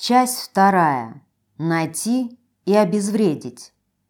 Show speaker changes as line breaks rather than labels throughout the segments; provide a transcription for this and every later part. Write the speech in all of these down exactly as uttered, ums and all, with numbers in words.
Часть вторая. Найти и обезвредить.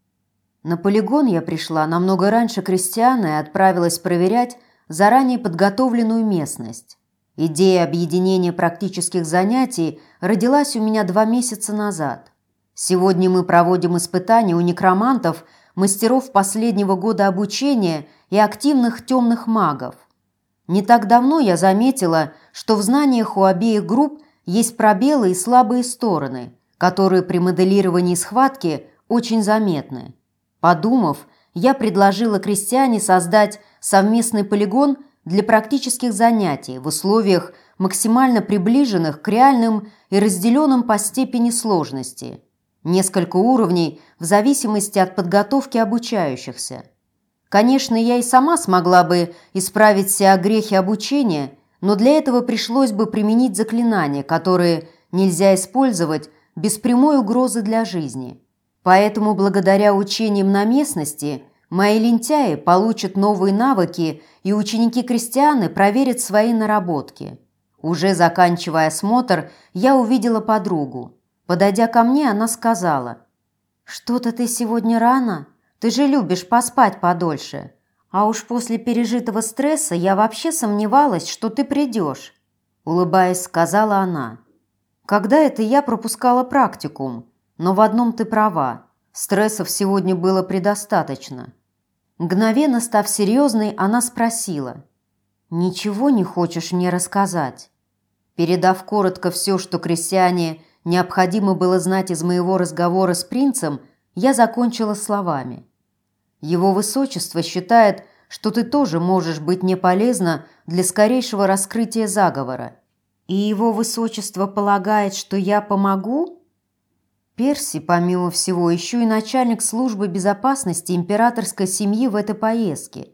На полигон я пришла намного раньше крестьян и отправилась проверять заранее подготовленную местность. Идея объединения практических занятий родилась у меня два месяца назад. Сегодня мы проводим испытания у некромантов, мастеров последнего года обучения и активных темных магов. Не так давно я заметила, что в знаниях у обеих групп есть пробелы и слабые стороны, которые при моделировании схватки очень заметны. Подумав, я предложила крестьяне создать совместный полигон для практических занятий в условиях, максимально приближенных к реальным и разделенным по степени сложности. Несколько уровней в зависимости от подготовки обучающихся. Конечно, я и сама смогла бы исправить все грехи обучения, но для этого пришлось бы применить заклинания, которые нельзя использовать без прямой угрозы для жизни. Поэтому благодаря учениям на местности мои лентяи получат новые навыки, и ученики-крестьяны проверят свои наработки. Уже заканчивая осмотр, я увидела подругу. Подойдя ко мне, она сказала: «Что-то ты сегодня рано? Ты же любишь поспать подольше. А уж после пережитого стресса я вообще сомневалась, что ты придешь», – улыбаясь, сказала она. «Когда это я пропускала практикум? Но в одном ты права. Стрессов сегодня было предостаточно». Мгновенно став серьезной, она спросила: «Ничего не хочешь мне рассказать?» Передав коротко все, что крестьяне необходимо было знать из моего разговора с принцем, я закончила словами: «Его высочество считает, что ты тоже можешь быть мне полезна для скорейшего раскрытия заговора. И его высочество полагает, что я помогу?» Перси, помимо всего, еще и начальник службы безопасности императорской семьи в этой поездке.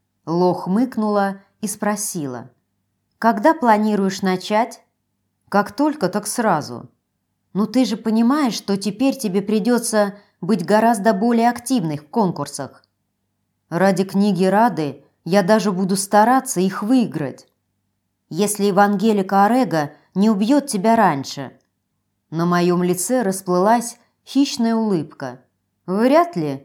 Ло хмыкнула и спросила: «Когда планируешь начать?» «Как только, так сразу». «Ну ты же понимаешь, что теперь тебе придется быть гораздо более активной в конкурсах». «Ради книги Рады я даже буду стараться их выиграть. Если Евангелика Орега не убьет тебя раньше». На моем лице расплылась хищная улыбка. «Вряд ли».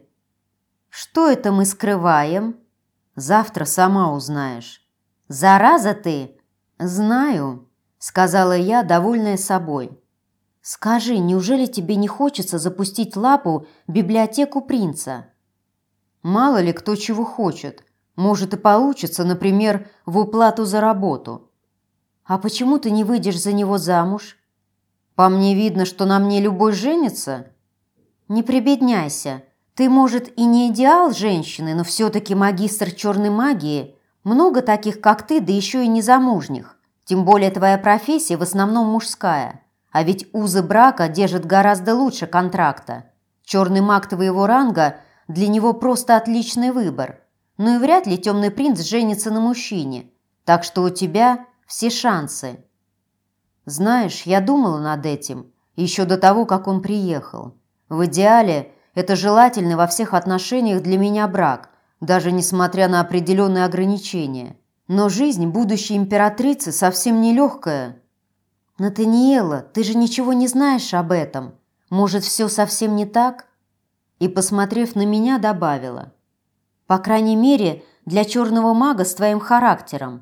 «Что это мы скрываем?» «Завтра сама узнаешь». «Зараза ты!» «Знаю», — сказала я, довольная собой. «Скажи, неужели тебе не хочется запустить лапу в библиотеку принца?» «Мало ли кто чего хочет. Может и получится, например, в уплату за работу». «А почему ты не выйдешь за него замуж?» «По мне видно, что на мне любой женится». «Не прибедняйся. Ты, может, и не идеал женщины, но все-таки магистр черной магии. Много таких, как ты, да еще и незамужних. Тем более твоя профессия в основном мужская. А ведь узы брака держат гораздо лучше контракта. Черный маг твоего ранга для него просто отличный выбор. Ну и вряд ли темный принц женится на мужчине. Так что у тебя все шансы». «Знаешь, я думала над этим еще до того, как он приехал. В идеале это желательный во всех отношениях для меня брак, даже несмотря на определенные ограничения. Но жизнь будущей императрицы совсем нелегкая». «Натаниэла, ты же ничего не знаешь об этом. Может, все совсем не так?» И, посмотрев на меня, добавила: «По крайней мере, для черного мага с твоим характером».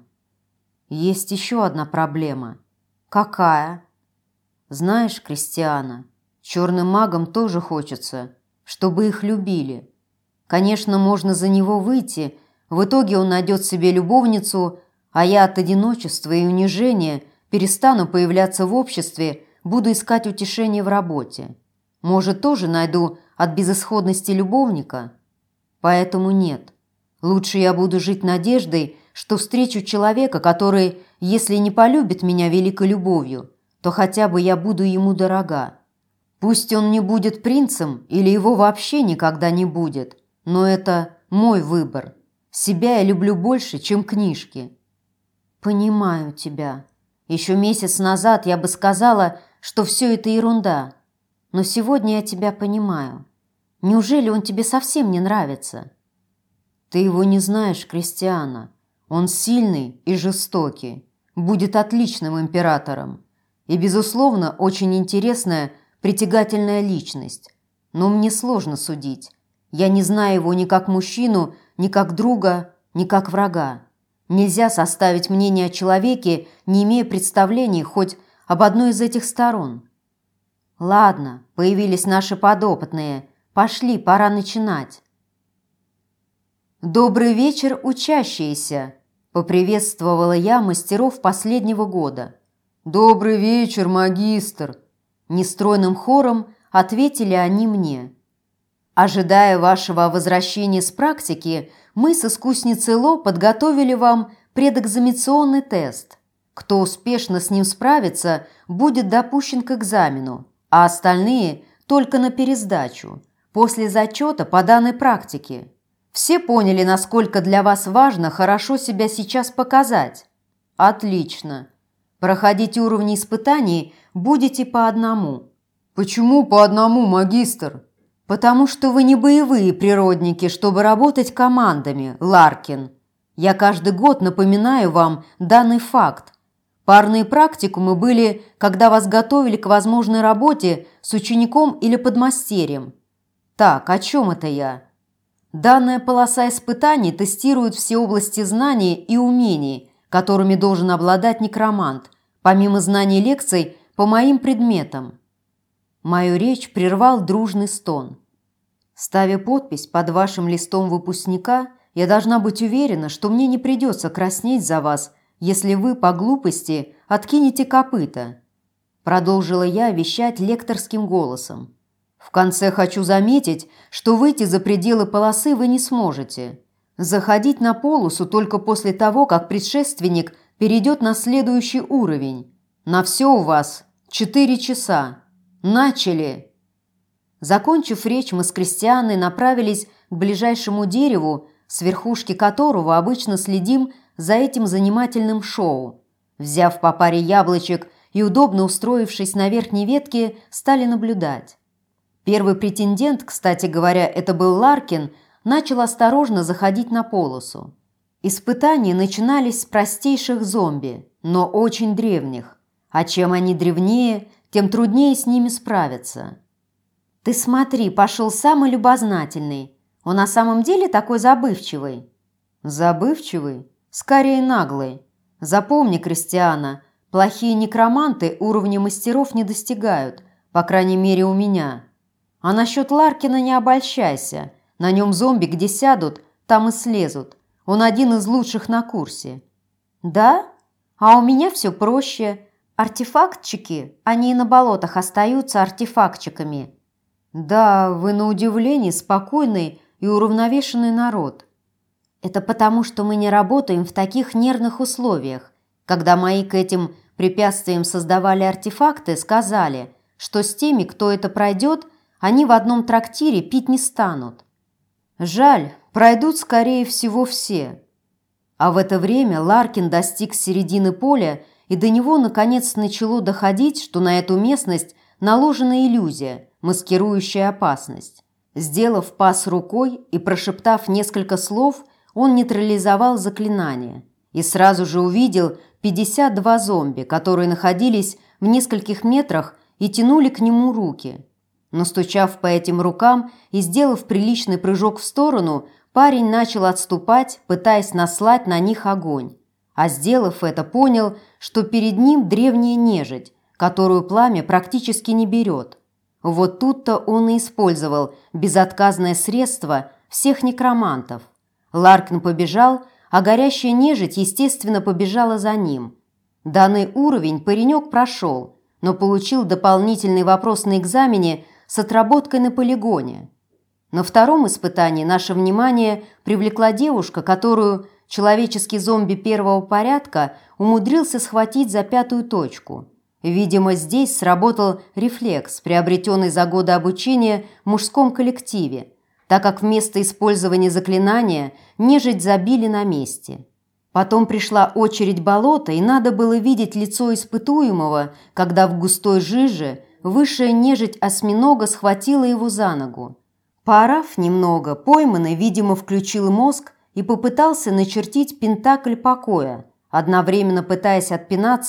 «Есть еще одна проблема». «Какая?» «Знаешь, Кристиана, черным магам тоже хочется, чтобы их любили. Конечно, можно за него выйти, в итоге он найдет себе любовницу, а я от одиночества и унижения перестану появляться в обществе, буду искать утешение в работе. Может, тоже найду от безысходности любовника? Поэтому нет. Лучше я буду жить надеждой, что встречу человека, который, если не полюбит меня великой любовью, то хотя бы я буду ему дорога. Пусть он не будет принцем или его вообще никогда не будет, но это мой выбор. Себя я люблю больше, чем книжки». «Понимаю тебя. Еще месяц назад я бы сказала, что все это ерунда. Но сегодня я тебя понимаю. Неужели он тебе совсем не нравится?» «Ты его не знаешь, Кристиана. Он сильный и жестокий. Будет отличным императором. И, безусловно, очень интересная, притягательная личность. Но мне сложно судить. Я не знаю его ни как мужчину, ни как друга, ни как врага. Нельзя составить мнение о человеке, не имея представлений хоть об одной из этих сторон. Ладно, появились наши подопытные. Пошли, пора начинать. «Добрый вечер, учащиеся!» – поприветствовала я мастеров последнего года. «Добрый вечер, магистр!» – нестройным хором ответили они мне. «Ожидая вашего возвращения с практики, мы с искусницей Ло подготовили вам предэкзаменационный тест. Кто успешно с ним справится, будет допущен к экзамену, а остальные – только на пересдачу, после зачета по данной практике. Все поняли, насколько для вас важно хорошо себя сейчас показать? Отлично. Проходить уровни испытаний будете по одному». «Почему по одному, магистр?» «Потому что вы не боевые природники, чтобы работать командами, Ларкин. Я каждый год напоминаю вам данный факт. Парные практикумы были, когда вас готовили к возможной работе с учеником или подмастерьем. Так, о чем это я? Данная полоса испытаний тестирует все области знаний и умений, которыми должен обладать некромант, помимо знаний лекций по моим предметам». Мою речь прервал дружный стон. «Ставя подпись под вашим листом выпускника, я должна быть уверена, что мне не придется краснеть за вас, если вы по глупости откинете копыта», продолжила я вещать лекторским голосом. «В конце хочу заметить, что выйти за пределы полосы вы не сможете. Заходить на полосу только после того, как предшественник перейдет на следующий уровень. На все у вас четыре часа. Начали!» Закончив речь, мы с Кристианой направились к ближайшему дереву, с верхушки которого обычно следим за этим занимательным шоу. Взяв по паре яблочек и удобно устроившись на верхней ветке, стали наблюдать. Первый претендент, кстати говоря, это был Ларкин, начал осторожно заходить на полосу. Испытания начинались с простейших зомби, но очень древних. А чем они древнее, тем труднее с ними справиться. «Ты смотри, пошел самый любознательный. Он на самом деле такой забывчивый». «Забывчивый? Скорее наглый. Запомни, Кристиана, плохие некроманты уровня мастеров не достигают, по крайней мере у меня. А насчет Ларкина не обольщайся. На нем зомби где сядут, там и слезут. Он один из лучших на курсе». «Да? А у меня все проще. Артефактчики, они и на болотах остаются артефактчиками». «Да, вы на удивление спокойный и уравновешенный народ». «Это потому, что мы не работаем в таких нервных условиях. Когда мои к этим препятствиям создавали артефакты, сказали, что с теми, кто это пройдет, они в одном трактире пить не станут. Жаль, пройдут, скорее всего, все». А в это время Ларкин достиг середины поля, и до него наконец начало доходить, что на эту местность наложена иллюзия, маскирующая опасность. Сделав пас рукой и прошептав несколько слов, он нейтрализовал заклинание и сразу же увидел пятьдесят два зомби, которые находились в нескольких метрах и тянули к нему руки. Настучав по этим рукам и сделав приличный прыжок в сторону, парень начал отступать, пытаясь наслать на них огонь. А сделав это, понял, что перед ним древняя нежить, которую пламя практически не берет. Вот тут-то он и использовал безотказное средство всех некромантов. Ларкин побежал, а горящая нежить, естественно, побежала за ним. Данный уровень паренек прошел, но получил дополнительный вопрос на экзамене с отработкой на полигоне. На втором испытании наше внимание привлекла девушка, которую человеческий зомби первого порядка умудрился схватить за пятую точку. Видимо, здесь сработал рефлекс, приобретенный за годы обучения в мужском коллективе, так как вместо использования заклинания нежить забили на месте. Потом пришла очередь болота, и надо было видеть лицо испытуемого, когда в густой жиже высшая нежить осьминога схватила его за ногу. Поорав немного, пойманный, видимо, включил мозг и попытался начертить пентакль покоя, одновременно пытаясь отпинаться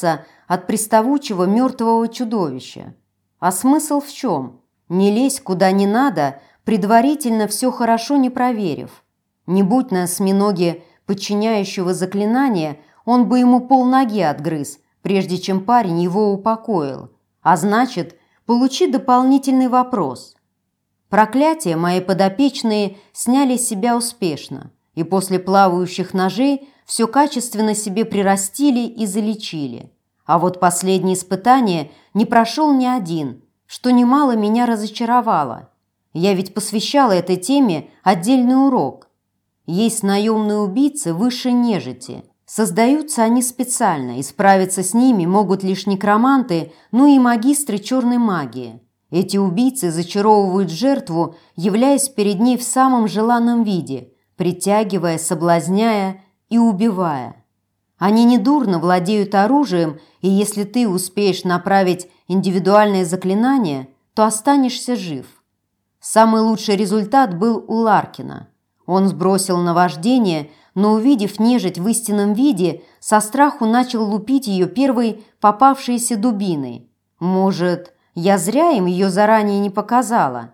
от приставучего мертвого чудовища. А смысл в чем? Не лезь куда не надо, предварительно все хорошо не проверив. Не будь на осьминоге подчиняющего заклинания, он бы ему полноги отгрыз, прежде чем парень его упокоил. А значит, получи дополнительный вопрос. Проклятия мои подопечные сняли с себя успешно, и после плавающих ножей все качественно себе прирастили и залечили. А вот последнее испытание не прошел ни один, что немало меня разочаровало. Я ведь посвящала этой теме отдельный урок. Есть наемные убийцы высшей нежити. Создаются они специально, и справиться с ними могут лишь некроманты, ну и магистры черной магии. Эти убийцы зачаровывают жертву, являясь перед ней в самом желанном виде, притягивая, соблазняя и убивая. Они недурно владеют оружием, и если ты успеешь направить индивидуальное заклинание, то останешься жив. Самый лучший результат был у Ларкина. Он сбросил наваждение, но, увидев нежить в истинном виде, со страху начал лупить ее первой попавшейся дубиной. Может, я зря им ее заранее не показала?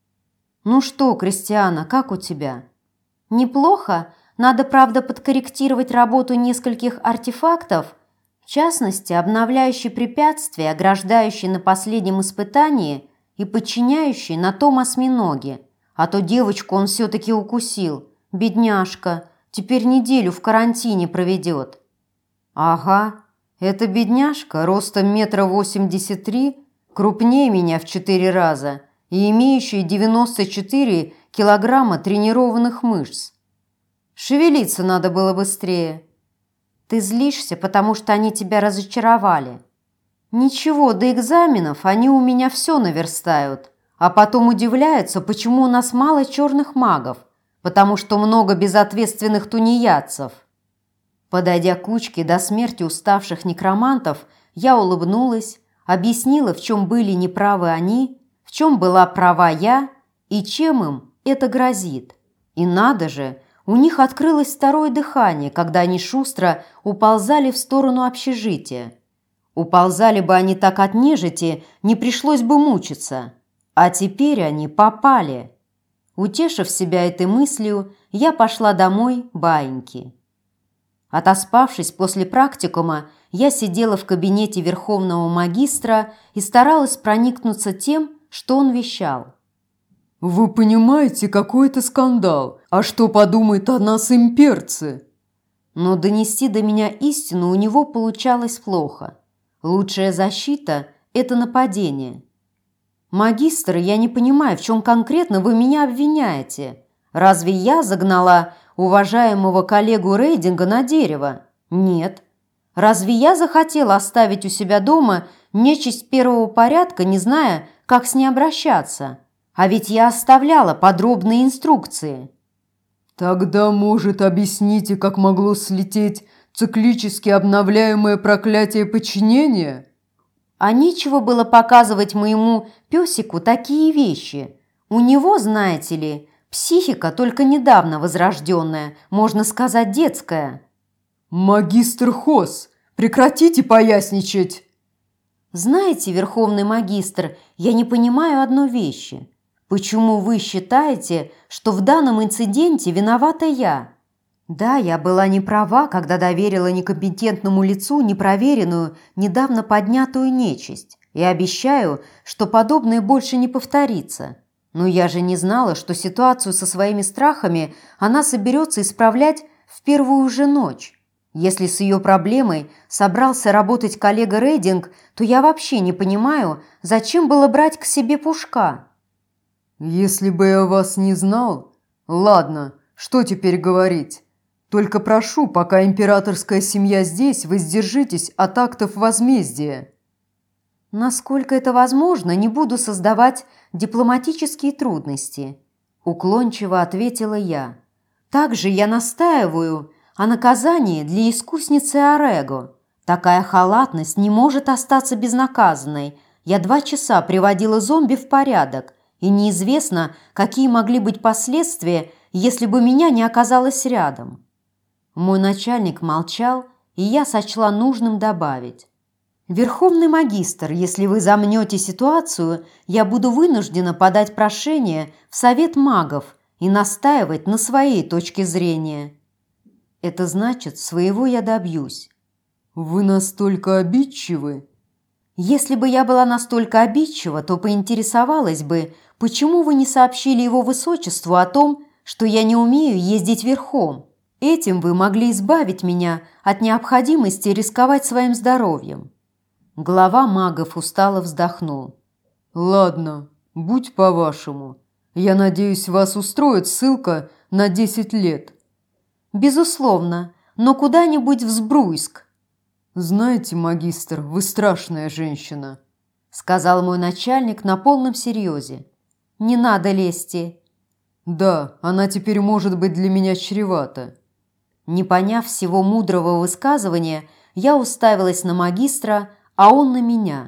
«Ну что, Кристиана, как у тебя?» «Неплохо. Надо, правда, подкорректировать работу нескольких артефактов, в частности, обновляющий препятствия, ограждающий на последнем испытании и подчиняющий на том осьминоге. А то девочку он все-таки укусил. Бедняжка. Теперь неделю в карантине проведет». «Ага. Эта бедняжка ростом метра восемьдесят три, крупнее меня в четыре раза и имеющая девяносто четыре килограмма тренированных мышц. Шевелиться надо было быстрее». «Ты злишься, потому что они тебя разочаровали». «Ничего, до экзаменов они у меня все наверстают, а потом удивляются, почему у нас мало черных магов, потому что много безответственных тунеядцев». Подойдя к кучке до смерти уставших некромантов, я улыбнулась, объяснила, в чем были неправы они, в чем была права я и чем им это грозит. И надо же, у них открылось второе дыхание, когда они шустро уползали в сторону общежития. Уползали бы они так от нежити, не пришлось бы мучиться. А теперь они попали. Утешив себя этой мыслью, я пошла домой баиньки. Отоспавшись после практикума, я сидела в кабинете верховного магистра и старалась проникнуться тем, что он вещал.
«Вы понимаете, какой это скандал? А что подумают о нас имперцы?»
Но донести до меня истину у него получалось плохо. Лучшая защита – это нападение. «Магистр, я не понимаю, в чем конкретно вы меня обвиняете? Разве я загнала уважаемого коллегу Рейдинга на дерево? Нет. Разве я захотела оставить у себя дома нечисть первого порядка, не зная, как с ней обращаться? А ведь я оставляла подробные инструкции».
«Тогда, может, объясните, как могло слететь циклически обновляемое проклятие подчинения?»
А нечего было показывать моему песику такие вещи. У него, знаете ли, психика только недавно возрожденная, можно сказать, детская.
«Магистр Хос, прекратите поясничать!»
«Знаете, верховный магистр, я не понимаю одной вещи. Почему вы считаете, что в данном инциденте виновата я? Да, я была не права, когда доверила некомпетентному лицу непроверенную, недавно поднятую нечисть, и обещаю, что подобное больше не повторится. Но я же не знала, что ситуацию со своими страхами она соберется исправлять в первую же ночь. Если с ее проблемой собрался работать коллега Рейдинг, то я вообще не понимаю, зачем было брать к себе Пушка».
«Если бы я вас не знал... Ладно, что теперь говорить? Только прошу, пока императорская семья здесь, воздержитесь от актов возмездия».
«Насколько это возможно, не буду создавать дипломатические трудности», – уклончиво ответила я. «Также я настаиваю о наказании для искусницы Орего. Такая халатность не может остаться безнаказанной. Я два часа приводила зомби в порядок, и неизвестно, какие могли быть последствия, если бы меня не оказалось рядом». Мой начальник молчал, и я сочла нужным добавить. «Верховный магистр, если вы замнете ситуацию, я буду вынуждена подать прошение в Совет магов и настаивать на своей точке зрения. Это значит, своего я добьюсь».
«Вы настолько обидчивы?»
«Если бы я была настолько обидчива, то поинтересовалась бы, почему вы не сообщили его высочеству о том, что я не умею ездить верхом. Этим вы могли избавить меня от необходимости рисковать своим здоровьем». Глава магов устало вздохнул.
«Ладно, будь по-вашему. Я надеюсь, вас устроит ссылка на десять лет».
«Безусловно, но куда-нибудь в Збруйск».
«Знаете, магистр, вы страшная женщина», –
сказал мой начальник на полном серьезе. «Не надо лезьте».
«Да, она теперь может быть для меня чревата».
Не поняв всего мудрого высказывания, я уставилась на магистра, а он на меня.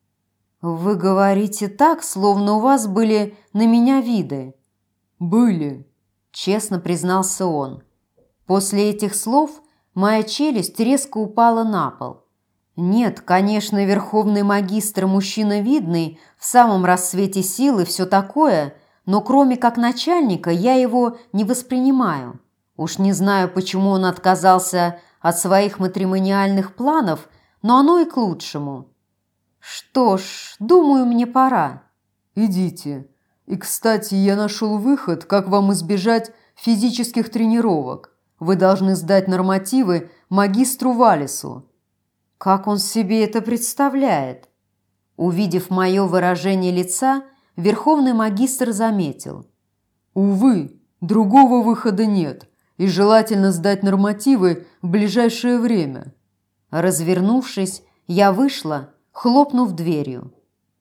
«Вы говорите так, словно у вас были на меня виды».
«Были»,
– честно признался он. После этих слов моя челюсть резко упала на пол. Нет, конечно, верховный магистр мужчина видный, в самом расцвете силы, все такое, но кроме как начальника я его не воспринимаю. Уж не знаю, почему он отказался от своих матримониальных планов, но оно и к лучшему. Что ж, думаю, мне пора.
«Идите. И, кстати, я нашел выход, как вам избежать физических тренировок. Вы должны сдать нормативы магистру Валису».
Как он себе это представляет? Увидев мое выражение лица, верховный магистр заметил.
«Увы, другого выхода нет, и желательно сдать нормативы в ближайшее время».
Развернувшись, я вышла, хлопнув дверью.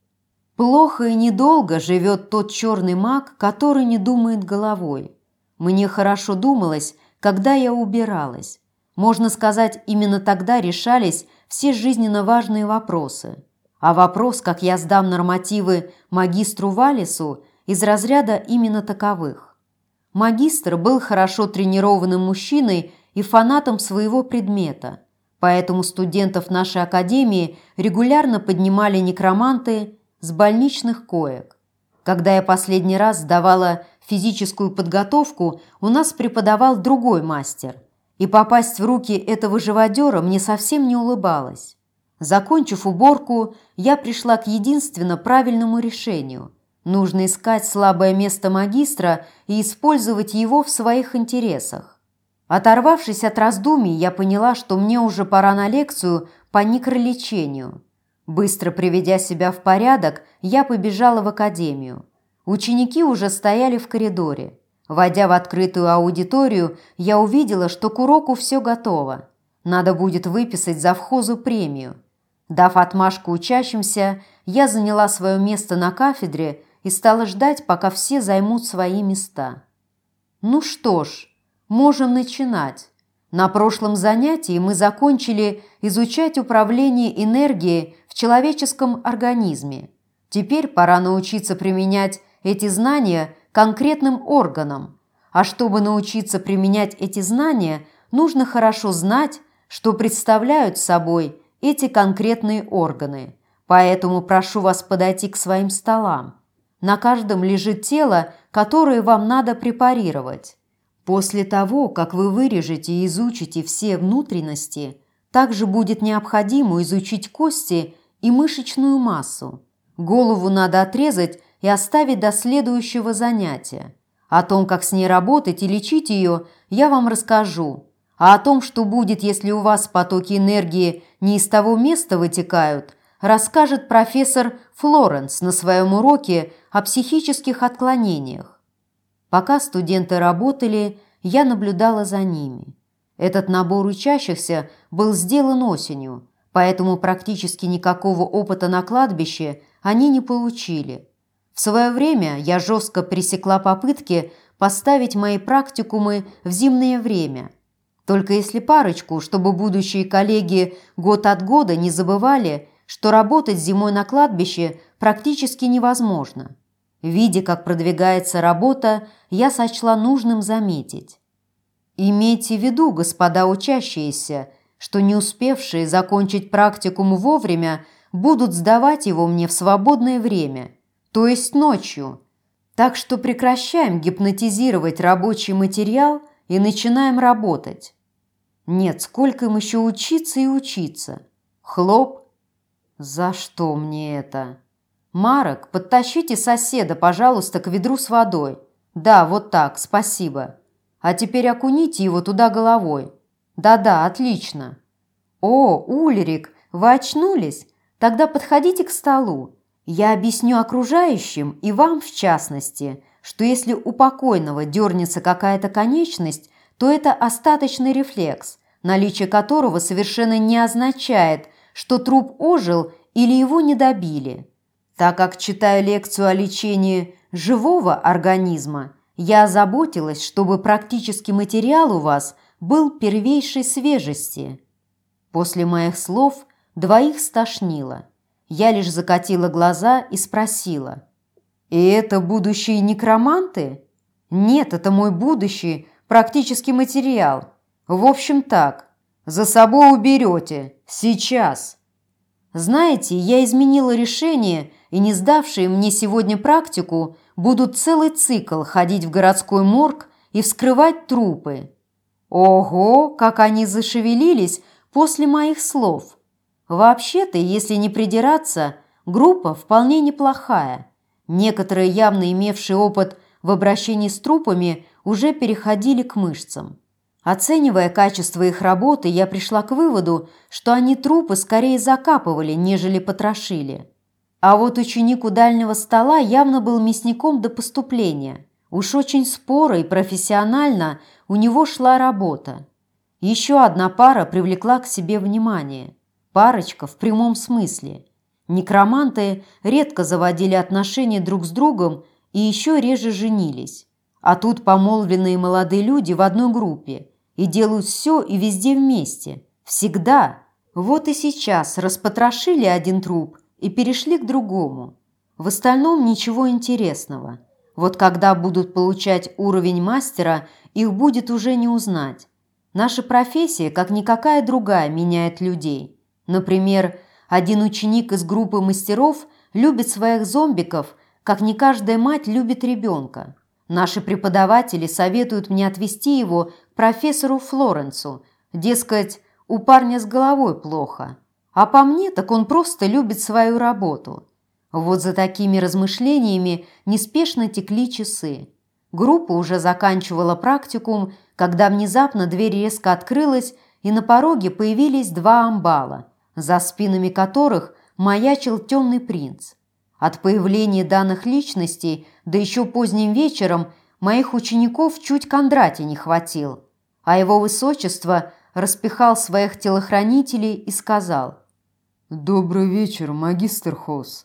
Плохо и недолго живет тот черный маг, который не думает головой. Мне хорошо думалось, когда я убиралась. Можно сказать, именно тогда решались все жизненно важные вопросы. А вопрос, как я сдам нормативы магистру Валису, из разряда именно таковых. Магистр был хорошо тренированным мужчиной и фанатом своего предмета, поэтому студентов нашей академии регулярно поднимали некроманты с больничных коек. Когда я последний раз сдавала физическую подготовку, у нас преподавал другой мастер, и попасть в руки этого живодера мне совсем не улыбалось. Закончив уборку, я пришла к единственно правильному решению. Нужно искать слабое место магистра и использовать его в своих интересах. Оторвавшись от раздумий, я поняла, что мне уже пора на лекцию по некролечению. Быстро приведя себя в порядок, я побежала в академию. Ученики уже стояли в коридоре. Войдя в открытую аудиторию, я увидела, что к уроку все готово. Надо будет выписать завхозу премию. Дав отмашку учащимся, я заняла свое место на кафедре и стала ждать, пока все займут свои места. Ну что ж, можем начинать. На прошлом занятии мы закончили изучать управление энергией в человеческом организме. Теперь пора научиться применять эти знания конкретным органам. А чтобы научиться применять эти знания, нужно хорошо знать, что представляют собой эти конкретные органы. Поэтому прошу вас подойти к своим столам. На каждом лежит тело, которое вам надо препарировать. После того, как вы вырежете и изучите все внутренности, также будет необходимо изучить кости и мышечную массу. Голову надо отрезать и оставить до следующего занятия. О том, как с ней работать и лечить ее, я вам расскажу. А о том, что будет, если у вас потоки энергии не из того места вытекают, расскажет профессор Флоренс на своем уроке о психических отклонениях. Пока студенты работали, я наблюдала за ними. Этот набор учащихся был сделан осенью, поэтому практически никакого опыта на кладбище они не получили. В свое время я жестко пресекла попытки поставить мои практикумы в зимнее время. Только если парочку, чтобы будущие коллеги год от года не забывали, что работать зимой на кладбище практически невозможно. Видя, как продвигается работа, я сочла нужным заметить. Имейте в виду, господа учащиеся, что не успевшие закончить практикум вовремя будут сдавать его мне в свободное время, то есть ночью. Так что прекращаем гипнотизировать рабочий материал и начинаем работать. Нет, сколько им еще учиться и учиться. Хлоп. За что мне это? Марок, подтащите соседа, пожалуйста, к ведру с водой. Да, вот так, спасибо. А теперь окуните его туда головой. Да-да, отлично. О, Ульрик, вы очнулись? Тогда подходите к столу. Я объясню окружающим и вам в частности, что если у покойного дернется какая-то конечность, то это остаточный рефлекс, наличие которого совершенно не означает, что труп ожил или его не добили. Так как читаю лекцию о лечении живого организма, я озаботилась, чтобы практический материал у вас был первейшей свежести. После моих слов двоих стошнило. Я лишь закатила глаза и спросила: «И это будущие некроманты?» «Нет, это мой будущий практический материал. В общем так, за собой уберете. Сейчас». Знаете, я изменила решение, и не сдавшие мне сегодня практику будут целый цикл ходить в городской морг и вскрывать трупы. Ого, как они зашевелились после моих слов. Вообще-то, если не придираться, группа вполне неплохая. Некоторые, явно имевшие опыт в обращении с трупами, уже переходили к мышцам. Оценивая качество их работы, я пришла к выводу, что они трупы скорее закапывали, нежели потрошили. А вот ученик у дальнего стола явно был мясником до поступления. Уж очень споро и профессионально у него шла работа. Еще одна пара привлекла к себе внимание. Парочка в прямом смысле. Некроманты редко заводили отношения друг с другом и еще реже женились. А тут помолвленные молодые люди в одной группе и делают все и везде вместе. Всегда. Вот и сейчас распотрошили один труп и перешли к другому. В остальном ничего интересного. Вот когда будут получать уровень мастера, их будет уже не узнать. Наша профессия, как никакая другая, меняет людей. Например, один ученик из группы мастеров любит своих зомбиков, как не каждая мать любит ребенка. Наши преподаватели советуют мне отвезти его к профессору Флоренсу. Дескать, у парня с головой плохо. А по мне, так он просто любит свою работу. Вот за такими размышлениями неспешно текли часы. Группа уже заканчивала практикум, когда внезапно дверь резко открылась, и на пороге появились два амбала, за спинами которых маячил темный принц. От появления данных личностей, да еще поздним вечером, моих учеников чуть Кондратий не хватил, а его высочество распихал своих телохранителей и сказал:
«Добрый вечер, магистр Хос».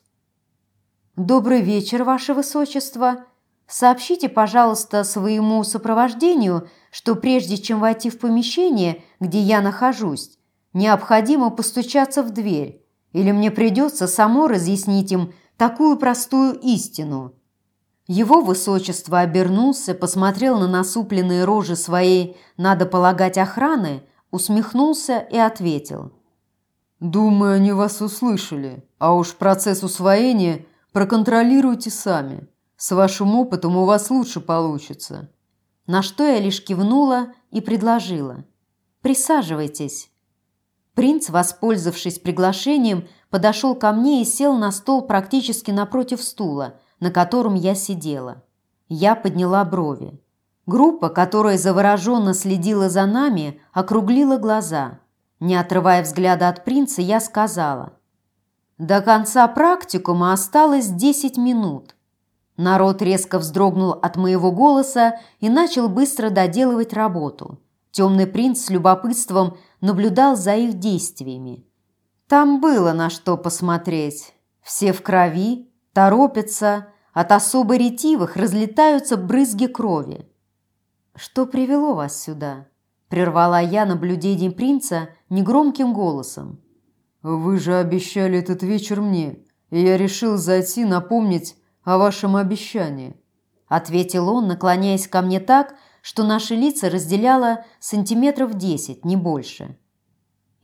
«Добрый вечер, ваше высочество. Сообщите, пожалуйста, своему сопровождению, что прежде чем войти в помещение, где я нахожусь, необходимо постучаться в дверь, или мне придется само разъяснить им такую простую истину». Его высочество обернулся, посмотрел на насупленные рожи своей, надо полагать, охраны, усмехнулся и ответил:
«Думаю, они вас услышали, а уж процесс усвоения проконтролируйте сами. С вашим опытом у вас лучше получится».
На что я лишь кивнула и предложила: «Присаживайтесь». Принц, воспользовавшись приглашением, подошел ко мне и сел на стол практически напротив стула, на котором я сидела. Я подняла брови. Группа, которая завороженно следила за нами, округлила глаза. Не отрывая взгляда от принца, я сказала: «До конца практикума осталось десять минут». Народ резко вздрогнул от моего голоса и начал быстро доделывать работу. Темный принц с любопытством наблюдал за их действиями. Там было на что посмотреть. Все в крови, торопятся, от особо ретивых разлетаются брызги крови. «Что привело вас сюда?» – прервала я наблюдение принца негромким голосом.
«Вы же обещали этот вечер мне, и я решил зайти напомнить о вашем обещании», –
ответил он, наклоняясь ко мне так, что наши лица разделяло сантиметров десять, не больше.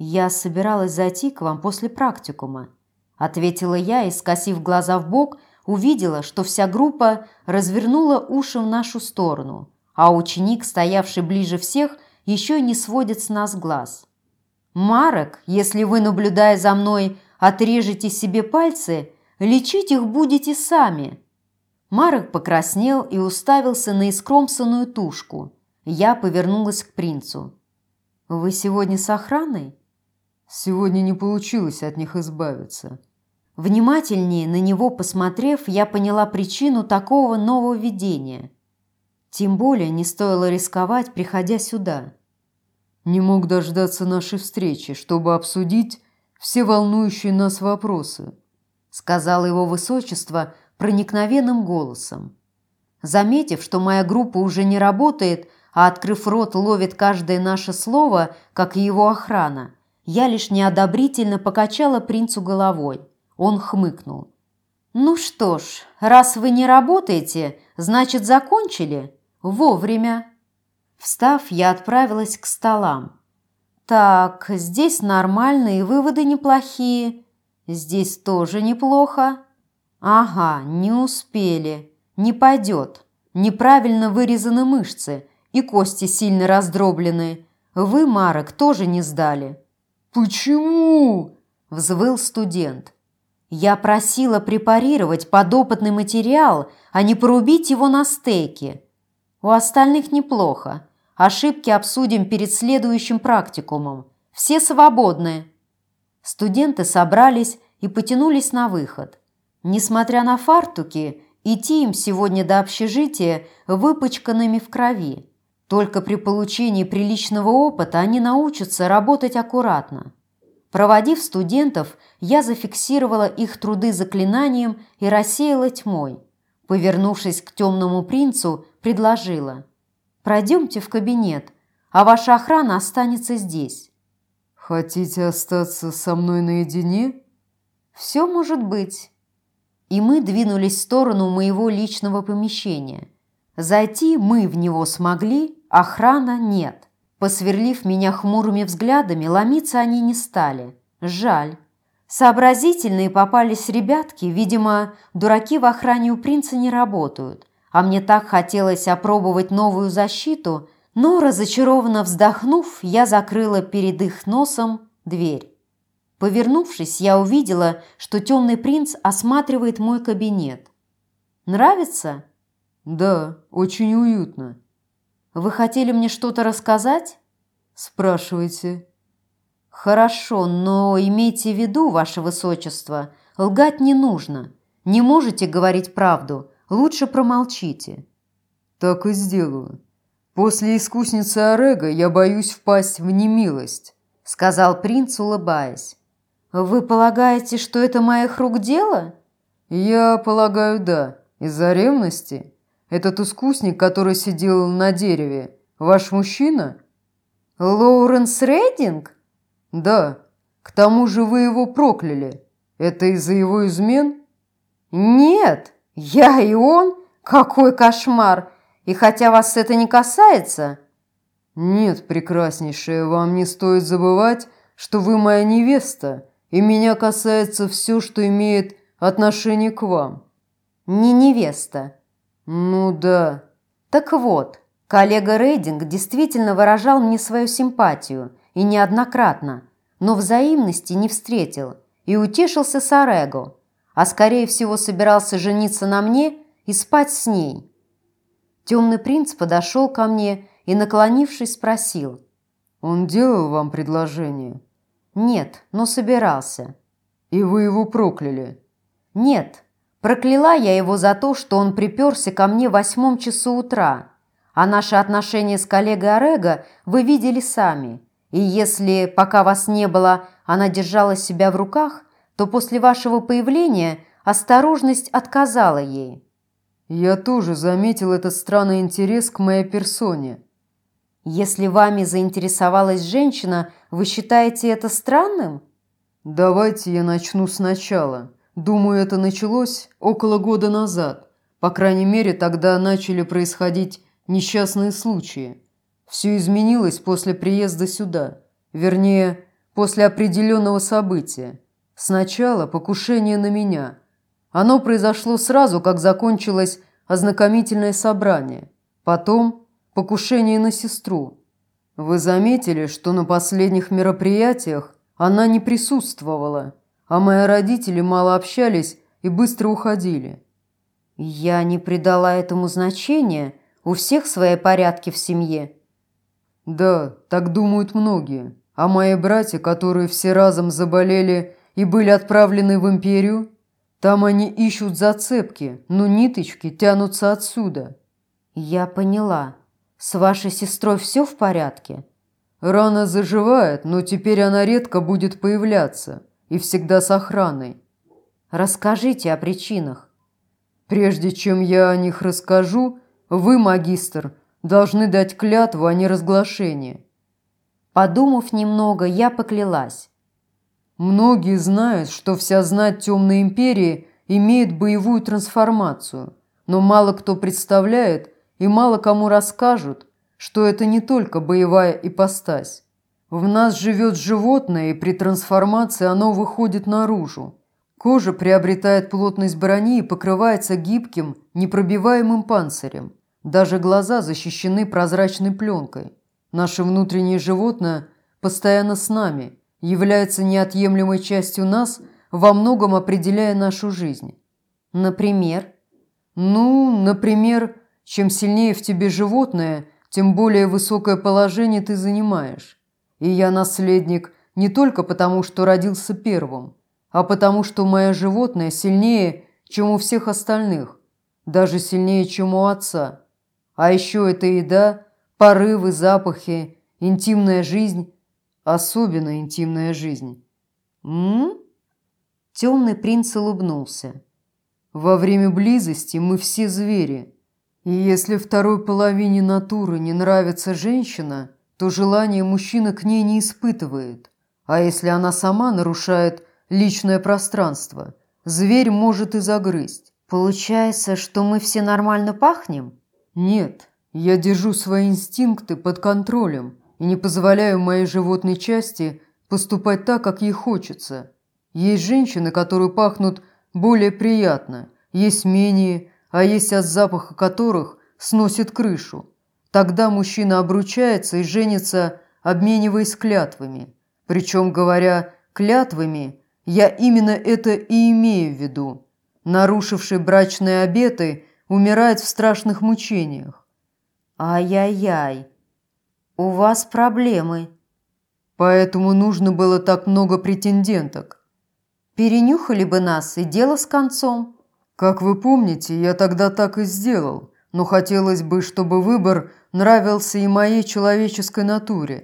«Я собиралась зайти к вам после практикума», – ответила я и, скосив глаза в бок, увидела, что вся группа развернула уши в нашу сторону, а ученик, стоявший ближе всех, еще и не сводит с нас глаз. «Марек, если вы, наблюдая за мной, отрежете себе пальцы, лечить их будете сами». Марек покраснел и уставился на искромсанную тушку. Я повернулась к принцу. «Вы сегодня с охраной?»
«Сегодня не получилось от них избавиться».
Внимательнее на него посмотрев, я поняла причину такого нововведения. Тем более не стоило рисковать, приходя сюда.
«Не мог дождаться нашей встречи, чтобы обсудить все волнующие нас вопросы»,
сказал его высочество проникновенным голосом. Заметив, что моя группа уже не работает, а, открыв рот, ловит каждое наше слово, как и его охрана, я лишь неодобрительно покачала принцу головой. Он хмыкнул. «Ну что ж, раз вы не работаете, значит, закончили? Вовремя». Встав, я отправилась к столам. «Так, здесь нормально, и выводы неплохие. Здесь тоже неплохо. Ага, не успели. Не пойдет. Неправильно вырезаны мышцы, и кости сильно раздроблены. Вы, Марек, тоже не сдали».
«Почему?» –
взвыл студент. «Я просила препарировать подопытный материал, а не порубить его на стейки. У остальных неплохо. Ошибки обсудим перед следующим практикумом. Все свободны». Студенты собрались и потянулись на выход. Несмотря на фартуки, идти им сегодня до общежития выпачканными в крови. Только при получении приличного опыта они научатся работать аккуратно. Проводив студентов, я зафиксировала их труды заклинанием и рассеяла тьмой. Повернувшись к темному принцу, предложила: «Пройдемте в кабинет, а ваша охрана останется здесь».
«Хотите остаться со мной наедине?»
«Все может быть». И мы двинулись в сторону моего личного помещения. Зайти мы в него смогли, охрана нет. Посверлив меня хмурыми взглядами, ломиться они не стали. Жаль. Сообразительные попались ребятки, видимо, дураки в охране у принца не работают. А мне так хотелось опробовать новую защиту, но, разочарованно вздохнув, я закрыла перед их носом дверь. Повернувшись, я увидела, что темный принц осматривает мой кабинет. «Нравится?»
«Да, очень уютно».
«Вы хотели мне что-то рассказать?»
«Спрашивайте».
«Хорошо, но имейте в виду, ваше высочество, лгать не нужно. Не можете говорить правду, лучше промолчите».
«Так и сделаю. После искусницы Орега я боюсь впасть в немилость»,
сказал принц, улыбаясь. «Вы полагаете, что это моих рук дело?»
«Я полагаю, да. Из-за ревности. Этот искусник, который сидел на дереве, ваш мужчина?»
«Лоуренс Рейдинг?»
«Да. К тому же вы его прокляли. Это из-за его измен?»
«Нет, я и он? Какой кошмар! И хотя вас это не касается...»
«Нет, прекраснейшая, вам не стоит забывать, что вы моя невеста, и меня касается все, что имеет отношение к вам».
«Не невеста».
«Ну да».
«Так вот, коллега Рейдинг действительно выражал мне свою симпатию, и неоднократно, но взаимности не встретил и утешился с Орего, а скорее всего собирался жениться на мне и спать с ней». Темный принц подошел ко мне и, наклонившись, спросил:
«Он делал вам предложение?»
«Нет, но собирался».
«И вы его прокляли?»
«Нет, прокляла я его за то, что он приперся ко мне в восьмом часу утра, а наши отношения с коллегой Орега вы видели сами. И если, пока вас не было, она держала себя в руках, то после вашего появления осторожность отказала ей».
«Я тоже заметил этот странный интерес к моей персоне».
«Если вами заинтересовалась женщина, вы считаете это странным?»
«Давайте я начну сначала. Думаю, это началось около года назад. По крайней мере, тогда начали происходить несчастные случаи. Все изменилось после приезда сюда. Вернее, после определенного события. Сначала покушение на меня. Оно произошло сразу, как закончилось ознакомительное собрание. Потом покушение на сестру. Вы заметили, что на последних мероприятиях она не присутствовала, а мои родители мало общались и быстро уходили.
Я не придала этому значения. У всех свои порядки в семье.
Да, так думают многие. А мои братья, которые все разом заболели и были отправлены в империю, там они ищут зацепки, но ниточки тянутся отсюда.
Я поняла. С вашей сестрой все в порядке?
Рана заживает, но теперь она редко будет появляться и всегда с охраной.
Расскажите о причинах.
Прежде чем я о них расскажу, вы, магистр, должны дать клятву о неразглашении.
Подумав немного, я поклялась.
Многие знают, что вся знать Темной Империи имеет боевую трансформацию, но мало кто представляет и мало кому расскажут, что это не только боевая ипостась. В нас живет животное, и при трансформации оно выходит наружу. Кожа приобретает плотность брони и покрывается гибким, непробиваемым панцирем. Даже глаза защищены прозрачной пленкой. Наше внутреннее животное постоянно с нами, является неотъемлемой частью нас, во многом определяя нашу жизнь.
Например?
Ну, например, чем сильнее в тебе животное, тем более высокое положение ты занимаешь. И я наследник не только потому, что родился первым, а потому, что мое животное сильнее, чем у всех остальных, даже сильнее, чем у отца. А еще это еда, порывы, запахи, интимная жизнь, особенно интимная жизнь.
М? Темный принц улыбнулся.
Во время близости мы все звери. И если второй половине натуры не нравится женщина, то желание мужчина к ней не испытывает. А если она сама нарушает личное пространство, зверь может и загрызть.
Получается, что мы все нормально пахнем?
Нет, я держу свои инстинкты под контролем и не позволяю моей животной части поступать так, как ей хочется. Есть женщины, которые пахнут более приятно, есть менее, а есть от запаха которых сносит крышу. Тогда мужчина обручается и женится, обмениваясь клятвами. Причем, говоря клятвами, я именно это и имею в виду. Нарушивший брачные обеты умирает в страшных мучениях.
Ай-яй-яй, у вас проблемы.
Поэтому нужно было так много претенденток.
Перенюхали бы нас, и дело с концом.
Как вы помните, я тогда так и сделал, но хотелось бы, чтобы выбор нравился и моей человеческой натуре.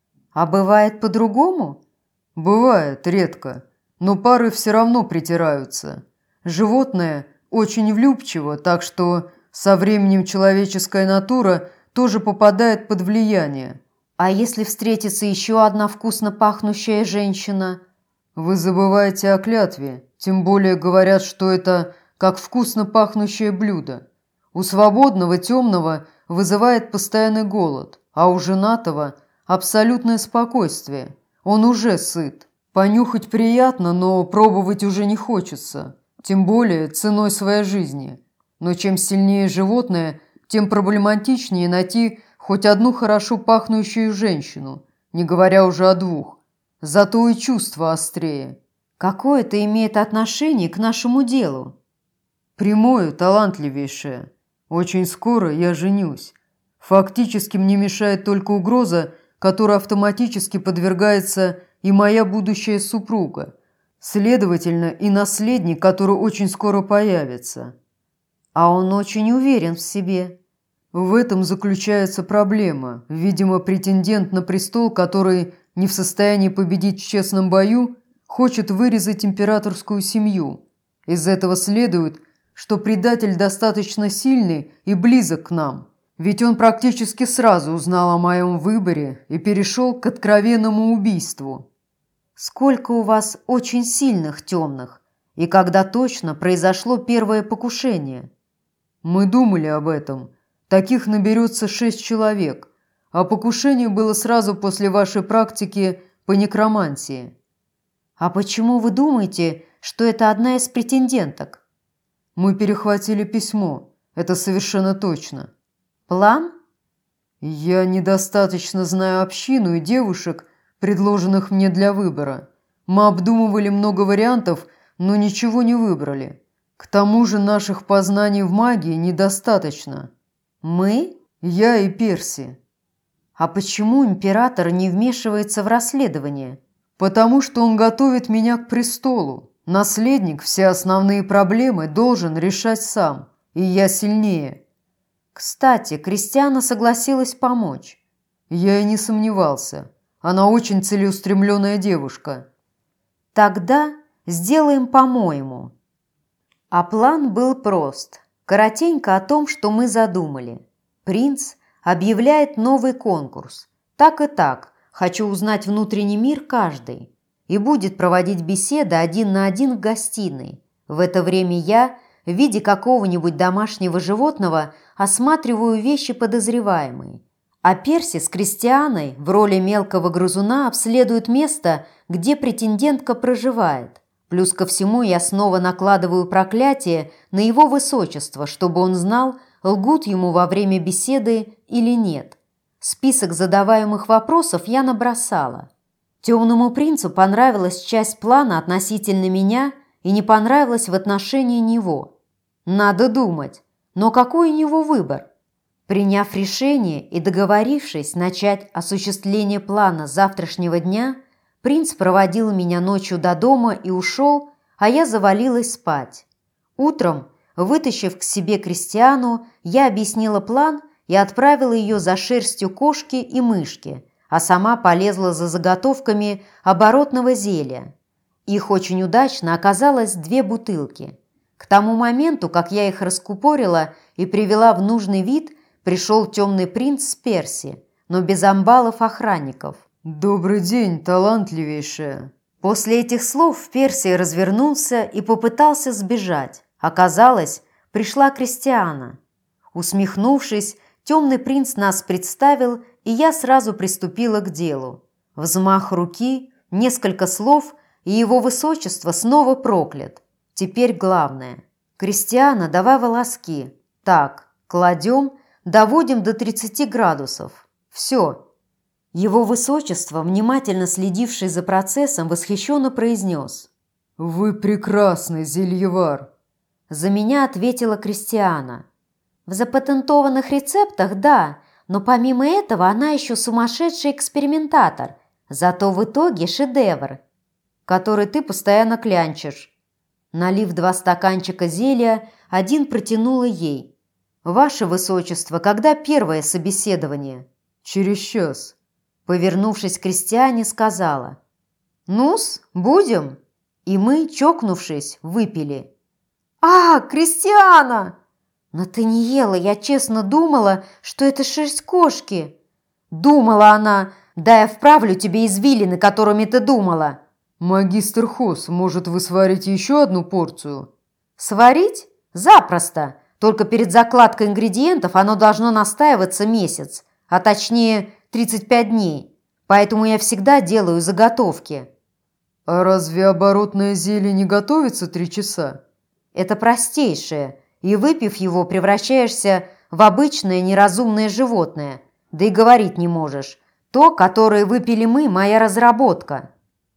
А бывает по-другому?
Бывает, редко, но пары все равно притираются. Животное очень влюбчиво, так что со временем человеческая натура тоже попадает под влияние.
А если встретится еще одна вкусно пахнущая женщина?
Вы забываете о клятве, тем более говорят, что это как вкусно пахнущее блюдо. У свободного темного вызывает постоянный голод, а у женатого абсолютное спокойствие. Он уже сыт. Понюхать приятно, но пробовать уже не хочется, тем более ценой своей жизни. Но чем сильнее животное, тем проблематичнее найти хоть одну хорошо пахнущую женщину, не говоря уже о двух. Зато и чувство острее.
Какое это имеет отношение к нашему делу?
Прямое, талантливейшее. Очень скоро я женюсь. Фактически мне мешает только угроза, которой автоматически подвергается и моя будущая супруга. Следовательно, и наследник, который очень скоро появится.
А он очень уверен в себе.
В этом заключается проблема. Видимо, претендент на престол, который не в состоянии победить в честном бою, хочет вырезать императорскую семью. Из этого следует, что предатель достаточно сильный и близок к нам, ведь он практически сразу узнал о моем выборе и перешел к откровенному убийству.
Сколько у вас очень сильных темных, и когда точно произошло первое покушение?
Мы думали об этом. Таких наберется шесть человек, а покушение было сразу после вашей практики по некромантии».
«А почему вы думаете, что это одна из претенденток?»
«Мы перехватили письмо. Это совершенно точно».
«План?»
«Я недостаточно знаю общину и девушек, предложенных мне для выбора. Мы обдумывали много вариантов, но ничего не выбрали. К тому же наших познаний в магии недостаточно».
«Мы?»
«Я и Перси».
«А почему император не вмешивается в расследование?»
«Потому что он готовит меня к престолу. Наследник все основные проблемы должен решать сам, и я сильнее».
«Кстати, Кристиана согласилась помочь».
«Я и не сомневался. Она очень целеустремленная девушка».
«Тогда сделаем по-моему». А план был прост. Коротенько о том, что мы задумали. Принц объявляет новый конкурс. Так и так, хочу узнать внутренний мир каждой. И будет проводить беседы один на один в гостиной. В это время я, в виде какого-нибудь домашнего животного, осматриваю вещи подозреваемые. А Перси с Кристианой в роли мелкого грызуна обследуют место, где претендентка проживает. Плюс ко всему я снова накладываю проклятие на его высочество, чтобы он знал, лгут ему во время беседы или нет. Список задаваемых вопросов я набросала. Темному принцу понравилась часть плана относительно меня и не понравилась в отношении него. Надо думать, но какой у него выбор? Приняв решение и договорившись начать осуществление плана завтрашнего дня, принц проводил меня ночью до дома и ушел, а я завалилась спать. Утром, вытащив к себе Кристиану, я объяснила план и отправила ее за шерстью кошки и мышки, а сама полезла за заготовками оборотного зелья. Их очень удачно оказалось две бутылки. К тому моменту, как я их раскупорила и привела в нужный вид, пришел темный принц с Перси, но без амбалов-охранников.
«Добрый день, талантливейшая».
После этих слов Перси развернулся и попытался сбежать. Оказалось, пришла Кристиана. Усмехнувшись, темный принц нас представил, и я сразу приступила к делу. Взмах руки, несколько слов, и его высочество снова проклят. Теперь главное. Кристиана, давай волоски. Так, кладем, доводим до тридцати градусов. Все. Его высочество, внимательно следивший за процессом, восхищенно произнес:
«Вы прекрасный зельевар!»
За меня ответила Кристиана. В запатентованных рецептах – да, но помимо этого она еще сумасшедший экспериментатор. Зато в итоге шедевр, который ты постоянно клянчишь. Налив два стаканчика зелья, один протянула ей. «Ваше высочество, когда первое собеседование?»
«Через час».
Повернувшись к Кристиане, сказала: «Ну-с, будем?» И мы, чокнувшись, выпили. «А, Кристиана!» «Но ты не ела, я честно думала, что это шерсть кошки». «Думала она, да я вправлю тебе извилины, которыми ты думала».
«Магистр Хос, может, вы сварите еще одну порцию?»
«Сварить? Запросто. Только перед закладкой ингредиентов оно должно настаиваться месяц, а точнее тридцать пять дней. Поэтому я всегда делаю заготовки».
«А разве оборотное зелье не готовится три часа?»
«Это простейшее, и выпив его, превращаешься в обычное неразумное животное, да и говорить не можешь. То, которое выпили мы, моя разработка».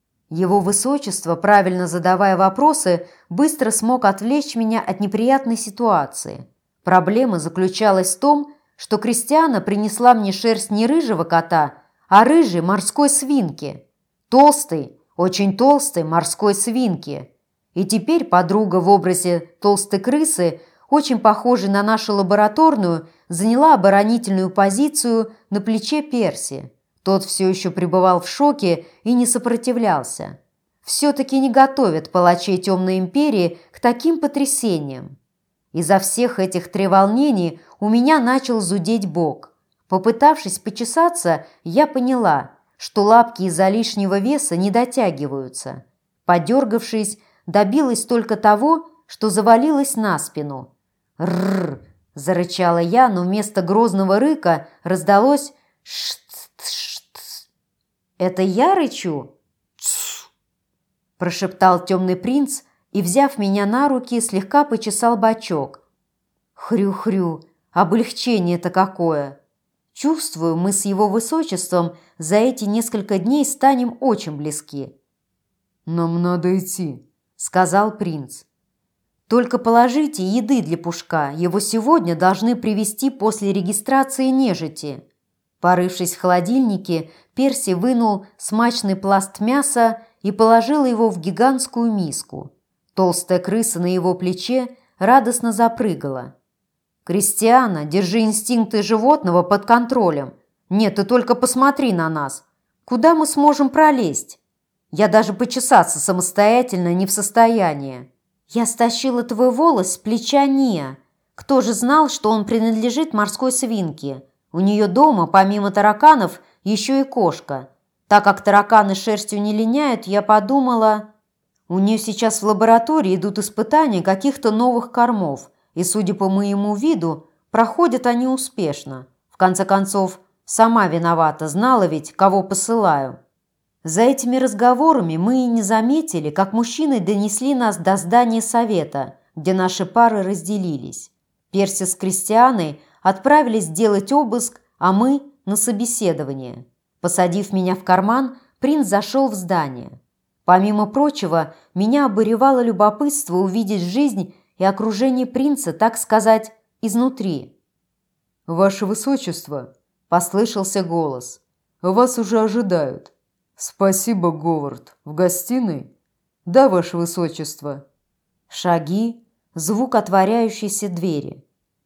Его высочество, правильно задавая вопросы, быстро смог отвлечь меня от неприятной ситуации. Проблема заключалась в том, что Кристиана принесла мне шерсть не рыжего кота, а рыжей морской свинки. Толстой, очень толстой морской свинки. И теперь подруга в образе толстой крысы, очень похожей на нашу лабораторную, заняла оборонительную позицию на плече Перси. Тот все еще пребывал в шоке и не сопротивлялся. Все-таки не готовят палачей Темной Империи к таким потрясениям. Из-за всех этих треволнений у меня начал зудеть бок. Попытавшись почесаться, я поняла, что лапки из-за лишнего веса не дотягиваются. Подергавшись, добилась только того, что завалилась на спину. «Рррр!» – зарычала я, но вместо грозного рыка раздалось «шт-шт-шт». Это я рычу?»
Тс.
Прошептал темный принц и, взяв меня на руки, слегка почесал бочок. Хрю-хрю, облегчение-то какое! Чувствую, мы с его высочеством за эти несколько дней станем очень близки.
«Нам надо идти», —
сказал принц. «Только положите еды для Пушка, его сегодня должны привезти после регистрации нежити». Порывшись в холодильнике, Перси вынул смачный пласт мяса и положил его в гигантскую миску. Толстая крыса на его плече радостно запрыгала. «Кристиана, держи инстинкты животного под контролем. Нет, ты только посмотри на нас. Куда мы сможем пролезть? Я даже почесаться самостоятельно не в состоянии. Я стащила твой волос с плеча Ния. Кто же знал, что он принадлежит морской свинке? У нее дома, помимо тараканов, еще и кошка. Так как тараканы шерстью не линяют, я подумала... У нее сейчас в лаборатории идут испытания каких-то новых кормов, и, судя по моему виду, проходят они успешно. В конце концов, сама виновата, знала ведь, кого посылаю». За этими разговорами мы и не заметили, как мужчины донесли нас до здания совета, где наши пары разделились. Перси с Кристианой отправились делать обыск, а мы – на собеседование. Посадив меня в карман, принц зашел в здание. Помимо прочего, меня обуревало любопытство увидеть жизнь и окружение принца, так сказать, изнутри.
«Ваше высочество», – послышался голос, – «вас уже ожидают». «Спасибо, Говард. В гостиной?» «Да, ваше высочество».
Шаги, звук отворяющейся двери.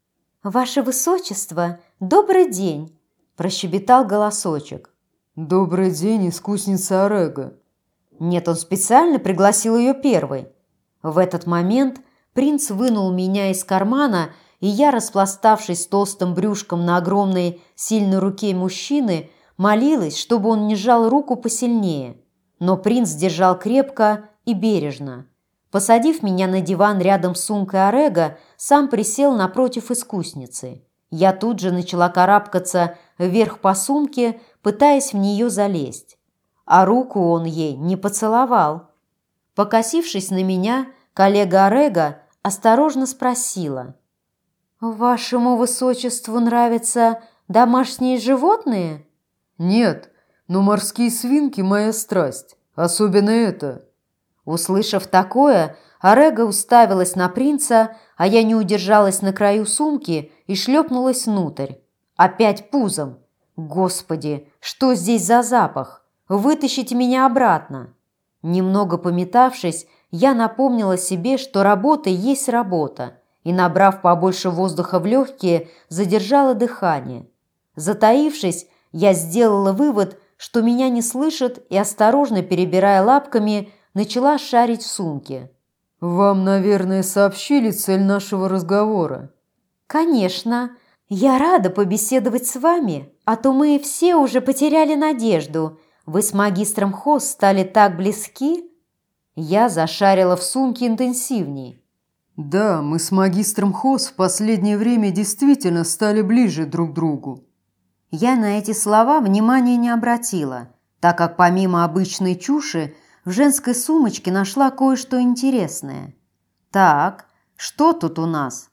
«Ваше высочество, добрый день!» – прощебетал голосочек.
«Добрый день, искусница Орега».
Нет, он специально пригласил ее первой. В этот момент принц вынул меня из кармана, и я, распластавшись толстым брюшком на огромной сильной руке мужчины, молилась, чтобы он не сжал руку посильнее. Но принц держал крепко и бережно. Посадив меня на диван рядом с сумкой Орега, сам присел напротив искусницы. Я тут же начала карабкаться вверх по сумке, пытаясь в нее залезть. А руку он ей не поцеловал. Покосившись на меня, коллега Орега осторожно спросила: «Вашему высочеству нравятся домашние животные?»
«Нет, но морские свинки – моя страсть, особенно это».
Услышав такое, Орега уставилась на принца, а я не удержалась на краю сумки и шлепнулась внутрь. Опять пузом. Господи, что здесь за запах? Вытащите меня обратно. Немного пометавшись, я напомнила себе, что работа есть работа, и, набрав побольше воздуха в легкие, задержала дыхание. Затаившись, я сделала вывод, что меня не слышат, и, осторожно перебирая лапками, начала шарить в сумке.
«Вам, наверное, сообщили цель нашего разговора?»
«Конечно. Я рада побеседовать с вами, а то мы все уже потеряли надежду. Вы с магистром Хос стали так близки?»
Я зашарила в сумке интенсивней.
«Да, мы с магистром Хос в последнее время действительно стали ближе друг к другу».
Я на эти слова внимания не обратила, так как помимо обычной чуши в женской сумочке нашла кое-что интересное. Так, что тут у нас?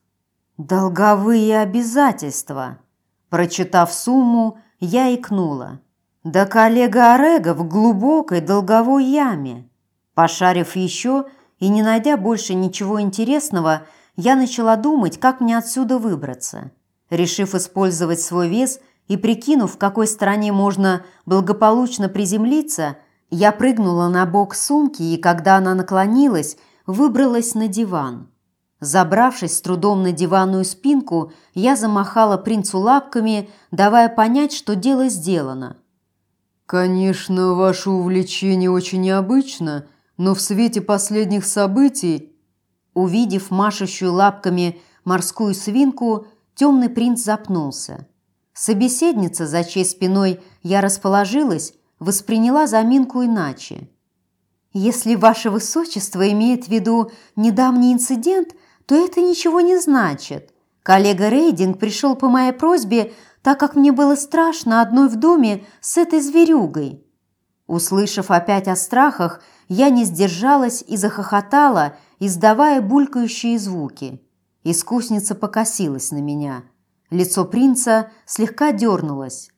Долговые обязательства. Прочитав сумму, я икнула. Да коллега Орега в глубокой долговой яме. Пошарив еще и не найдя больше ничего интересного, я начала думать, как мне отсюда выбраться. Решив использовать свой вес и прикинув, в какой стороне можно благополучно приземлиться, я прыгнула на бок сумки и, когда она наклонилась, выбралась на диван. Забравшись с трудом на диванную спинку, я замахала принцу лапками, давая понять, что дело сделано.
«Конечно, ваше увлечение очень необычно, но в свете последних событий...»
Увидев машущую лапками морскую свинку, темный принц запнулся. Собеседница, за чьей спиной я расположилась, восприняла заминку иначе. «Если ваше высочество имеет в виду недавний инцидент, то это ничего не значит. Коллега Рейдинг пришел по моей просьбе, так как мне было страшно одной в доме с этой зверюгой». Услышав опять о страхах, я не сдержалась и захохотала, издавая булькающие звуки. Искусница покосилась на меня. Лицо принца слегка дернулось.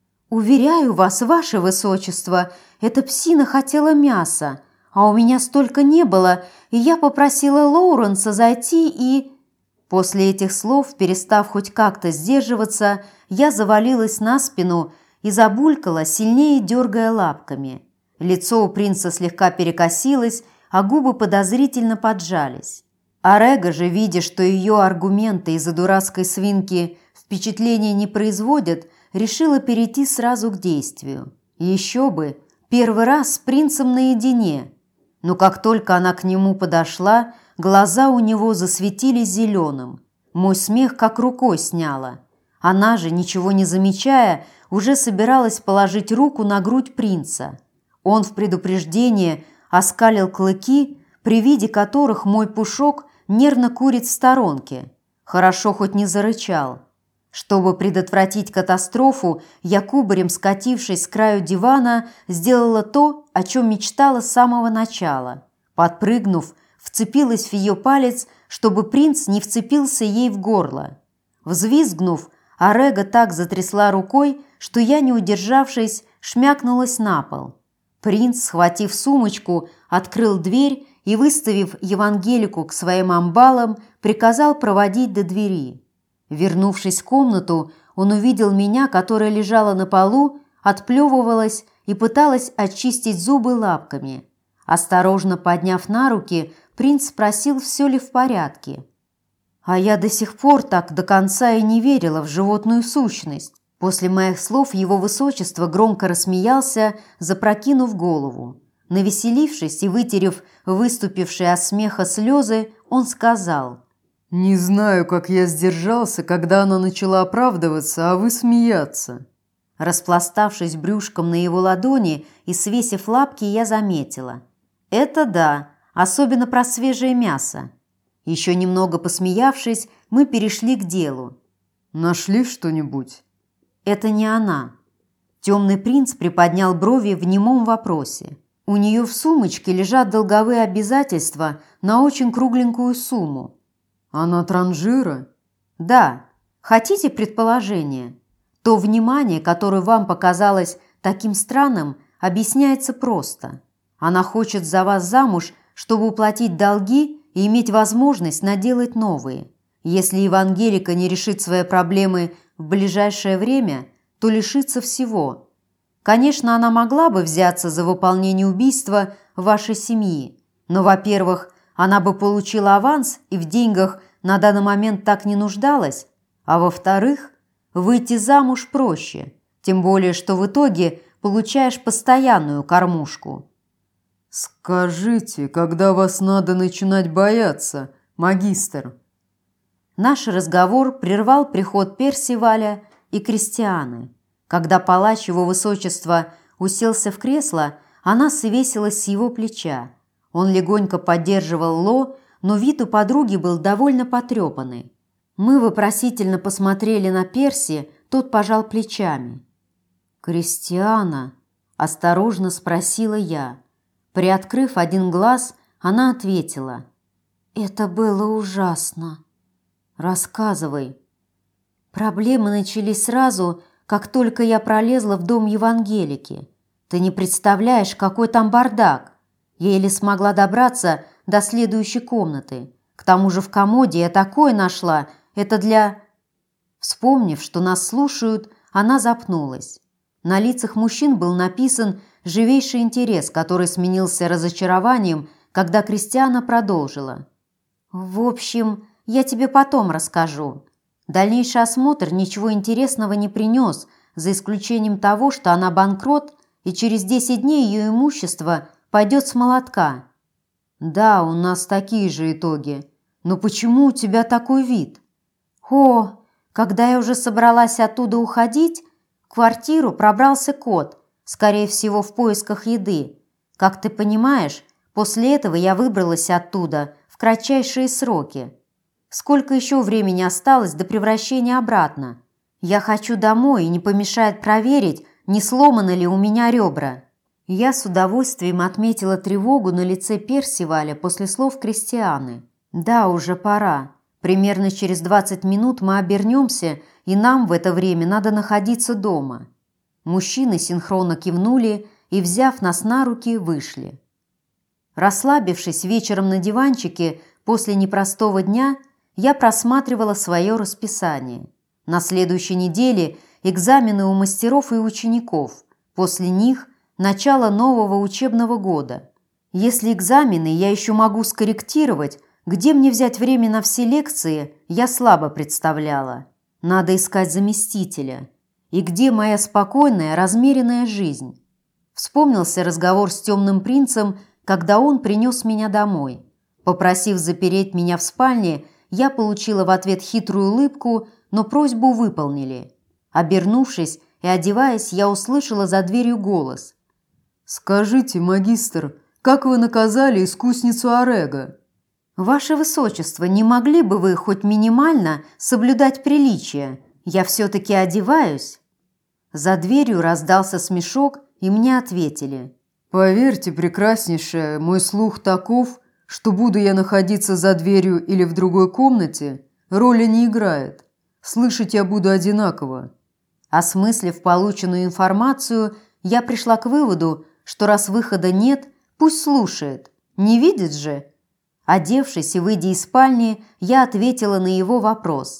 «Уверяю вас, ваше высочество, эта псина хотела мяса, а у меня столько не было, и я попросила Лоуренса зайти и...» После этих слов, перестав хоть как-то сдерживаться, я завалилась на спину и забулькала, сильнее дергая лапками. Лицо у принца слегка перекосилось, а губы подозрительно поджались. Арега же, видя, что ее аргументы из-за дурацкой свинки впечатления не производят, решила перейти сразу к действию. Еще бы, первый раз с принцем наедине. Но как только она к нему подошла, глаза у него засветились зеленым. Мой смех как рукой сняла. Она же, ничего не замечая, уже собиралась положить руку на грудь принца. Он в предупреждение оскалил клыки, при виде которых мой пушок нервно курит в сторонке. Хорошо хоть не зарычал. Чтобы предотвратить катастрофу, я кубарем, скатившись с краю дивана, сделала то, о чем мечтала с самого начала. Подпрыгнув, вцепилась в ее палец, чтобы принц не вцепился ей в горло. Взвизгнув, Арега так затрясла рукой, что я, не удержавшись, шмякнулась на пол. Принц, схватив сумочку, открыл дверь и, выставив Евангелику к своим амбалам, приказал проводить до двери. Вернувшись в комнату, он увидел меня, которая лежала на полу, отплевывалась и пыталась очистить зубы лапками. Осторожно подняв на руки, принц спросил, все ли в порядке. А я до сих пор так до конца и не верила в животную сущность. После моих слов его высочество громко рассмеялся, запрокинув голову. Навеселившись и вытерев выступившие от смеха слезы, он сказал:
«Не знаю, как я сдержался, когда она начала оправдываться, а вы смеяться».
Распластавшись брюшком на его ладони и свесив лапки, я заметила: «Это да, особенно про свежее мясо». Еще немного посмеявшись, мы перешли к делу.
«Нашли что-нибудь?»
«Это не она». Темный принц приподнял брови в немом вопросе. «У нее в сумочке лежат долговые обязательства на очень кругленькую сумму».
«Она транжира?»
«Да. Хотите предположение? То внимание, которое вам показалось таким странным, объясняется просто. Она хочет за вас замуж, чтобы уплатить долги и иметь возможность наделать новые. Если Евангелика не решит свои проблемы в ближайшее время, то лишится всего. Конечно, она могла бы взяться за выполнение убийства вашей семьи, но, во-первых, она бы получила аванс и в деньгах на данный момент так не нуждалась, а во-вторых, выйти замуж проще, тем более, что в итоге получаешь постоянную кормушку».
«Скажите, когда вас надо начинать бояться, магистр?»
Наш разговор прервал приход Персиваля и Кристианы. Когда палач его высочества уселся в кресло, она свесилась с его плеча. Он легонько поддерживал Ло, но вид у подруги был довольно потрепанный. Мы вопросительно посмотрели на Перси, тот пожал плечами. «Кристиана?» – осторожно спросила я. Приоткрыв один глаз, она ответила: «Это было ужасно». «Рассказывай». «Проблемы начались сразу, как только я пролезла в дом Евангелики. Ты не представляешь, какой там бардак. Я еле смогла добраться до следующей комнаты. К тому же в комоде я такое нашла. Это для...» Вспомнив, что нас слушают, она запнулась. На лицах мужчин был написан живейший интерес, который сменился разочарованием, когда Кристиана продолжила: «В общем, я тебе потом расскажу». Дальнейший осмотр ничего интересного не принес, за исключением того, что она банкрот, и через десять дней ее имущество пойдет с молотка. «Да, у нас такие же итоги. Но почему у тебя такой вид?» «О, когда я уже собралась оттуда уходить, в квартиру пробрался кот, скорее всего, в поисках еды. Как ты понимаешь, после этого я выбралась оттуда в кратчайшие сроки. Сколько еще времени осталось до превращения обратно? Я хочу домой, и не помешает проверить, не сломаны ли у меня ребра». Я с удовольствием отметила тревогу на лице Персиваля после слов Кристианы. Да, уже пора. Примерно через двадцать минут мы обернемся, и нам в это время надо находиться дома. Мужчины синхронно кивнули и, взяв нас на руки, вышли. Расслабившись вечером на диванчике после непростого дня, я просматривала свое расписание. На следующей неделе экзамены у мастеров и учеников. После них начало нового учебного года. Если экзамены я еще могу скорректировать, где мне взять время на все лекции, я слабо представляла. Надо искать заместителя. И где моя спокойная, размеренная жизнь? Вспомнился разговор с темным принцем, когда он принес меня домой. Попросив запереть меня в спальне, я получила в ответ хитрую улыбку, но просьбу выполнили. Обернувшись и одеваясь, я услышала за дверью голос.
«Скажите, магистр, как вы наказали искусницу Орега?»
«Ваше Высочество, не могли бы вы хоть минимально соблюдать приличие? Я все-таки одеваюсь». За дверью раздался смешок, и мне ответили.
«Поверьте, прекраснейшая, мой слух таков, что буду я находиться за дверью или в другой комнате, роли не играет. Слышать я буду одинаково».
Осмыслив полученную информацию, я пришла к выводу, что раз выхода нет, пусть слушает. Не видит же? Одевшись и выйдя из спальни, я ответила на его вопрос.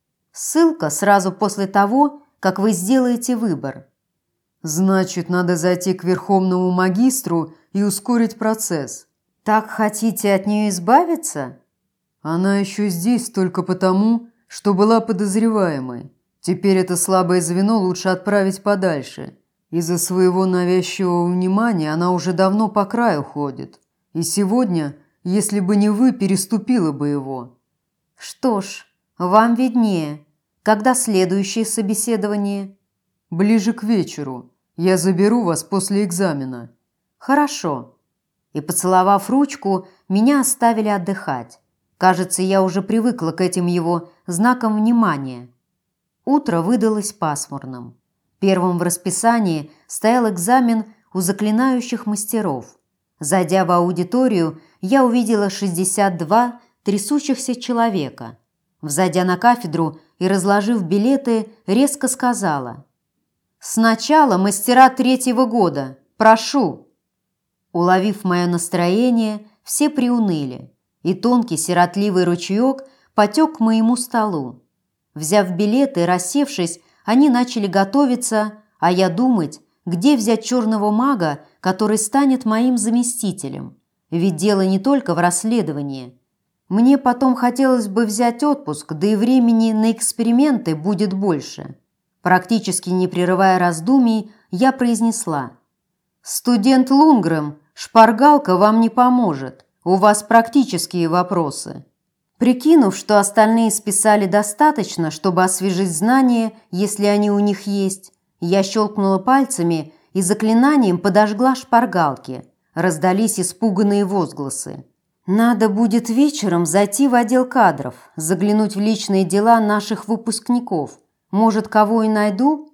Ссылка сразу после того, как вы сделаете выбор.
«Значит, надо зайти к верховному магистру и ускорить процесс».
«Так хотите от нее избавиться?»
«Она еще здесь только потому, что была подозреваемой. Теперь это слабое звено лучше отправить подальше. Из-за своего навязчивого внимания она уже давно по краю ходит. И сегодня, если бы не вы, переступила бы его».
«Что ж, вам виднее. Когда следующее собеседование?»
«Ближе к вечеру. Я заберу вас после экзамена».
«Хорошо». И, поцеловав ручку, меня оставили отдыхать. Кажется, я уже привыкла к этим его знакам внимания. Утро выдалось пасмурным. Первым в расписании стоял экзамен у заклинающих мастеров. Зайдя в аудиторию, я увидела шестьдесят два трясущихся человека. Взойдя на кафедру и разложив билеты, резко сказала: «Сначала мастера третьего года. Прошу». Уловив мое настроение, все приуныли, и тонкий сиротливый ручеек потек к моему столу. Взяв билеты и рассевшись, они начали готовиться, а я думать, где взять черного мага, который станет моим заместителем. Ведь дело не только в расследовании. Мне потом хотелось бы взять отпуск, да и времени на эксперименты будет больше. Практически не прерывая раздумий, я произнесла: «Студент Лунгрэм, шпаргалка вам не поможет. У вас практические вопросы». Прикинув, что остальные списали достаточно, чтобы освежить знания, если они у них есть, я щелкнула пальцами и заклинанием подожгла шпаргалки. Раздались испуганные возгласы. «Надо будет вечером зайти в отдел кадров, заглянуть в личные дела наших выпускников. Может, кого и найду?»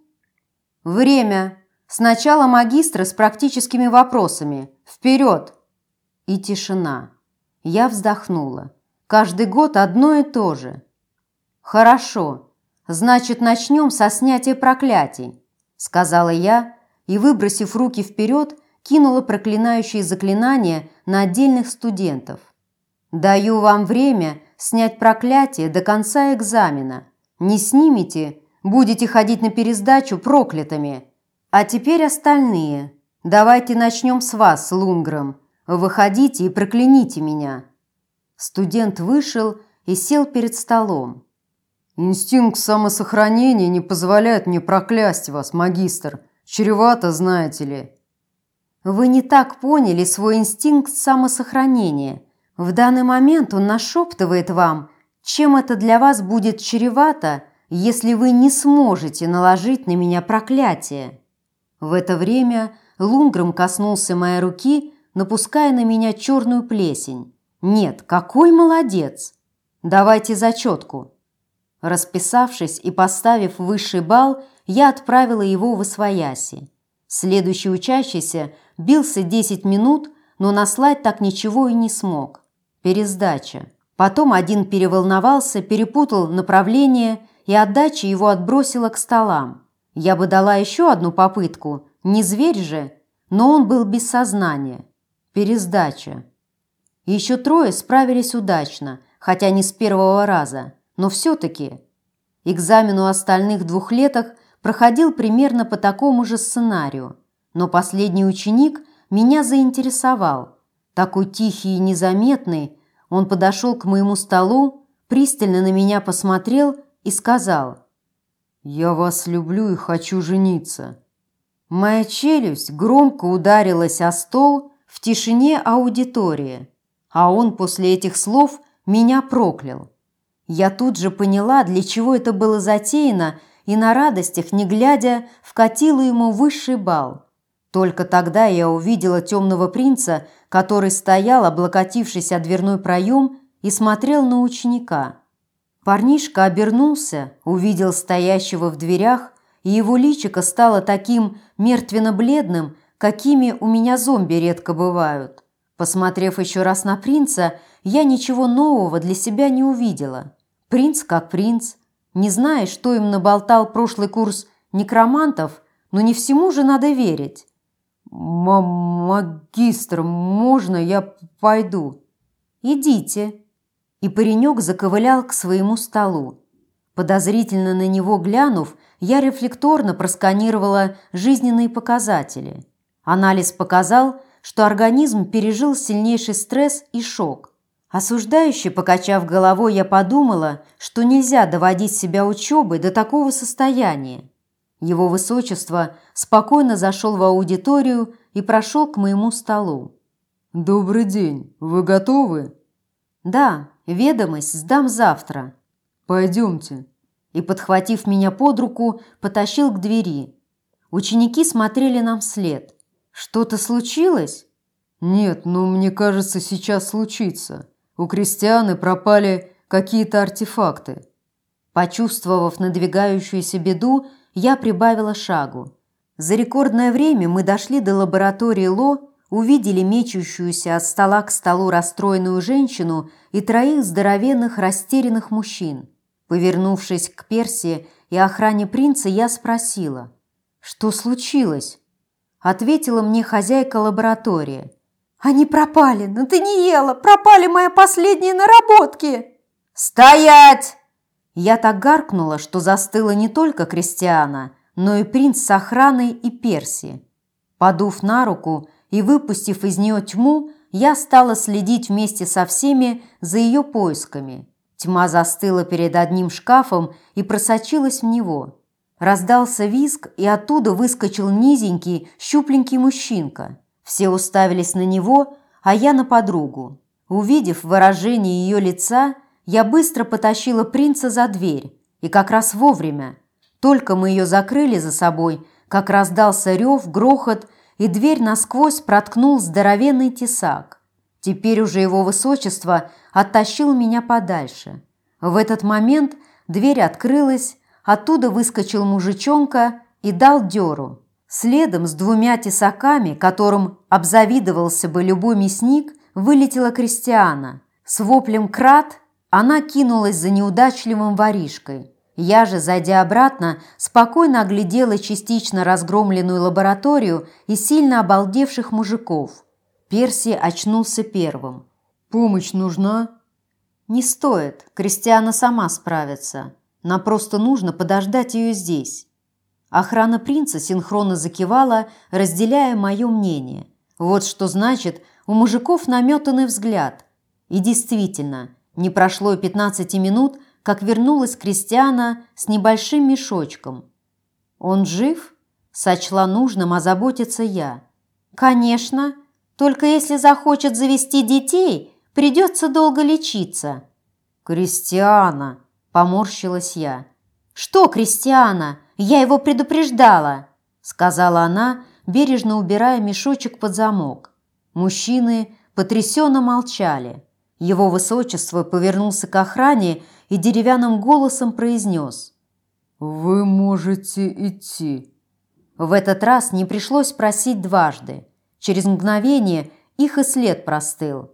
«Время! Сначала магистры с практическими вопросами. Вперед!» И тишина. Я вздохнула. Каждый год одно и то же. «Хорошо. Значит, начнем со снятия проклятий», — сказала я и, выбросив руки вперед, кинула проклинающие заклинания на отдельных студентов. «Даю вам время снять проклятие до конца экзамена. Не снимете, будете ходить на пересдачу проклятыми. А теперь остальные. Давайте начнем с вас, Лунгрэм. Выходите и прокляните меня». Студент вышел и сел перед столом.
«Инстинкт самосохранения не позволяет мне проклясть вас, магистр. Чревато, знаете ли».
«Вы не так поняли свой инстинкт самосохранения. В данный момент он нашептывает вам, чем это для вас будет чревато, если вы не сможете наложить на меня проклятие». В это время Лунгрэм коснулся моей руки, напуская на меня черную плесень. «Нет, какой молодец! Давайте зачетку». Расписавшись и поставив высший балл, я отправила его в освояси. Следующий учащийся бился десять минут, но наслать так ничего и не смог. Пересдача. Потом один переволновался, перепутал направление, и отдача его отбросила к столам. Я бы дала еще одну попытку, не зверь же, но он был без сознания. Пересдача. Еще трое справились удачно, хотя не с первого раза, но все-таки. Экзамен у остальных двухлеток проходил примерно по такому же сценарию, но последний ученик меня заинтересовал. Такой тихий и незаметный, он подошел к моему столу, пристально на меня посмотрел и сказал: «Я вас люблю и хочу жениться». Моя челюсть громко ударилась о стол в тишине аудитории, а он после этих слов меня проклял. Я тут же поняла, для чего это было затеяно, и на радостях, не глядя, вкатила ему высший балл. Только тогда я увидела темного принца, который стоял, облокотившись о дверной проем, и смотрел на ученика. Парнишка обернулся, увидел стоящего в дверях, и его личико стало таким мертвенно-бледным, какими у меня зомби редко бывают. Посмотрев еще раз на принца, я ничего нового для себя не увидела. Принц как принц. Не зная, что им наболтал прошлый курс некромантов, но не всему же надо верить. «Магистр, можно я пойду?» «Идите». И паренек заковылял к своему столу. Подозрительно на него глянув, я рефлекторно просканировала жизненные показатели. Анализ показал, что организм пережил сильнейший стресс и шок. Осуждающе покачав головой, я подумала, что нельзя доводить себя учебой до такого состояния. Его высочество спокойно зашел в аудиторию и прошел к моему столу.
«Добрый день. Вы готовы?»
«Да, ведомость сдам завтра».
«Пойдемте».
И, подхватив меня под руку, потащил к двери. Ученики смотрели нам вслед. «Что-то случилось?»
«Нет, но мне кажется, сейчас случится. У Кристианы пропали какие-то артефакты».
Почувствовав надвигающуюся беду, я прибавила шагу. За рекордное время мы дошли до лаборатории Ло, увидели мечущуюся от стола к столу расстроенную женщину и троих здоровенных растерянных мужчин. Повернувшись к Перси и охране принца, я спросила: «Что случилось?» Ответила мне хозяйка лаборатории: «Они пропали, Натаниэла, пропали мои последние наработки!» «Стоять!» Я так гаркнула, что застыла не только Кристиана, но и принц с охраной и Перси. Подув на руку и выпустив из нее тьму, я стала следить вместе со всеми за ее поисками. Тьма застыла перед одним шкафом и просочилась в него. Раздался визг, и оттуда выскочил низенький, щупленький мужчинка. Все уставились на него, а я на подругу. Увидев выражение ее лица, я быстро потащила принца за дверь, и как раз вовремя. Только мы ее закрыли за собой, как раздался рев, грохот, и дверь насквозь проткнул здоровенный тесак. Теперь уже его высочество оттащил меня подальше. В этот момент дверь открылась, оттуда выскочил мужичонка и дал дёру. Следом с двумя тесаками, которым обзавидовался бы любой мясник, вылетела Кристиана. С воплем «Крат!» она кинулась за неудачливым воришкой. Я же, зайдя обратно, спокойно оглядела частично разгромленную лабораторию и сильно обалдевших мужиков. Перси очнулся первым.
«Помощь нужна?»
«Не стоит, Кристиана сама справится. Нам просто нужно подождать ее здесь». Охрана принца синхронно закивала, разделяя мое мнение. Вот что значит у мужиков наметанный взгляд. И действительно, не прошло и пятнадцати минут, как вернулась Кристиана с небольшим мешочком. «Он жив?» – сочла нужным озаботиться я. «Конечно, только если захочет завести детей, придется долго лечиться». «Кристиана!» – поморщилась я. «Что, Кристиана? Я его предупреждала!» – сказала она, бережно убирая мешочек под замок. Мужчины потрясенно молчали. Его высочество повернулся к охране и деревянным голосом произнес:
«Вы можете идти».
В этот раз не пришлось просить дважды. Через мгновение их и след простыл.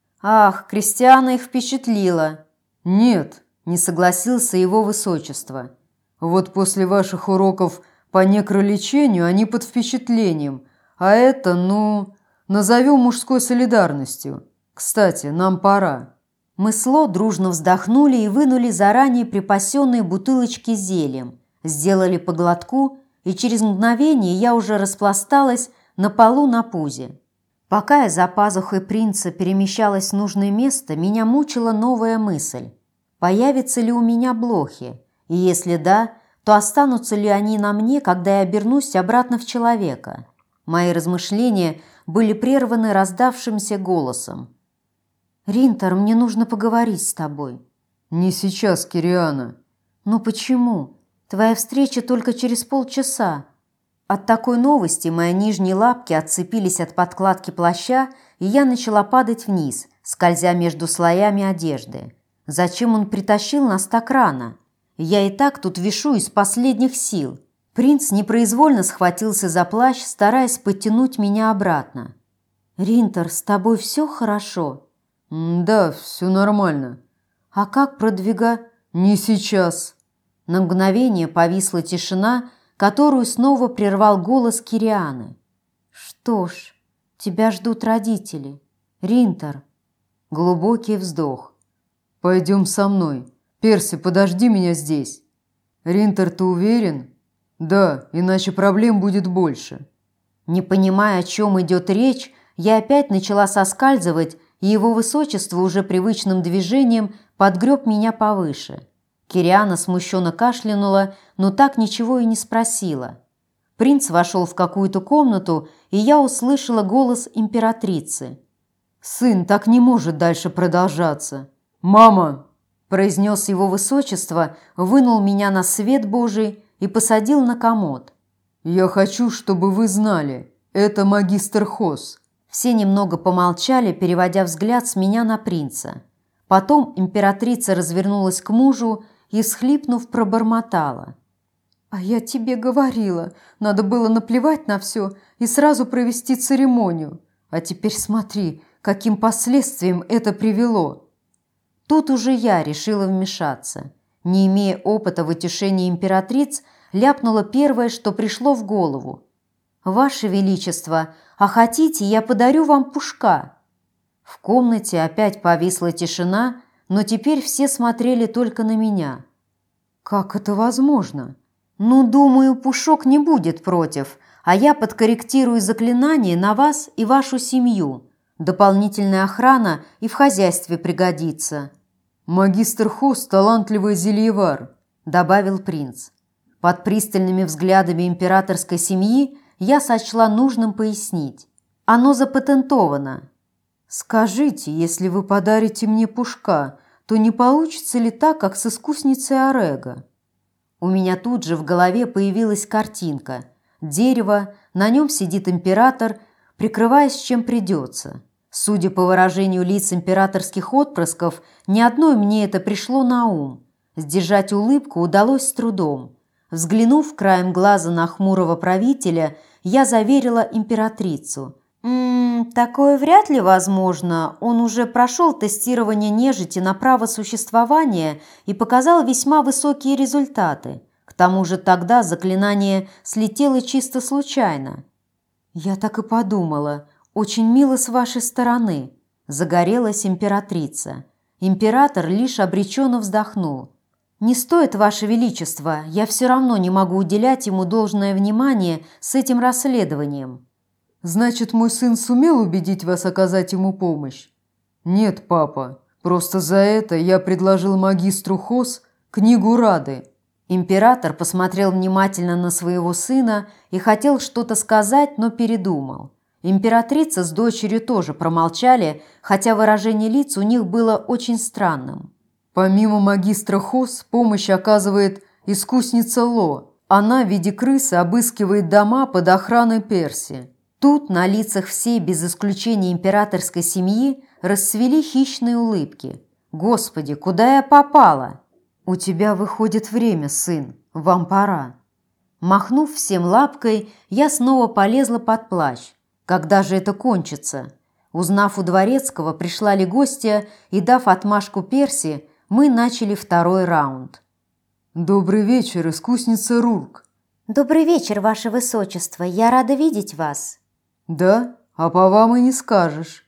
Ах, Кристиана их впечатлила.
Нет,
не согласился его высочество.
Вот после ваших уроков по некролечению они под впечатлением, а это, ну, назовем мужской солидарностью. Кстати, нам пора.
Мы с Ло дружно вздохнули и вынули заранее припасенные бутылочки с зельем, сделали по глотку, и через мгновение я уже распласталась на полу на пузе. Пока я за пазухой принца перемещалась в нужное место, меня мучила новая мысль. Появятся ли у меня блохи? И если да, то останутся ли они на мне, когда я обернусь обратно в человека? Мои размышления были прерваны раздавшимся голосом. «Ринтер, мне нужно поговорить с тобой».
«Не сейчас, Кириана».
«Ну почему? Твоя встреча только через полчаса». От такой новости мои нижние лапки отцепились от подкладки плаща, и я начала падать вниз, скользя между слоями одежды. Зачем он притащил нас так рано? Я и так тут вишу из последних сил. Принц непроизвольно схватился за плащ, стараясь подтянуть меня обратно. «Ринтер, с тобой все хорошо?»
«Да, все нормально».
«А как продвига...»
«Не сейчас».
На мгновение повисла тишина, которую снова прервал голос Кирианы. «Что ж, тебя ждут родители. Ринтер». Глубокий вздох.
«Пойдем со мной. Перси, подожди меня здесь». «Ринтер, ты уверен?» «Да, иначе проблем будет больше».
Не понимая, о чем идет речь, я опять начала соскальзывать, и его высочество уже привычным движением подгреб меня повыше. Кириана смущенно кашлянула, но так ничего и не спросила. Принц вошел в какую-то комнату, и я услышала голос императрицы.
«Сын, так не может дальше продолжаться». «Мама!»
– произнес его высочество, вынул меня на свет Божий и посадил на комод.
«Я хочу, чтобы вы знали, это магистр Хос».
Все немного помолчали, переводя взгляд с меня на принца. Потом императрица развернулась к мужу и, всхлипнув, пробормотала.
«А я тебе говорила, надо было наплевать на все и сразу провести церемонию. А теперь смотри, каким последствиям это привело».
Тут уже я решила вмешаться. Не имея опыта в утешении императриц, ляпнула первое, что пришло в голову. «Ваше Величество, а хотите, я подарю вам пушка?» В комнате опять повисла тишина, но теперь все смотрели только на меня.
«Как это возможно?»
«Ну, думаю, Пушок не будет против, а я подкорректирую заклинание на вас и вашу семью. Дополнительная охрана и в хозяйстве пригодится».
«Магистр Хос – талантливый зельевар»,
– добавил принц. Под пристальными взглядами императорской семьи я сочла нужным пояснить. Оно запатентовано.
«Скажите, если вы подарите мне пушка, то не получится ли так, как с искусницей Орега?»
У меня тут же в голове появилась картинка. Дерево, на нем сидит император, прикрываясь чем придется. Судя по выражению лиц императорских отпрысков, ни одной мне это пришло на ум. Сдержать улыбку удалось с трудом. Взглянув краем глаза на хмурого правителя, я заверила императрицу. «М-м, такое вряд ли возможно. Он уже прошел тестирование нежити на право существования и показал весьма высокие результаты. К тому же тогда заклинание слетело чисто случайно». «Я так и подумала. Очень мило с вашей стороны», – загорелась императрица. Император лишь обреченно вздохнул. «Не стоит, Ваше Величество, я все равно не могу уделять ему должное внимание с этим расследованием».
«Значит, мой сын сумел убедить вас оказать ему помощь?» «Нет, папа, просто за это я предложил магистру Хос книгу Рады».
Император посмотрел внимательно на своего сына и хотел что-то сказать, но передумал. Императрица с дочерью тоже промолчали, хотя выражение лиц у них было очень странным.
«Помимо магистра Хос помощь оказывает искусница Ло. Она в виде крысы обыскивает дома под охраной Перси».
Тут на лицах всей, без исключения императорской семьи, расцвели хищные улыбки. «Господи, куда я попала?» «У тебя выходит время, сын. Вам пора». Махнув всем лапкой, я снова полезла под плащ. Когда же это кончится? Узнав у дворецкого, пришла ли гостья, и, дав отмашку Перси, мы начали второй раунд.
«Добрый вечер, искусница Рурк».
«Добрый вечер, ваше высочество. Я рада видеть вас».
«Да? А по вам и не скажешь».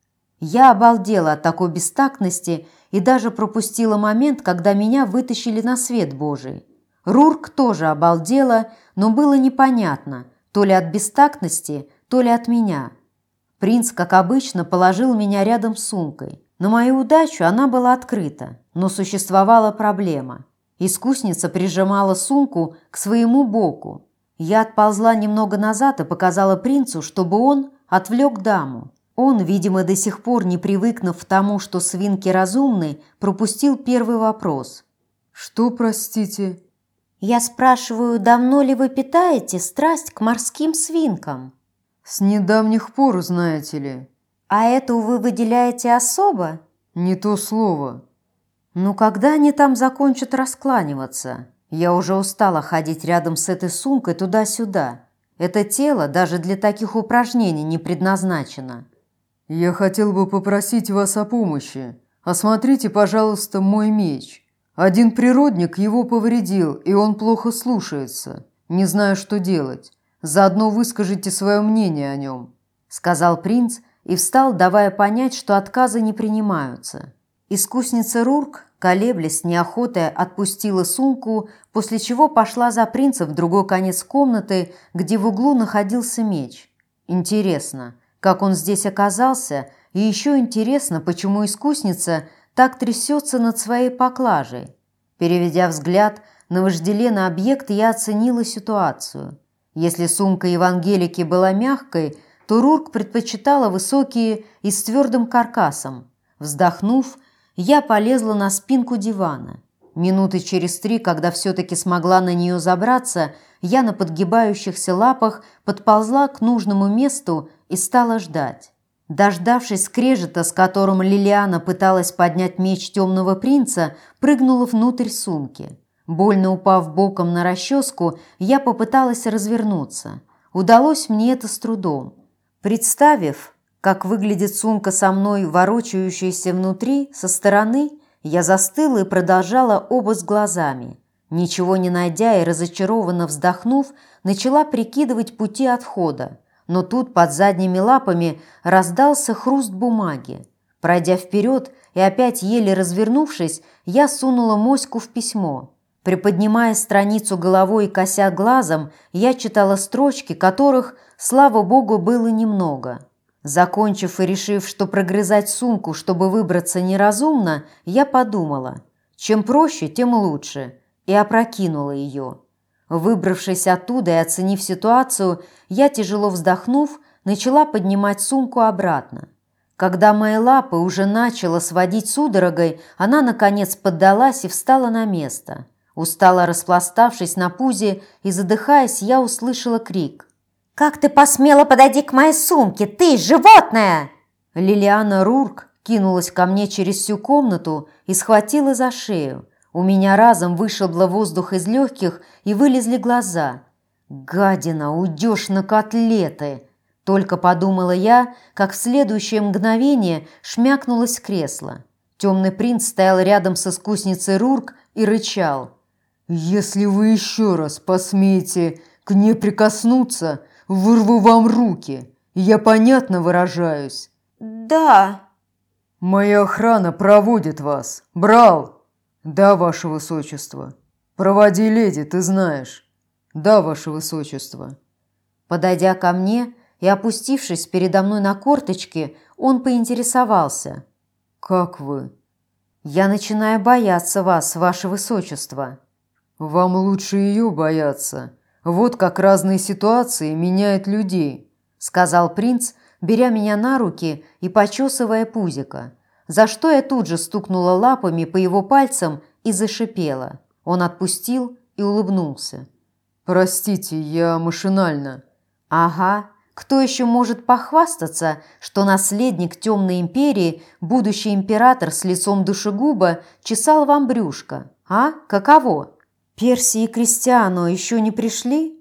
Я обалдела от такой бестактности и даже пропустила момент, когда меня вытащили на свет Божий. Рурк тоже обалдела, но было непонятно, то ли от бестактности, то ли от меня. Принц, как обычно, положил меня рядом с сумкой. На мою удачу она была открыта, но существовала проблема. Искусница прижимала сумку к своему боку. Я отползла немного назад и показала принцу, чтобы он отвлек даму. Он, видимо, до сих пор не привыкнув к тому, что свинки разумны, пропустил первый вопрос.
«Что, простите?»
«Я спрашиваю, давно ли вы питаете страсть к морским свинкам?»
«С недавних пор, знаете ли».
«А эту вы выделяете особо?»
«Не то слово».
«Ну, когда они там закончат раскланиваться? Я уже устала ходить рядом с этой сумкой туда-сюда. Это тело даже для таких упражнений не предназначено».
«Я хотел бы попросить вас о помощи. Осмотрите, пожалуйста, мой меч. Один природник его повредил, и он плохо слушается. Не знаю, что делать. Заодно выскажите свое мнение о нем», – сказал принц и встал, давая понять, что отказы не принимаются. Искусница Рурк, колеблясь с неохотой, отпустила сумку, после чего пошла за принцем в другой конец комнаты, где в углу находился меч. Интересно, как он здесь оказался, и еще интересно, почему искусница так трясется над своей поклажей. Переведя взгляд на вожделенный объект, я оценила ситуацию. Если сумка Евангелики была мягкой, то Рурк предпочитала высокие и с твердым каркасом. Вздохнув, я полезла на спинку дивана. Минуты через три, когда все-таки смогла на нее забраться, я на подгибающихся лапах подползла к нужному месту и стала ждать. Дождавшись скрежета, с которым Лилиана пыталась поднять меч темного принца, прыгнула внутрь сумки. Больно упав боком на расческу, я попыталась развернуться. Удалось мне это с трудом. Представив, как выглядит сумка со мной, ворочающаяся внутри, со стороны, я застыла и продолжала обыск глазами. Ничего не найдя и разочарованно вздохнув, начала прикидывать пути отхода. Но тут под задними лапами раздался хруст бумаги. Пройдя вперед и опять еле развернувшись, я сунула моську в письмо. Приподнимая страницу головой и кося глазом, я читала строчки, которых, слава богу, было немного. Закончив и решив, что прогрызать сумку, чтобы выбраться неразумно, я подумала, чем проще, тем лучше, и опрокинула ее. Выбравшись оттуда и оценив ситуацию, я, тяжело вздохнув, начала поднимать сумку обратно. Когда мои лапы уже начала сводить судорогой, она, наконец, поддалась и встала на место. Устало распластавшись на пузе и задыхаясь, я услышала крик.
«Как ты посмела подойти к моей сумке, ты, животное!»
Лилиана Рурк кинулась ко мне через всю комнату и схватила за шею. У меня разом вышибло воздух из легких и вылезли глаза. «Гадина, уйдешь на котлеты!» Только подумала я, как в следующее мгновение шмякнулось кресло. Темный принц стоял рядом с искусницей Рурк и рычал.
«Если вы еще раз посмеете к ней прикоснуться, вырву вам руки. Я понятно выражаюсь?»
«Да».
«Моя охрана проводит вас. Брал!» «Да, ваше высочество». «Проводи леди, ты знаешь». «Да, ваше высочество».
Подойдя ко мне и опустившись передо мной на корточки, он поинтересовался.
«Как вы?»
«Я начинаю бояться вас, ваше высочество».
«Вам лучше ее бояться. Вот как разные ситуации меняют людей», —
сказал принц, беря меня на руки и почесывая пузико, за что я тут же стукнула лапами по его пальцам и зашипела. Он отпустил и улыбнулся.
«Простите, я машинально».
«Ага, кто еще может похвастаться, что наследник Темной империи, будущий император с лицом душегуба, чесал вам брюшко? А? Каково? Перси и Кристиано еще не пришли?»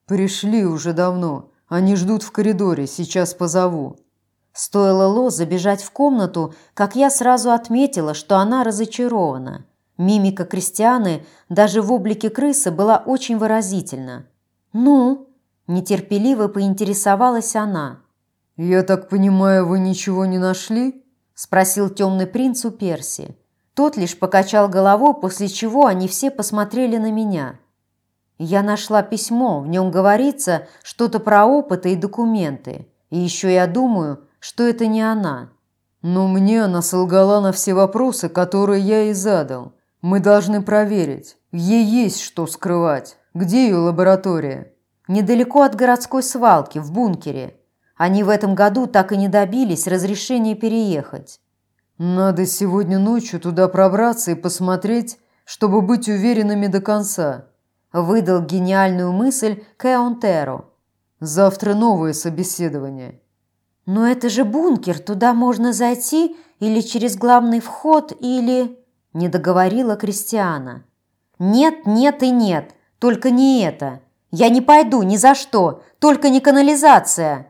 «Пришли уже давно. Они ждут в коридоре. Сейчас позову».
Стоило Ло забежать в комнату, как я сразу отметила, что она разочарована. Мимика Кристианы даже в облике крысы была очень выразительна. «Ну?» – нетерпеливо поинтересовалась она.
«Я так понимаю, вы ничего не нашли?»
– спросил темный принц у Перси. Тот лишь покачал головой, после чего они все посмотрели на меня. Я нашла письмо, в нем говорится что-то про опыты и документы. И еще я думаю, что это не она.
Но мне она солгала на все вопросы, которые я ей задал. Мы должны проверить. Ей есть что скрывать. Где ее лаборатория?
Недалеко от городской свалки, в бункере. Они в этом году так и не добились разрешения переехать.
Надо сегодня ночью туда пробраться и посмотреть, чтобы быть уверенными до конца.
Выдал гениальную мысль Кеонтеро.
Завтра новое собеседование.
Но это же бункер, туда можно зайти или через главный вход, или... Не договорила Кристиана. Нет, нет и нет, только не это. Я не пойду ни за что, только не канализация.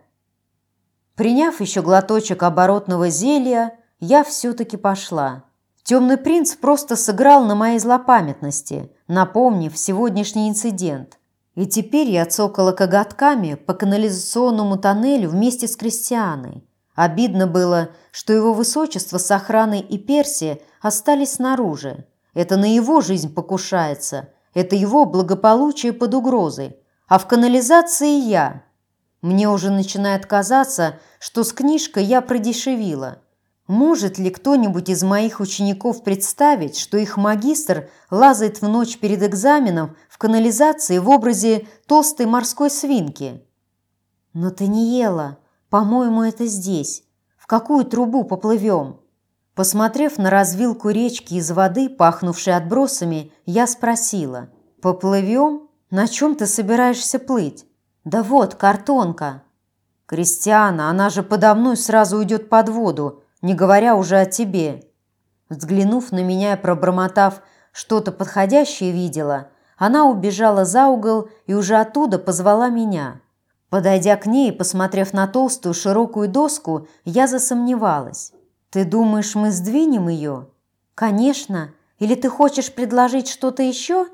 Приняв еще глоточек оборотного зелья, я все-таки пошла. Темный принц просто сыграл на моей злопамятности, напомнив сегодняшний инцидент. И теперь я цокала коготками по канализационному тоннелю вместе с Кристианой. Обидно было, что его высочество с охраной и Перси остались снаружи. Это на его жизнь покушается, это его благополучие под угрозой. А в канализации я. Мне уже начинает казаться, что с книжкой я продешевила. Может ли кто-нибудь из моих учеников представить, что их магистр лазает в ночь перед экзаменом в канализации в образе толстой морской свинки? Но ты не ела. По-моему, это здесь. В какую трубу поплывем? Посмотрев на развилку речки из воды, пахнувшей отбросами, я спросила. Поплывем? На чем ты собираешься плыть? Да вот, картонка. Кристиана, она же подо мной сразу уйдет под воду, не говоря уже о тебе. Взглянув на меня и пробормотав что-то подходящее видела, она убежала за угол и уже оттуда позвала меня. Подойдя к ней и посмотрев на толстую широкую доску, я засомневалась. «Ты думаешь, мы сдвинем ее?» «Конечно. Или ты хочешь предложить что-то еще?»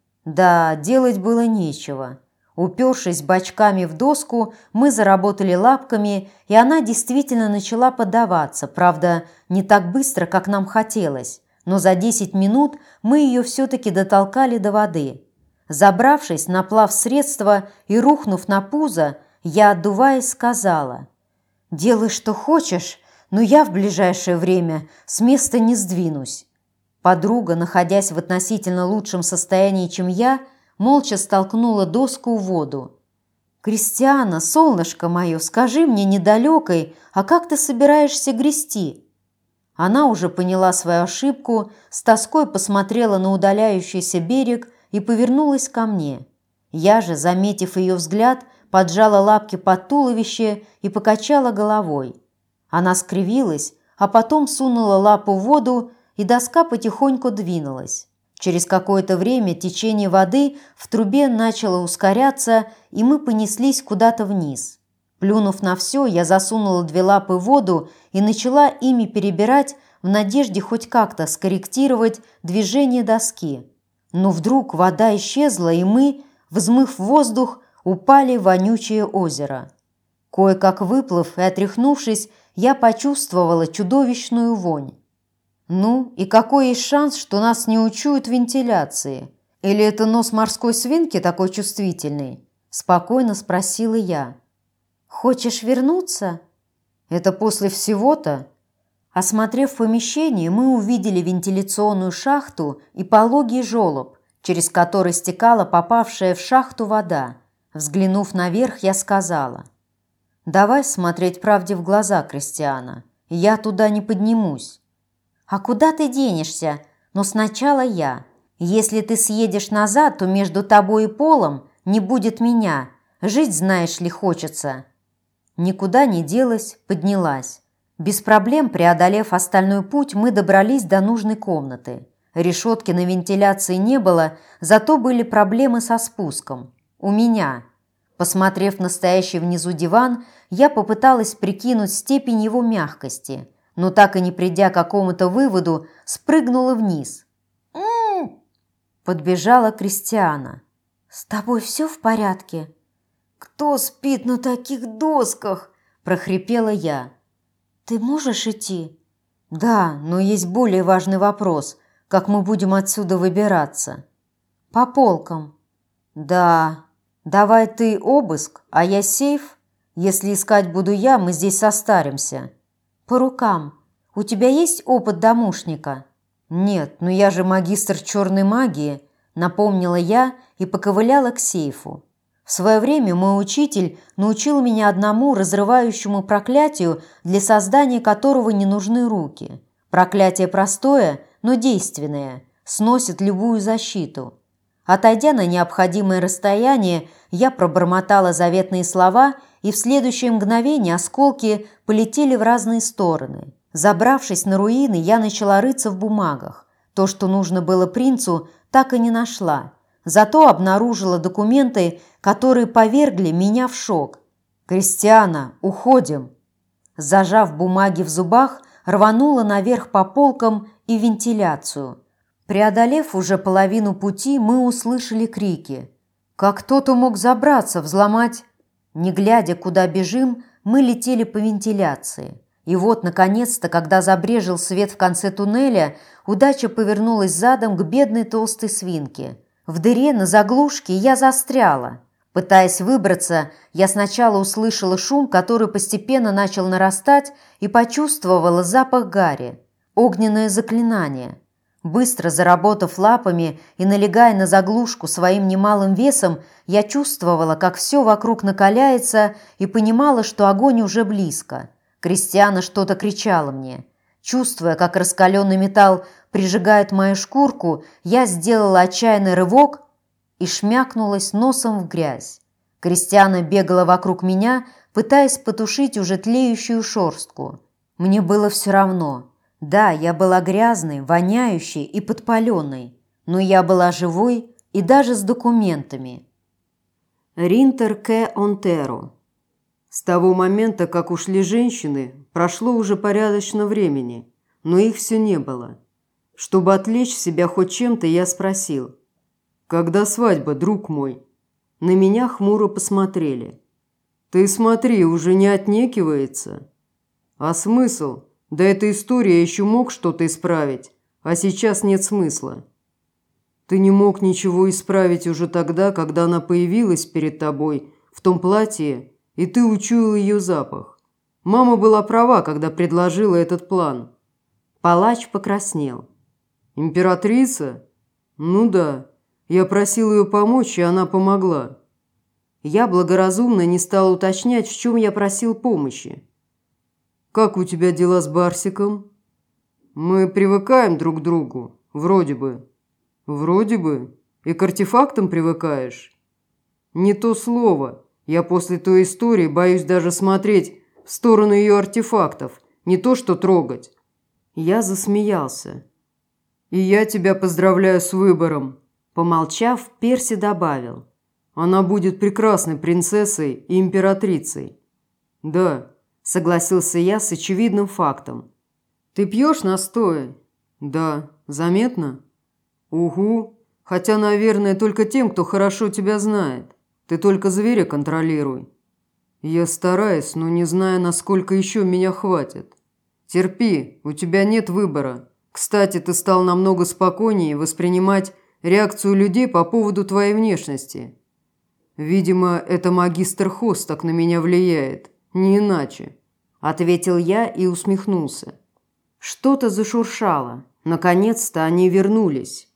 Да, делать было нечего. Упершись бочками в доску, мы заработали лапками, и она действительно начала поддаваться, правда, не так быстро, как нам хотелось, но за десять минут мы ее все-таки дотолкали до воды. Забравшись на плавсредство и рухнув на пузо, я, отдуваясь, сказала: «Делай, что хочешь, но я в ближайшее время с места не сдвинусь». Подруга, находясь в относительно лучшем состоянии, чем я, молча столкнула доску в воду. «Кристиана, солнышко мое, скажи мне недалекой, а как ты собираешься грести?» Она уже поняла свою ошибку, с тоской посмотрела на удаляющийся берег и повернулась ко мне. Я же, заметив ее взгляд, поджала лапки под туловище и покачала головой. Она скривилась, а потом сунула лапу в воду, и доска потихоньку двинулась. Через какое-то время течение воды в трубе начало ускоряться, и мы понеслись куда-то вниз. Плюнув на все, я засунула две лапы в воду и начала ими перебирать в надежде хоть как-то скорректировать движение доски. Но вдруг вода исчезла, и мы, взмыв в воздух, упали в вонючее озеро. Кое-как выплыв и отряхнувшись, я почувствовала чудовищную вонь. Ну, и какой есть шанс, что нас не учуют вентиляции? Или это нос морской свинки такой чувствительный? Спокойно спросила я. Хочешь вернуться? Это после всего-то? Осмотрев помещение, мы увидели вентиляционную шахту и пологий желоб, через который стекала попавшая в шахту вода. Взглянув наверх, я сказала: «Давай смотреть правде в глаза, Кристиана. Я туда не поднимусь». «А куда ты денешься? Но сначала я. Если ты съедешь назад, то между тобой и полом не будет меня. Жить, знаешь ли, хочется». Никуда не делась, поднялась. Без проблем, преодолев остальной путь, мы добрались до нужной комнаты. Решетки на вентиляции не было, зато были проблемы со спуском. У меня. Посмотрев на стоящий внизу диван, я попыталась прикинуть степень его мягкости, но так и не придя к какому-то выводу, спрыгнула вниз. «М-м-м!» Подбежала Кристиана. «С тобой все в порядке?» «Кто спит на таких досках?» – прохрипела я. «Ты можешь идти?» «Да, но есть более важный вопрос. Как мы будем отсюда выбираться?» «По полкам». «Да. Давай ты обыск, а я сейф. Если искать буду я, мы здесь состаримся». «По рукам. У тебя есть опыт домушника?» «Нет, но я же магистр черной магии», – напомнила я и поковыляла к сейфу. В свое время мой учитель научил меня одному разрывающему проклятию, для создания которого не нужны руки. Проклятие простое, но действенное, сносит любую защиту. Отойдя на необходимое расстояние, я пробормотала заветные слова, и в следующее мгновение осколки полетели в разные стороны. Забравшись на руины, я начала рыться в бумагах. То, что нужно было принцу, так и не нашла. Зато обнаружила документы, которые повергли меня в шок. «Кристиана, уходим!» Зажав бумаги в зубах, рванула наверх по полкам и вентиляцию. Преодолев уже половину пути, мы услышали крики. Как кто-то мог забраться, взломать? Не глядя, куда бежим, мы летели по вентиляции. И вот, наконец-то, когда забрежил свет в конце туннеля, удача повернулась задом к бедной толстой свинке. В дыре на заглушке я застряла. Пытаясь выбраться, я сначала услышала шум, который постепенно начал нарастать, и почувствовала запах гари. Огненное заклинание. Быстро заработав лапами и налегая на заглушку своим немалым весом, я чувствовала, как все вокруг накаляется, и понимала, что огонь уже близко. Кристиана что-то кричала мне. Чувствуя, как раскаленный металл прижигает мою шкурку, я сделала отчаянный рывок и шмякнулась носом в грязь. Кристиана бегала вокруг меня, пытаясь потушить уже тлеющую шерстку. Мне было все равно. Да, я была грязной, воняющей и подпаленной, но я была живой и даже с документами. Ринтер К. Онтеро. С того момента, как ушли женщины, прошло уже порядочно времени, но их все не было. Чтобы отвлечь себя хоть чем-то, я спросил: «Когда свадьба, друг мой?» На меня хмуро посмотрели. «Ты смотри, уже не отнекивается?» «А смысл? Да эта история еще мог что-то исправить, а сейчас нет смысла». «Ты не мог ничего исправить уже тогда, когда она появилась перед тобой в том платье, и ты учуял ее запах. Мама была права, когда предложила этот план». Палач покраснел. «Императрица? Ну да. Я просил ее помочь, и она помогла». Я благоразумно не стал уточнять, в чем я просил помощи. «Как у тебя дела с Барсиком?» «Мы привыкаем друг к другу. Вроде бы». «Вроде бы? И к артефактам привыкаешь?» «Не то слово. Я после той истории боюсь даже смотреть в сторону ее артефактов, не то что трогать». Я засмеялся. «И я тебя поздравляю с выбором». Помолчав, Перси добавил: «Она будет прекрасной принцессой и императрицей». «Да», – согласился я с очевидным фактом. «Ты пьешь настои?» «Да». «Заметно?» «Угу. Хотя, наверное, только тем, кто хорошо тебя знает. Ты только зверя контролируй». «Я стараюсь, но не знаю, насколько еще меня хватит». «Терпи, у тебя нет выбора. Кстати, ты стал намного спокойнее воспринимать реакцию людей по поводу твоей внешности. Видимо, это магистр Хос так на меня влияет, не иначе», – ответил я и усмехнулся. Что-то зашуршало. Наконец-то они вернулись.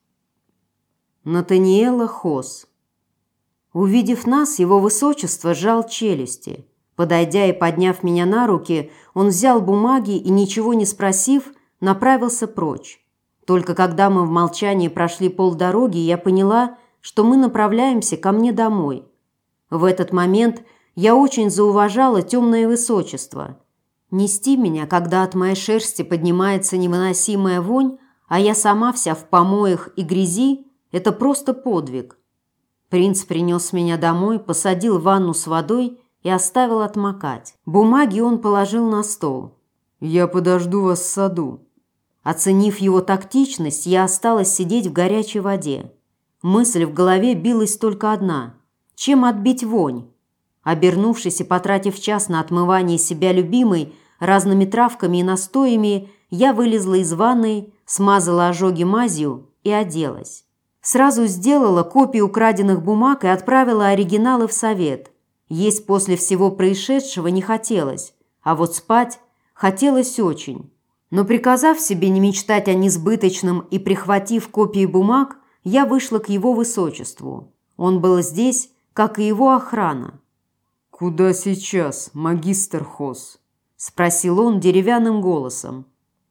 Натаниэла Хос. Увидев нас, его высочество сжал челюсти. Подойдя и подняв меня на руки, он взял бумаги и, ничего не спросив, направился прочь. Только когда мы в молчании прошли полдороги, я поняла, что мы направляемся ко мне домой. В этот момент я очень зауважала темное высочество. Нести меня, когда от моей шерсти поднимается невыносимая вонь, а я сама вся в помоях и грязи, это просто подвиг. Принц принес меня домой, посадил в ванну с водой и оставил отмокать. Бумаги он положил на стол.
«Я подожду вас в саду».
Оценив его тактичность, я осталась сидеть в горячей воде. Мысль в голове билась только одна – чем отбить вонь? Обернувшись и потратив час на отмывание себя любимой разными травками и настоями, я вылезла из ванной, смазала ожоги мазью и оделась. Сразу сделала копии украденных бумаг и отправила оригиналы в совет. Есть после всего происшедшего не хотелось, а вот спать хотелось очень. Но приказав себе не мечтать о несбыточном и прихватив копии бумаг, я вышла к его высочеству. Он был здесь, как и его охрана.
«Куда сейчас, магистр Хос?»
– спросил он деревянным голосом.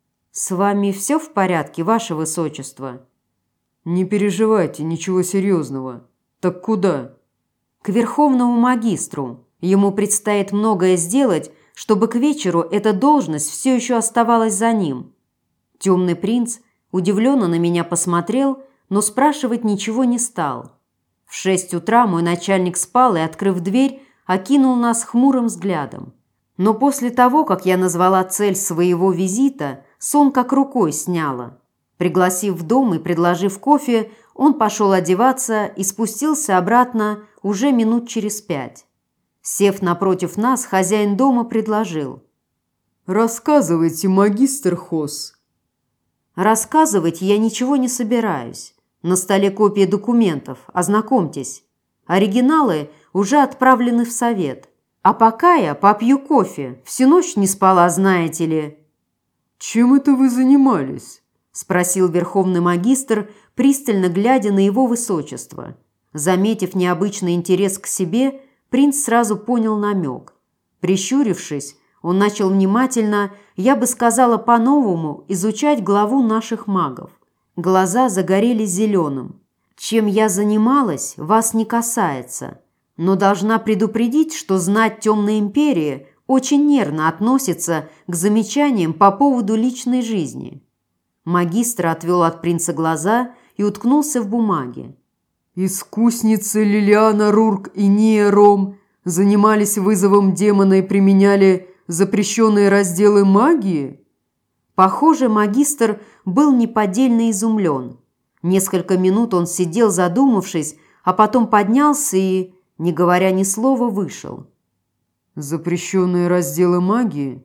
«С вами все в порядке, ваше высочество?»
«Не переживайте, ничего серьезного. Так куда?»
«К верховному магистру. Ему предстоит многое сделать, чтобы к вечеру эта должность все еще оставалась за ним». Темный принц удивленно на меня посмотрел, но спрашивать ничего не стал. В шесть утра мой начальник спал и, открыв дверь, окинул нас хмурым взглядом. Но после того, как я назвала цель своего визита, сон как рукой сняло. Пригласив в дом и предложив кофе, он пошел одеваться и спустился обратно уже минут через пять. Сев напротив нас, хозяин дома предложил.
«Рассказывайте, магистр Хос».
«Рассказывать я ничего не собираюсь. На столе копии документов, ознакомьтесь. Оригиналы уже отправлены в совет. А пока я попью кофе, всю ночь не спала, знаете ли».
«Чем это вы занимались?»
– спросил верховный магистр, пристально глядя на его высочество. Заметив необычный интерес к себе, принц сразу понял намек. Прищурившись, он начал внимательно, я бы сказала по-новому, изучать главу наших магов. Глаза загорелись зеленым. «Чем я занималась, вас не касается. Но должна предупредить, что знать Темной империи очень нервно относится к замечаниям по поводу личной жизни». Магистр отвел от принца глаза и уткнулся в бумаге.
«Искусницы Лилиана Рурк и Ния Ром занимались вызовом демона и применяли запрещенные разделы магии?»
Похоже, магистр был неподдельно изумлен. Несколько минут он сидел, задумавшись, а потом поднялся и, не говоря ни слова, вышел.
«Запрещенные разделы магии?»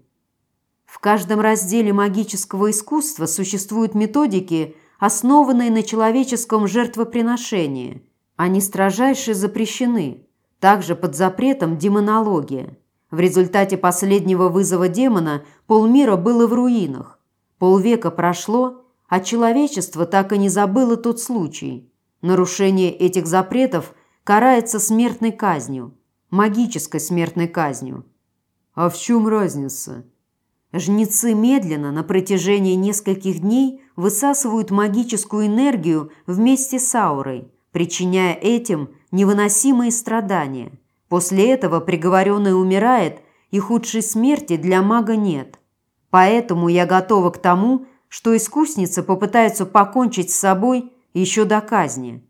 В каждом разделе магического искусства существуют методики, основанные на человеческом жертвоприношении. Они строжайше запрещены. Также под запретом демонология. В результате последнего вызова демона полмира было в руинах. Полвека прошло, а человечество так и не забыло тот случай. Нарушение этих запретов карается смертной казнью, магической смертной казнью.
А в чем разница?
Жнецы медленно на протяжении нескольких дней высасывают магическую энергию вместе с аурой, причиняя этим невыносимые страдания. После этого приговоренный умирает, и худшей смерти для мага нет. Поэтому я готова к тому, что искусницы попытаются покончить с собой еще до казни.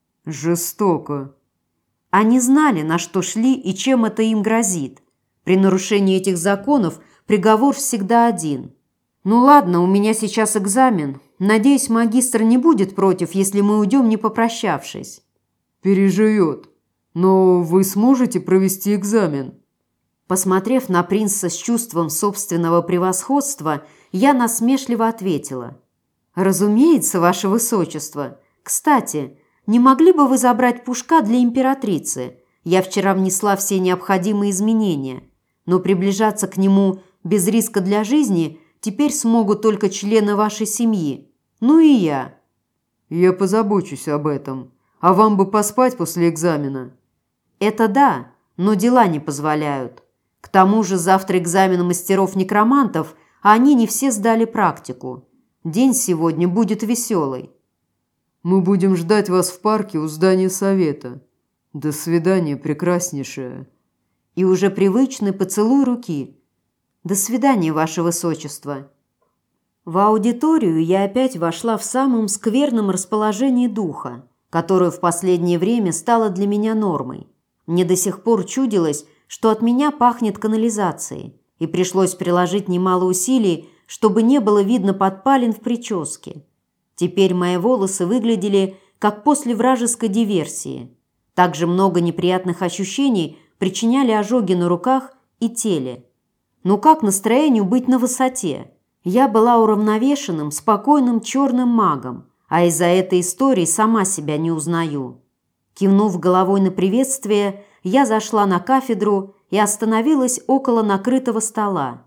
Жестоко.
Они знали, на что шли и чем это им грозит. При нарушении этих законов приговор всегда один. Ну ладно, у меня сейчас экзамен. Надеюсь, магистр не будет против, если мы уйдем, не попрощавшись.
Переживет. Но вы сможете провести экзамен?
Посмотрев на принца с чувством собственного превосходства, я насмешливо ответила. «Разумеется, ваше высочество. Кстати, не могли бы вы забрать Пушка для императрицы? Я вчера внесла все необходимые изменения, но приближаться к нему без риска для жизни теперь смогут только члены вашей семьи. Ну и я».
«Я позабочусь об этом. А вам бы поспать после экзамена?»
«Это да, но дела не позволяют. К тому же завтра экзамен мастеров-некромантов, а они не все сдали практику. День сегодня будет веселый».
«Мы будем ждать вас в парке у здания совета. До свидания, прекраснейшая».
И уже привычный поцелуй руки. «До свидания, ваше высочество». В аудиторию я опять вошла в самом скверном расположении духа. которое в последнее время стало для меня нормой. Мне до сих пор чудилось, что от меня пахнет канализацией, и пришлось приложить немало усилий, чтобы не было видно подпалин в прическе. Теперь мои волосы выглядели, как после вражеской диверсии. Также много неприятных ощущений причиняли ожоги на руках и теле. Но как настроению быть на высоте? Я была уравновешенным, спокойным черным магом, а из-за этой истории сама себя не узнаю. Кивнув головой на приветствие, я зашла на кафедру и остановилась около накрытого стола.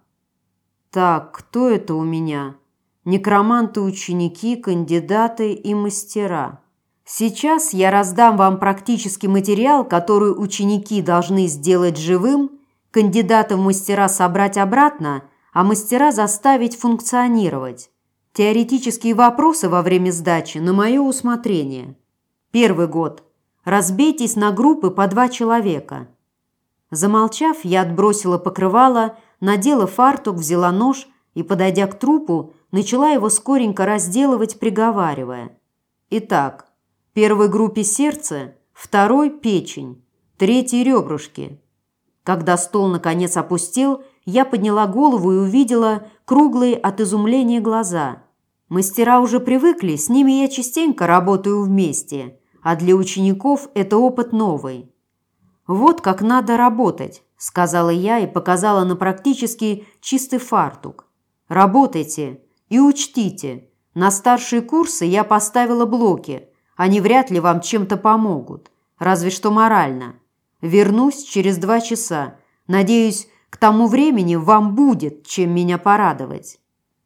Так, кто это у меня? Некроманты, ученики, кандидаты и мастера. Сейчас я раздам вам практический материал, который ученики должны сделать живым, кандидаты в мастера собрать обратно, а мастера заставить функционировать. Теоретические вопросы во время сдачи на мое усмотрение. Первый год. Разбейтесь на группы по два человека. Замолчав, я отбросила покрывало, надела фартук, взяла нож и, подойдя к трупу, начала его скоренько разделывать, приговаривая. Итак, первой группе сердце, второй – печень, третий – ребрышки. Когда стол наконец опустел, я подняла голову и увидела круглые от изумления глаза. Мастера уже привыкли, с ними я частенько работаю вместе, а для учеников это опыт новый. «Вот как надо работать», – сказала я и показала на практически чистый фартук. «Работайте и учтите, на старшие курсы я поставила блоки, они вряд ли вам чем-то помогут, разве что морально. Вернусь через два часа, надеюсь, к тому времени вам будет, чем меня порадовать».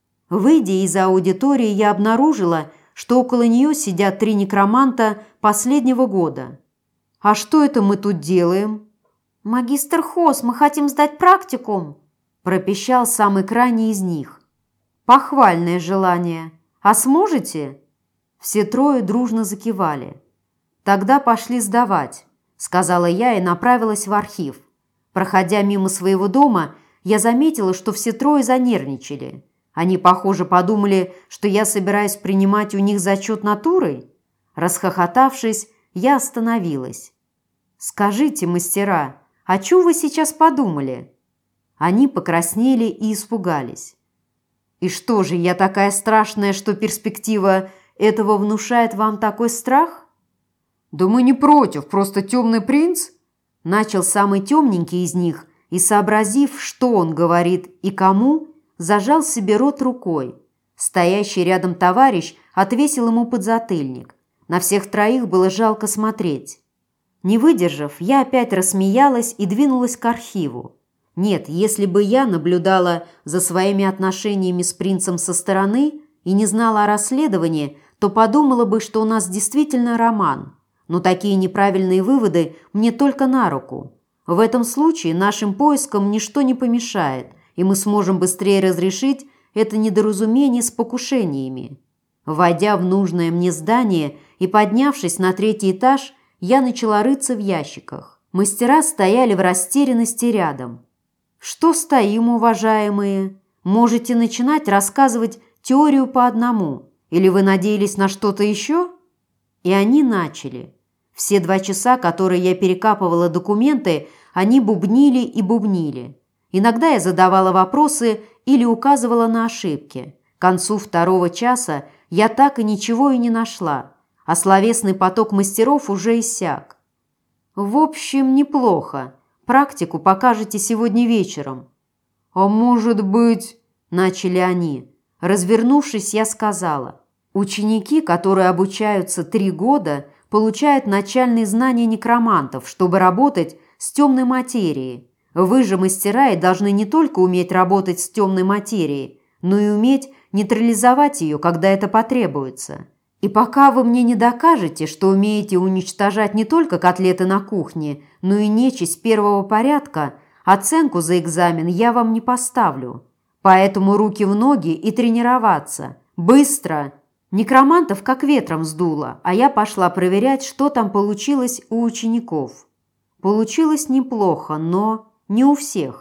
Выйдя из аудитории, я обнаружила, что около нее сидят три некроманта последнего года. «А что это мы тут делаем?»
«Магистр Хос, мы хотим сдать практикум», –
пропищал самый крайний из них. «Похвальное желание. А сможете?» Все трое дружно закивали. «Тогда пошли сдавать», – сказала я и направилась в архив. Проходя мимо своего дома, я заметила, что все трое занервничали. Они, похоже, подумали, что я собираюсь принимать у них зачет натурой. Расхохотавшись, я остановилась. «Скажите, мастера, о чем вы сейчас подумали?» Они покраснели и испугались. «И что же, я такая страшная, что перспектива этого внушает вам такой страх?»
«Да мы не против, просто темный принц», –
начал самый темненький из них и, сообразив, что он говорит и кому, зажал себе рот рукой. Стоящий рядом товарищ отвесил ему подзатыльник. На всех троих было жалко смотреть. Не выдержав, я опять рассмеялась и двинулась к архиву. Нет, если бы я наблюдала за своими отношениями с принцем со стороны и не знала о расследовании, то подумала бы, что у нас действительно роман. Но такие неправильные выводы мне только на руку. В этом случае нашим поискам ничто не помешает, и мы сможем быстрее разрешить это недоразумение с покушениями. Войдя в нужное мне здание и поднявшись на третий этаж, я начала рыться в ящиках. Мастера стояли в растерянности рядом. «Что стоим, уважаемые? Можете начинать рассказывать теорию по одному. Или вы надеялись на что-то еще?» И они начали. Все два часа, которые я перекапывала документы, они бубнили и бубнили. Иногда я задавала вопросы или указывала на ошибки. К концу второго часа я так и ничего и не нашла, а словесный поток мастеров уже иссяк. «В общем, неплохо. Практику покажете сегодня вечером».
«А может быть...» –
начали они. Развернувшись, я сказала. «Ученики, которые обучаются три года, получают начальные знания некромантов, чтобы работать с темной материей. Вы же, мастера, и должны не только уметь работать с темной материей, но и уметь нейтрализовать ее, когда это потребуется. И пока вы мне не докажете, что умеете уничтожать не только котлеты на кухне, но и нечисть первого порядка, оценку за экзамен я вам не поставлю. Поэтому руки в ноги и тренироваться. Быстро!» Некромантов как ветром сдуло, а я пошла проверять, что там получилось у учеников. Получилось неплохо, но не у всех.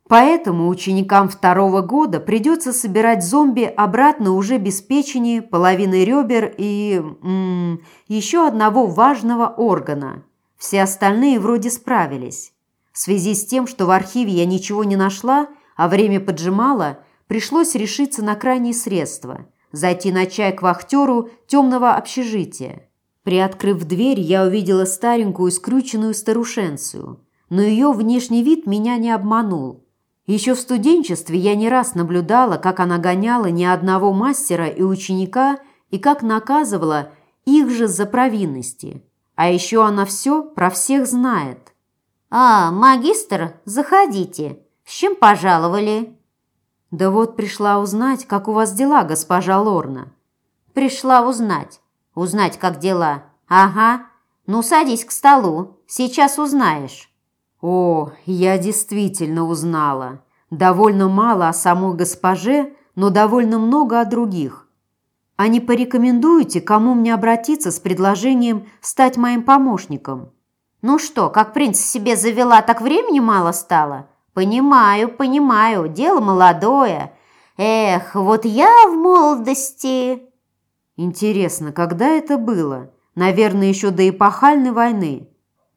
Поэтому ученикам второго года придется собирать зомби обратно уже без печени, половины ребер и м, еще одного важного органа. Все остальные вроде справились. В связи с тем, что в архиве я ничего не нашла, а время поджимало, пришлось решиться на крайние средства – зайти на чай к вахтеру темного общежития. Приоткрыв дверь, я увидела старенькую скрюченную старушенцию, но ее внешний вид меня не обманул. Еще в студенчестве я не раз наблюдала, как она гоняла ни одного мастера и ученика и как наказывала их же за провинности. А еще она все про всех знает.
«А, магистр, заходите. С чем пожаловали?»
«Да вот пришла узнать, как у вас дела, госпожа Лорна».
«Пришла узнать. Узнать, как дела. Ага. Ну, садись к столу. Сейчас узнаешь».
О, я действительно узнала. Довольно мало о самой госпоже, но довольно много о других. А не порекомендуете, кому мне обратиться с предложением стать моим помощником?
Ну что, как принц себе завела, так времени мало стало? Понимаю, понимаю, дело молодое. Эх, вот я в молодости...
Интересно, когда это было? Наверное, еще до эпохальной войны.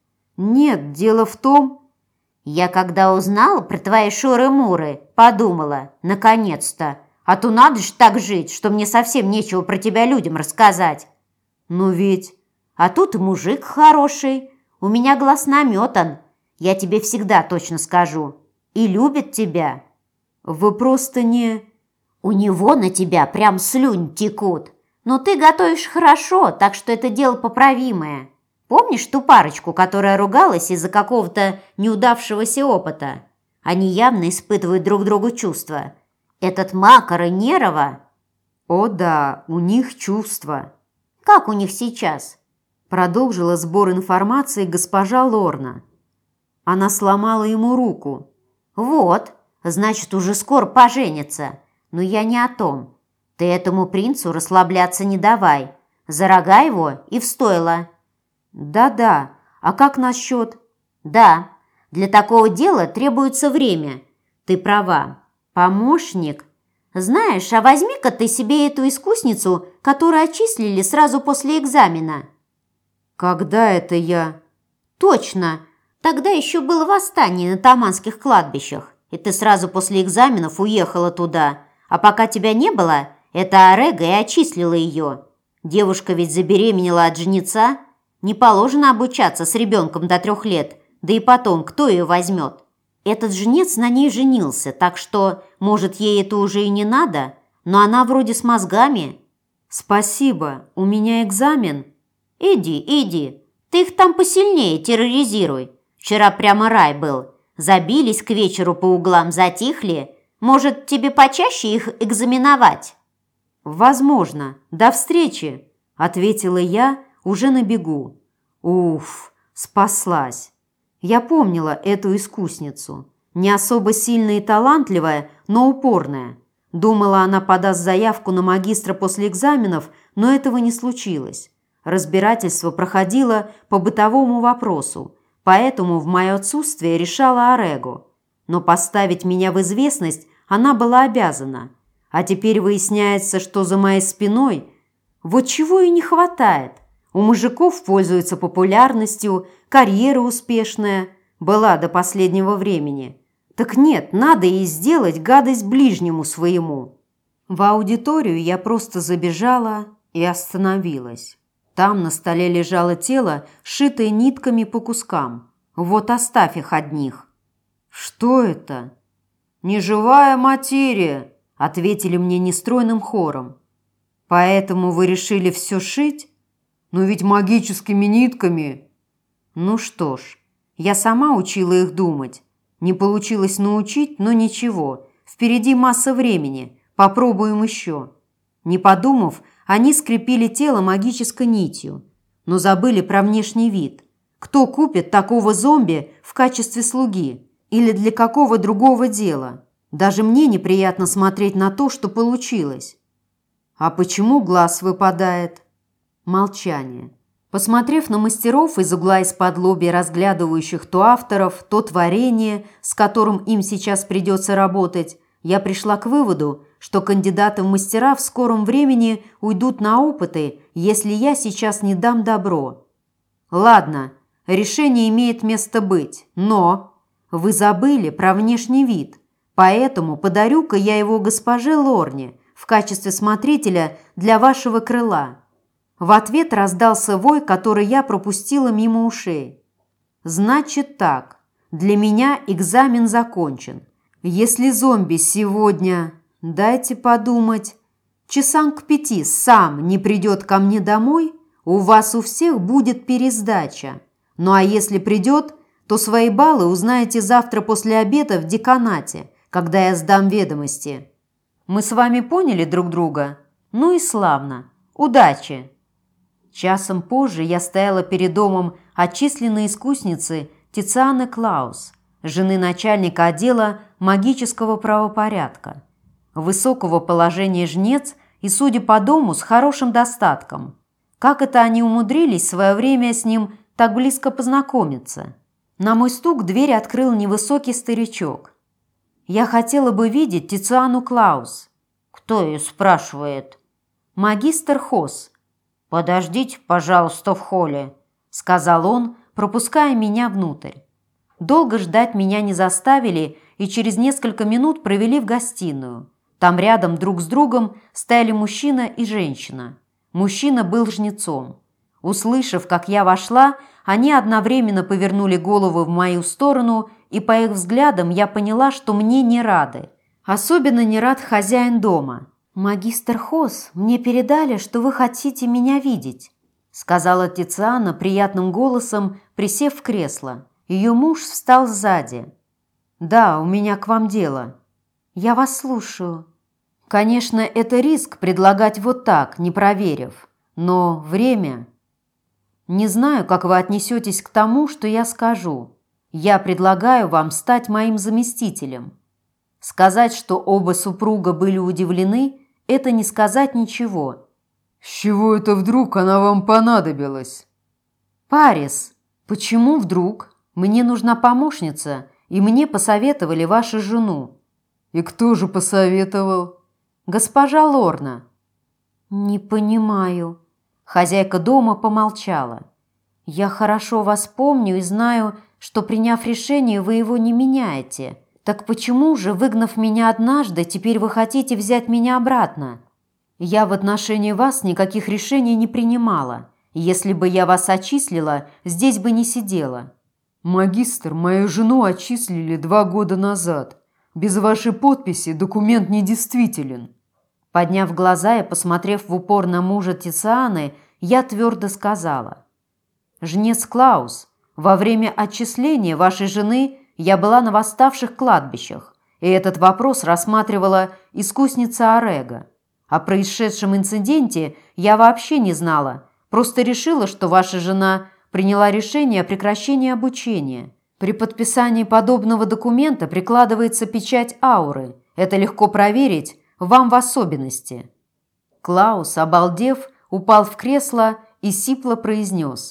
Нет, дело в том...
Я когда узнала про твои шуры-муры, подумала, наконец-то, а то надо же так жить, что мне совсем нечего про тебя людям рассказать.
Ну ведь...
А тут мужик хороший, у меня глаз наметан, я тебе всегда точно скажу, и любит тебя.
Вы просто не...
У него на тебя прям слюнь текут, но ты готовишь хорошо, так что это дело поправимое. Помнишь ту парочку, которая ругалась из-за какого-то неудавшегося опыта? Они явно испытывают друг другу чувства. Этот Макар и Нерова...
О да, у них чувства.
Как у них сейчас?
Продолжила сбор информации госпожа Лорна. Она сломала ему руку.
Вот, значит, уже скоро поженятся. Но я не о том. Ты этому принцу расслабляться не давай. За рога его и в стойло.
Да-да, а как насчет...
Да, для такого дела требуется время. Ты права. Помощник. Знаешь, а возьми-ка ты себе эту искусницу, которую отчислили сразу после экзамена.
Когда это я?
Точно. Тогда еще было восстание на таманских кладбищах, и ты сразу после экзаменов уехала туда. А пока тебя не было, эта Арега и отчислила ее. Девушка ведь забеременела от жнеца. Не положено обучаться с ребенком до трех лет, да и потом, кто ее возьмет? Этот жнец на ней женился, так что, может, ей это уже и не надо, но она вроде с мозгами.
Спасибо, у меня экзамен.
Иди, иди, ты их там посильнее терроризируй. Вчера прямо рай был. Забились к вечеру по углам, затихли. Может, тебе почаще их экзаменовать?
Возможно. До встречи, ответила я, уже на бегу. Уф, спаслась. Я помнила эту искусницу. Не особо сильная и талантливая, но упорная. Думала, она подаст заявку на магистра после экзаменов, но этого не случилось. Разбирательство проходило по бытовому вопросу, поэтому в мое отсутствие решала Арега. Но поставить меня в известность она была обязана. А теперь выясняется, что за моей спиной вот чего и не хватает. У мужиков пользуется популярностью, карьера успешная, была до последнего времени. Так нет, надо и сделать гадость ближнему своему. В аудиторию я просто забежала и остановилась. Там на столе лежало тело, сшитое нитками по кускам. Вот оставь их одних. Что это? Неживая материя, ответили мне нестройным хором. Поэтому вы решили все шить? Но ведь магическими нитками. Ну что ж, я сама учила их думать. Не получилось научить, но ничего. Впереди масса времени. Попробуем еще. Не подумав, они скрепили тело магической нитью, но забыли про внешний вид. Кто купит такого зомби в качестве слуги или для какого другого дела? Даже мне неприятно смотреть на то, что получилось. А почему глаз выпадает? Молчание. Посмотрев на мастеров из угла из-под лобья, разглядывающих то авторов, то творение, с которым им сейчас придется работать, я пришла к выводу, что кандидаты в мастера в скором времени уйдут на опыты, если я сейчас не дам добро. Ладно, решение имеет место быть, но вы забыли про внешний вид, поэтому подарю-ка я его госпоже Лорне в качестве смотрителя для вашего крыла. В ответ раздался вой, который я пропустила мимо ушей. Значит так, для меня экзамен закончен. Если зомби сегодня, дайте подумать, часам к пяти сам не придет ко мне домой, у вас у всех будет пересдача. Ну а если придет, то свои баллы узнаете завтра после обеда в деканате, когда я сдам ведомости. Мы с вами поняли друг друга? Ну и славно. Удачи! Часом позже я стояла перед домом отчисленной искусницы Тицианы Клаус, жены начальника отдела магического правопорядка. Высокого положения жнец и, судя по дому, с хорошим достатком. Как это они умудрились в свое время с ним так близко познакомиться? На мой стук дверь открыл невысокий старичок. Я хотела бы видеть Тициану Клаус.
Кто ее спрашивает?
Магистр Хос.
«Подождите, пожалуйста, в холле»,
– сказал он, пропуская меня внутрь. Долго ждать меня не заставили и через несколько минут провели в гостиную. Там рядом друг с другом стояли мужчина и женщина. Мужчина был жнецом. Услышав, как я вошла, они одновременно повернули головы в мою сторону, и по их взглядам я поняла, что мне не рады. Особенно не рад хозяин дома. «Магистр Хос, мне передали, что вы хотите меня видеть», сказала Тициана приятным голосом, присев в кресло. Ее муж встал сзади. «Да, у меня к вам дело». «Я вас слушаю». «Конечно, это риск предлагать вот так, не проверив. Но время...» «Не знаю, как вы отнесетесь к тому, что я скажу. Я предлагаю вам стать моим заместителем». Сказать, что оба супруга были удивлены, это не сказать ничего.
«С чего это вдруг она вам понадобилась?»
«Парис, почему вдруг? Мне нужна помощница, и мне посоветовали вашу жену».
«И кто же посоветовал?»
«Госпожа Лорна». «Не понимаю». Хозяйка дома помолчала. «Я хорошо вас помню и знаю, что, приняв решение, вы его не меняете. Так почему же, выгнав меня однажды, теперь вы хотите взять меня обратно? Я в отношении вас никаких решений не принимала. Если бы я вас отчислила, здесь бы не сидела».
«Магистр, мою жену отчислили два года назад. Без вашей подписи документ недействителен».
Подняв глаза и посмотрев в упор на мужа Тицианы, я твердо сказала: «Жнец Клаус, во время отчисления вашей жены я была на восставших кладбищах, и этот вопрос рассматривала искусница Орега. О происшедшем инциденте я вообще не знала, просто решила, что ваша жена приняла решение о прекращении обучения. При подписании подобного документа прикладывается печать ауры. Это легко проверить, вам в особенности». Клаус, обалдев, упал в кресло и сипло произнес: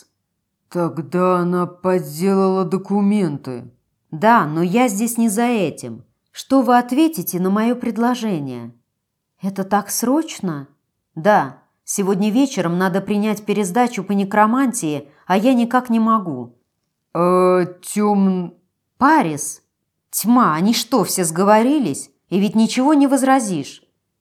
«Тогда она подделала документы».
«Да, но я здесь не за этим. Что вы ответите на мое предложение?» «Это так срочно?» «Да, сегодня вечером надо принять пересдачу по некромантии, а я никак не могу».
«А тем...»
«Парис! Тьма, они что, все сговорились? И ведь ничего не возразишь».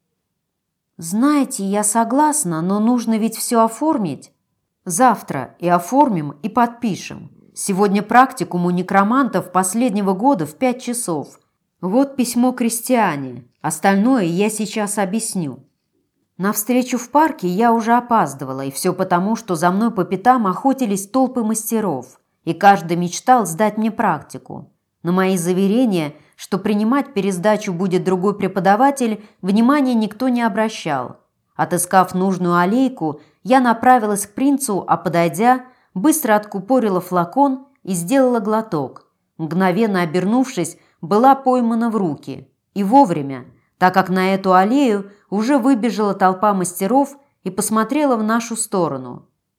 «Знаете, я согласна, но нужно ведь все оформить. Завтра и оформим, и подпишем. Сегодня практикум у некромантов последнего года в пять часов. Вот письмо Кристиане. Остальное я сейчас объясню». На встречу в парке я уже опаздывала, и все потому, что за мной по пятам охотились толпы мастеров, и каждый мечтал сдать мне практику. На мои заверения, что принимать пересдачу будет другой преподаватель, внимания никто не обращал. Отыскав нужную аллейку, я направилась к принцу, а подойдя, быстро откупорила флакон и сделала глоток. Мгновенно обернувшись, была поймана в руки. И вовремя, так как на эту аллею уже выбежала толпа мастеров и посмотрела в нашу сторону.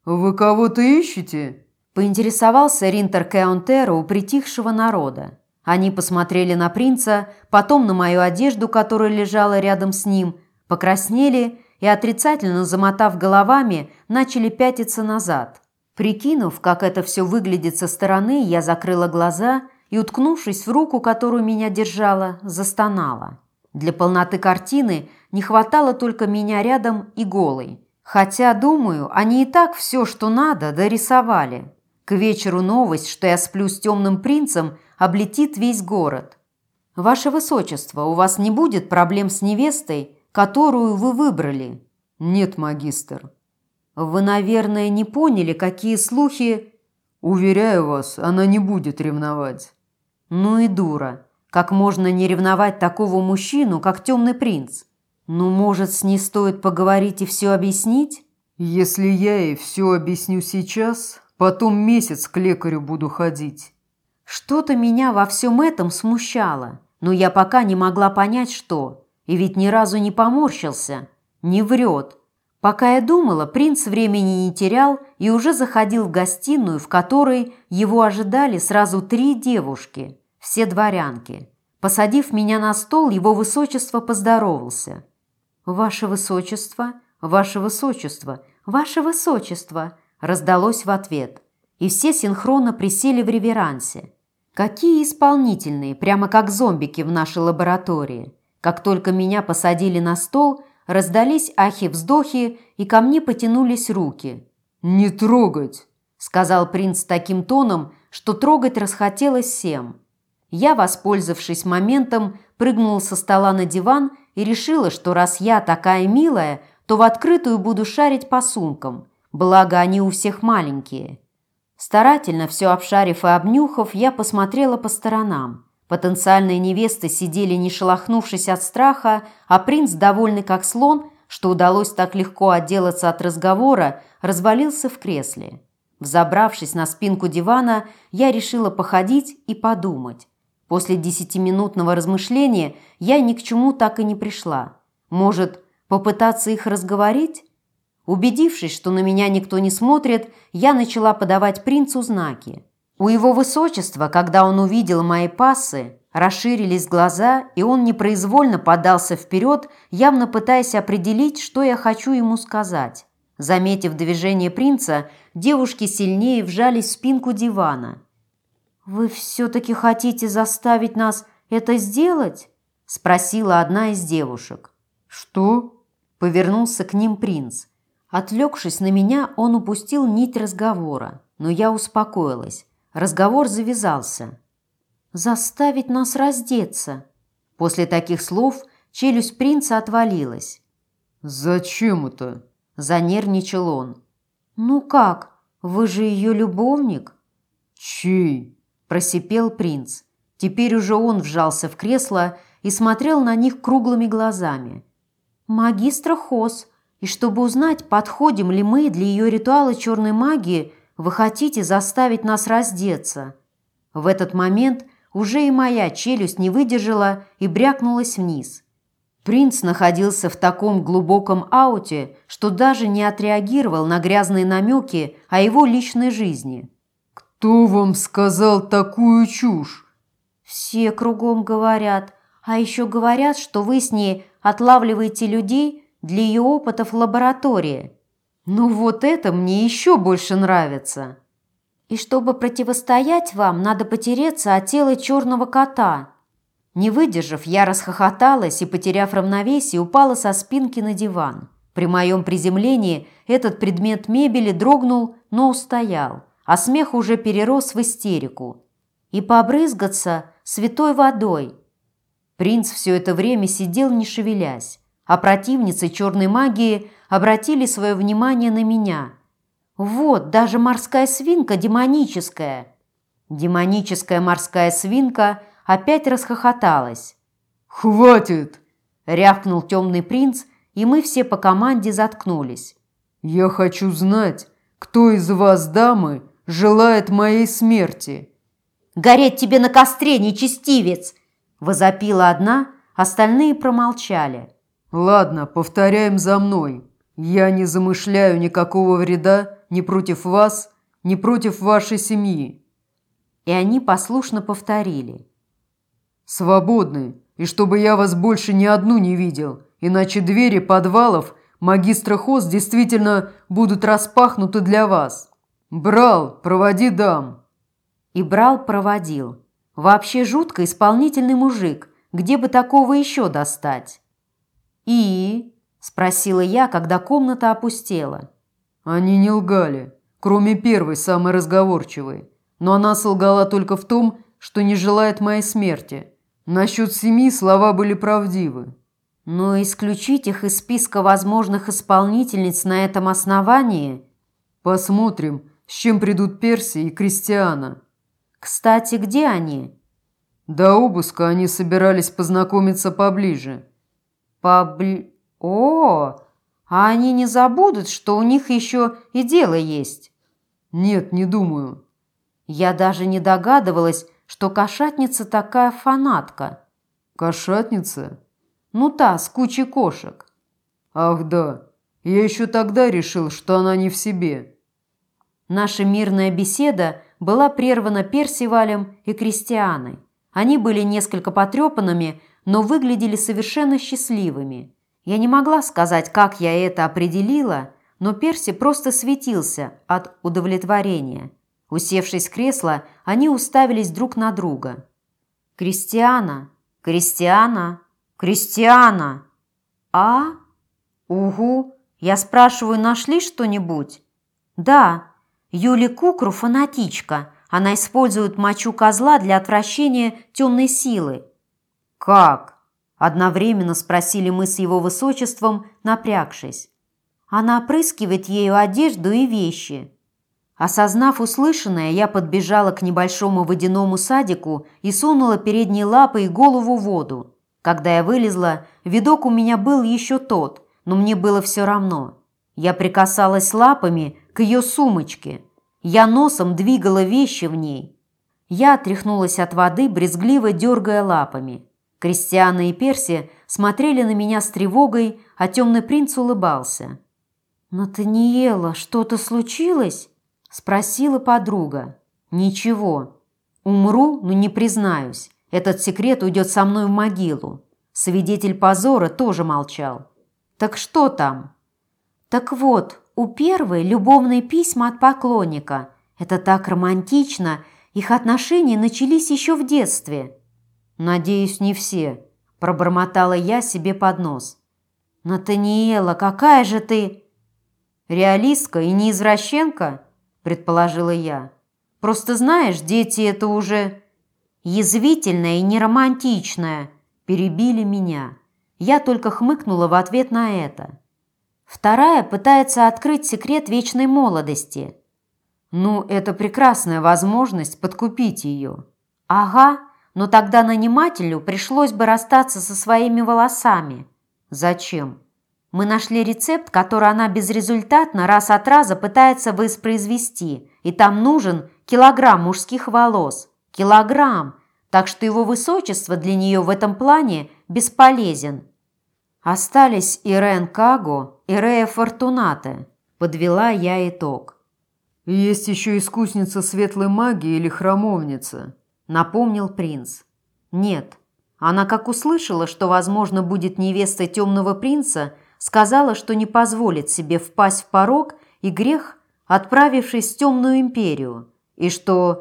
«Вы кого-то ищете?»
– поинтересовался Ринтер Кеонтеро у притихшего народа. Они посмотрели на принца, потом на мою одежду, которая лежала рядом с ним, покраснели и, отрицательно замотав головами, начали пятиться назад. Прикинув, как это все выглядит со стороны, я закрыла глаза и, уткнувшись в руку, которую меня держала, застонала. Для полноты картины не хватало только меня рядом и голой. Хотя, думаю, они и так все, что надо, дорисовали. К вечеру новость, что я сплю с темным принцем, облетит весь город. «Ваше Высочество, у вас не будет проблем с невестой, которую вы выбрали?»
«Нет, магистр».
«Вы, наверное, не поняли, какие слухи...»
«Уверяю вас, она не будет ревновать».
«Ну и дура. Как можно не ревновать такого мужчину, как темный принц? Ну, может, с ней стоит поговорить и все объяснить?»
«Если я ей все объясню сейчас, потом месяц к лекарю буду ходить».
Что-то меня во всем этом смущало, но я пока не могла понять, что. И ведь ни разу не поморщился, не врет. Пока я думала, принц времени не терял и уже заходил в гостиную, в которой его ожидали сразу три девушки, все дворянки. Посадив меня на стол, его высочество поздоровался. «Ваше высочество, ваше высочество, ваше высочество!» раздалось в ответ, и все синхронно присели в реверансе. Какие исполнительные, прямо как зомбики в нашей лаборатории. Как только меня посадили на стол, раздались ахи-вздохи, и ко мне потянулись руки.
«Не трогать!»
– сказал принц таким тоном, что трогать расхотелось всем. Я, воспользовавшись моментом, прыгнула со стола на диван и решила, что раз я такая милая, то в открытую буду шарить по сумкам, благо они у всех маленькие. Старательно все обшарив и обнюхав, я посмотрела по сторонам. Потенциальные невесты сидели, не шелохнувшись от страха, а принц, довольный как слон, что удалось так легко отделаться от разговора, развалился в кресле. Взобравшись на спинку дивана, я решила походить и подумать. После десятиминутного размышления я ни к чему так и не пришла. Может, попытаться их разговорить? Убедившись, что на меня никто не смотрит, я начала подавать принцу знаки. У его высочества, когда он увидел мои пассы, расширились глаза, и он непроизвольно подался вперед, явно пытаясь определить, что я хочу ему сказать. Заметив движение принца, девушки сильнее вжались в спинку дивана. «Вы все-таки хотите заставить нас это сделать?» – спросила одна из девушек.
«Что?»
– повернулся к ним принц. Отвлекшись на меня, он упустил нить разговора, но я успокоилась. Разговор завязался. «Заставить нас раздеться». После таких слов челюсть принца отвалилась.
«Зачем это?»
– занервничал он. «Ну как? Вы же ее любовник?»
«Чей?»
– просипел принц. Теперь уже он вжался в кресло и смотрел на них круглыми глазами. «Магистра Хос. И чтобы узнать, подходим ли мы для ее ритуала черной магии, вы хотите заставить нас раздеться». В этот момент уже и моя челюсть не выдержала и брякнулась вниз. Принц находился в таком глубоком ауте, что даже не отреагировал на грязные намеки о его личной жизни.
«Кто вам сказал такую чушь?»
«Все кругом говорят, а еще говорят, что вы с ней отлавливаете людей для ее опытов в лаборатории. Ну вот это мне еще больше нравится. И чтобы противостоять вам, надо потереться о тело черного кота». Не выдержав, я расхохоталась и, потеряв равновесие, упала со спинки на диван. При моем приземлении этот предмет мебели дрогнул, но устоял, а смех уже перерос в истерику. «И побрызгаться святой водой». Принц все это время сидел, не шевелясь, а противницы черной магии обратили свое внимание на меня. «Вот, даже морская свинка демоническая». Демоническая морская свинка опять расхохоталась.
«Хватит!» – рявкнул темный принц, и мы все по команде заткнулись. «Я хочу знать, кто из вас, дамы, желает моей смерти».
«Гореть тебе на костре, нечестивец!»
– возопила одна, остальные промолчали.
«Ладно, повторяем за мной. Я не замышляю никакого вреда ни против вас, ни против вашей семьи».
И они послушно повторили.
«Свободны, и чтобы я вас больше ни одну не видел, иначе двери подвалов магистра Хоз действительно будут распахнуты для вас. Брал, проводи дам».
И Брал проводил. Вообще жутко исполнительный мужик, где бы такого еще достать? «И?» – спросила я, когда комната опустела.
Они не лгали, кроме первой, самой разговорчивой. Но она солгала только в том, что не желает моей смерти. Насчет семьи слова были правдивы.
Но исключить их из списка возможных исполнительниц на этом основании?
Посмотрим, с чем придут Перси и Кристиана.
Кстати, где они?
До обыска они собирались познакомиться поближе.
Побли... О, а они не забудут, что у них еще и дело есть?
Нет, не думаю.
Я даже не догадывалась, что кошатница такая фанатка.
Кошатница?
Ну та, с кучей кошек.
Ах да, я еще тогда решил, что она не в себе.
Наша мирная беседа была прервана Персивалем и Кристианой. Они были несколько потрепанными, но выглядели совершенно счастливыми. Я не могла сказать, как я это определила, но Перси просто светился от удовлетворения. Усевшись в кресло, они уставились друг на друга. «Кристиана! Кристиана! Кристиана!» «А? Угу! Я спрашиваю, нашли что-нибудь?» «Да, Юли Кукру фанатичка. Она использует мочу козла для отвращения темной силы». «Как?» – одновременно спросили мы с его высочеством, напрягшись. «Она опрыскивает ею одежду и вещи». Осознав услышанное, я подбежала к небольшому водяному садику и сунула передние лапы и голову в воду. Когда я вылезла, видок у меня был еще тот, но мне было все равно. Я прикасалась лапами к ее сумочке. Я носом двигала вещи в ней. Я отряхнулась от воды, брезгливо дергая лапами. Кристиана и Перси смотрели на меня с тревогой, а темный принц улыбался. «Натаниэла, что-то случилось?» – спросила подруга. «Ничего. Умру, но не признаюсь. Этот секрет уйдет со мной в могилу». Свидетель позора тоже молчал. «Так что там?» «Так вот, у первой любовные письма от поклонника. Это так романтично. Их отношения начались еще в детстве». «Надеюсь, не все», – пробормотала я себе под нос. «Натаниэла, какая же ты...» «Реалистка и не извращенка?» – предположила я. «Просто знаешь, дети это уже...» «Язвительное и неромантичное», – перебили меня. Я только хмыкнула в ответ на это. Вторая пытается открыть секрет вечной молодости. Ну, это прекрасная возможность подкупить ее. Ага, но тогда нанимателю пришлось бы расстаться со своими волосами. Зачем? Мы нашли рецепт, который она безрезультатно раз от раза пытается воспроизвести, и там нужен килограмм мужских волос. Килограмм! Так что его высочество для нее в этом плане бесполезен. Остались Ирен Каго и Рея Фортунате. Подвела я итог.
«Есть еще искусница светлой магии или храмовница», –
напомнил принц. «Нет». Она, как услышала, что, возможно, будет невестой темного принца, сказала, что не позволит себе впасть в порок и грех, отправившись в темную империю, и что...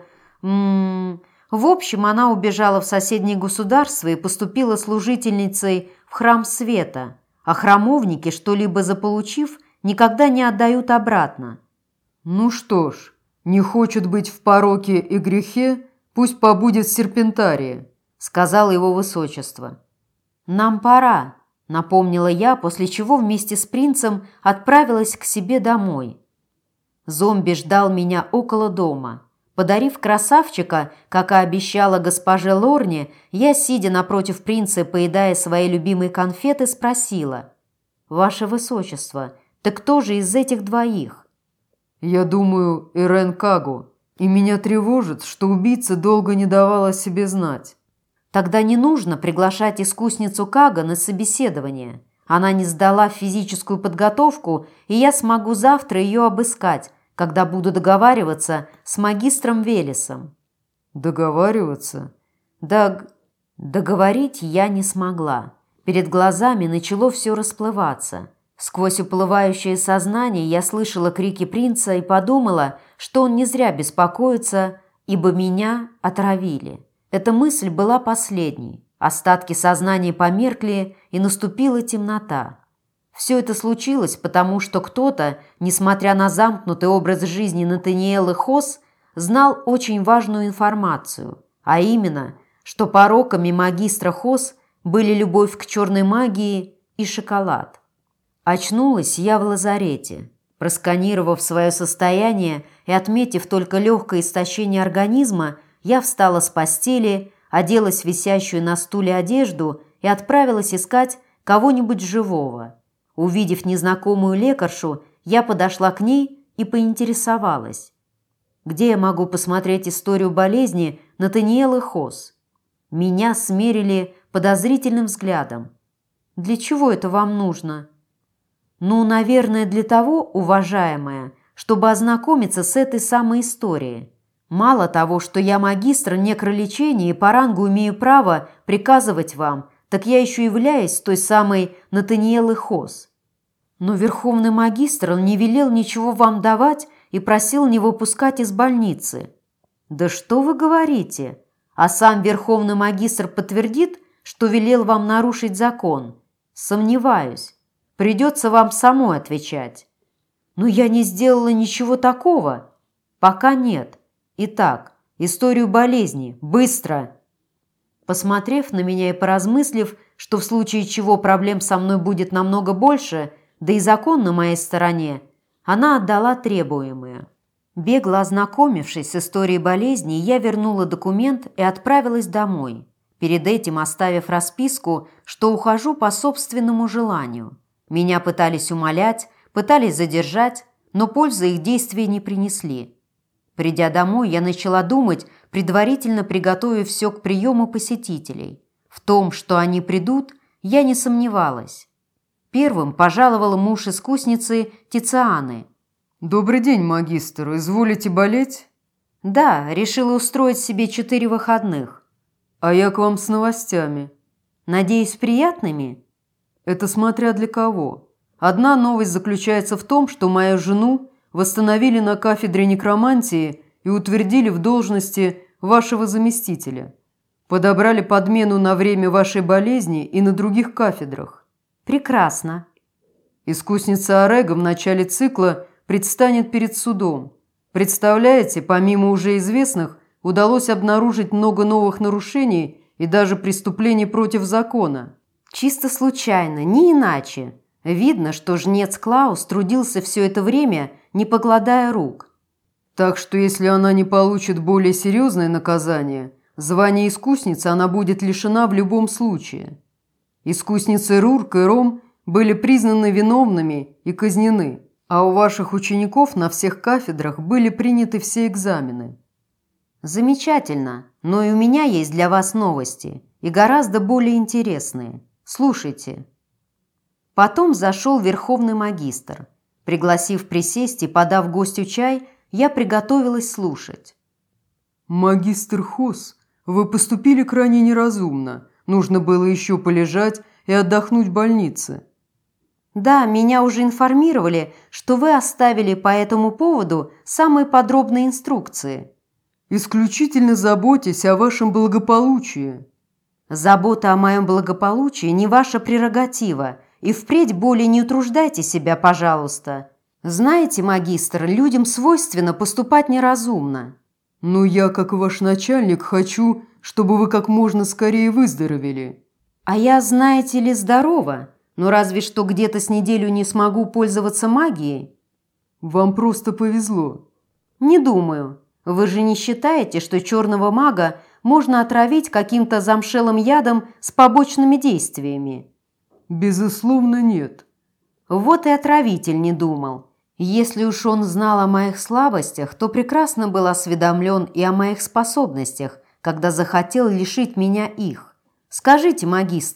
М-м, в общем, она убежала в соседнее государство и поступила служительницей в храм света, а храмовники, что-либо заполучив, никогда не отдают обратно.
«Ну что ж, не хочет быть в пороке и грехе, пусть побудет в серпентарии», – сказал его высочество.
«Нам пора», – напомнила я, после чего вместе с принцем отправилась к себе домой. Зомби ждал меня около дома. Подарив красавчика, как и обещала госпоже Лорне, я, сидя напротив принца, поедая свои любимые конфеты, спросила: «Ваше высочество, так кто же из этих двоих?»
«Я думаю, Ирен Каго, и меня тревожит, что убийца долго не давала о себе знать».
«Тогда не нужно приглашать искусницу Каго на собеседование. Она не сдала физическую подготовку, и я смогу завтра ее обыскать, когда буду договариваться с магистром Велесом».
«Договариваться?»
Дог... Договорить я не смогла. Перед глазами начало все расплываться. Сквозь уплывающее сознание я слышала крики принца и подумала, что он не зря беспокоится, ибо меня отравили. Эта мысль была последней. Остатки сознания померкли, и наступила темнота. Все это случилось потому, что кто-то, несмотря на замкнутый образ жизни Натаниэлы Хосс, знал очень важную информацию, а именно, что пороками магистра Хосс были любовь к черной магии и шоколад. Очнулась я в лазарете. Просканировав свое состояние и отметив только легкое истощение организма, я встала с постели, оделась в висящую на стуле одежду и отправилась искать кого-нибудь живого. Увидев незнакомую лекаршу, я подошла к ней и поинтересовалась: где я могу посмотреть историю болезни Натаниэлы Хосс? Меня смерили подозрительным взглядом. «Для чего это вам нужно?» «Ну, наверное, для того, уважаемая, чтобы ознакомиться с этой самой историей. Мало того, что я магистр некролечения и по рангу имею право приказывать вам, так я еще являюсь той самой Натаниэлы Хосс. Но верховный магистр не велел ничего вам давать и просил не выпускать из больницы». «Да что вы говорите? А сам верховный магистр подтвердит, что велел вам нарушить закон? Сомневаюсь. Придется вам самой отвечать». «Но я не сделала ничего такого». «Пока нет. Итак, историю болезни. Быстро!» Посмотрев на меня и поразмыслив, что в случае чего проблем со мной будет намного больше, да и закон на моей стороне, она отдала требуемое. Бегло ознакомившись с историей болезни, я вернула документ и отправилась домой, перед этим оставив расписку, что ухожу по собственному желанию. Меня пытались умолять, пытались задержать, но пользы их действия не принесли. Придя домой, я начала думать, предварительно приготовив все к приему посетителей. В том, что они придут, я не сомневалась. Первым пожаловал муж искусницы Тицианы.
«Добрый день, магистр. Изволите болеть?»
«Да, решила устроить себе четыре выходных».
«А я к вам с новостями».
«Надеюсь, приятными?»
«Это смотря для кого. Одна новость заключается в том, что мою жену восстановили на кафедре некромантии и утвердили в должности вашего заместителя. Подобрали подмену на время вашей болезни и на других кафедрах».
«Прекрасно».
«Искусница Арега в начале цикла предстанет перед судом. Представляете, помимо уже известных, удалось обнаружить много новых нарушений и даже преступлений против закона».
«Чисто случайно, не иначе. Видно, что жнец Клаус трудился все это время, не покладая рук».
«Так что если она не получит более серьезное наказание, звания искусницы она будет лишена в любом случае. Искусницы Рурк и Ром были признаны виновными и казнены, а у ваших учеников на всех кафедрах были приняты все экзамены».
«Замечательно, но и у меня есть для вас новости, и гораздо более интересные. Слушайте». Потом зашел верховный магистр. Пригласив присесть и подав гостю чай, я приготовилась слушать.
«Магистр Хосс, вы поступили крайне неразумно. Нужно было еще полежать и отдохнуть в больнице».
«Да, меня уже информировали, что вы оставили по этому поводу самые подробные инструкции».
«Исключительно заботьтесь о вашем благополучии».
«Забота о моем благополучии не ваша прерогатива, и впредь более не утруждайте себя, пожалуйста. Знаете, магистр, людям свойственно поступать неразумно».
«Но я, как ваш начальник, хочу, чтобы вы как можно скорее выздоровели».
«А я, знаете ли, здорова, но разве что где-то с неделю не смогу пользоваться магией».
«Вам просто повезло».
«Не думаю. Вы же не считаете, что черного мага можно отравить каким-то замшелым ядом с побочными действиями?»
«Безусловно, нет».
Вот и отравитель не думал. Если уж он знал о моих слабостях, то прекрасно был осведомлен и о моих способностях, когда захотел лишить меня их. Скажите, магистр,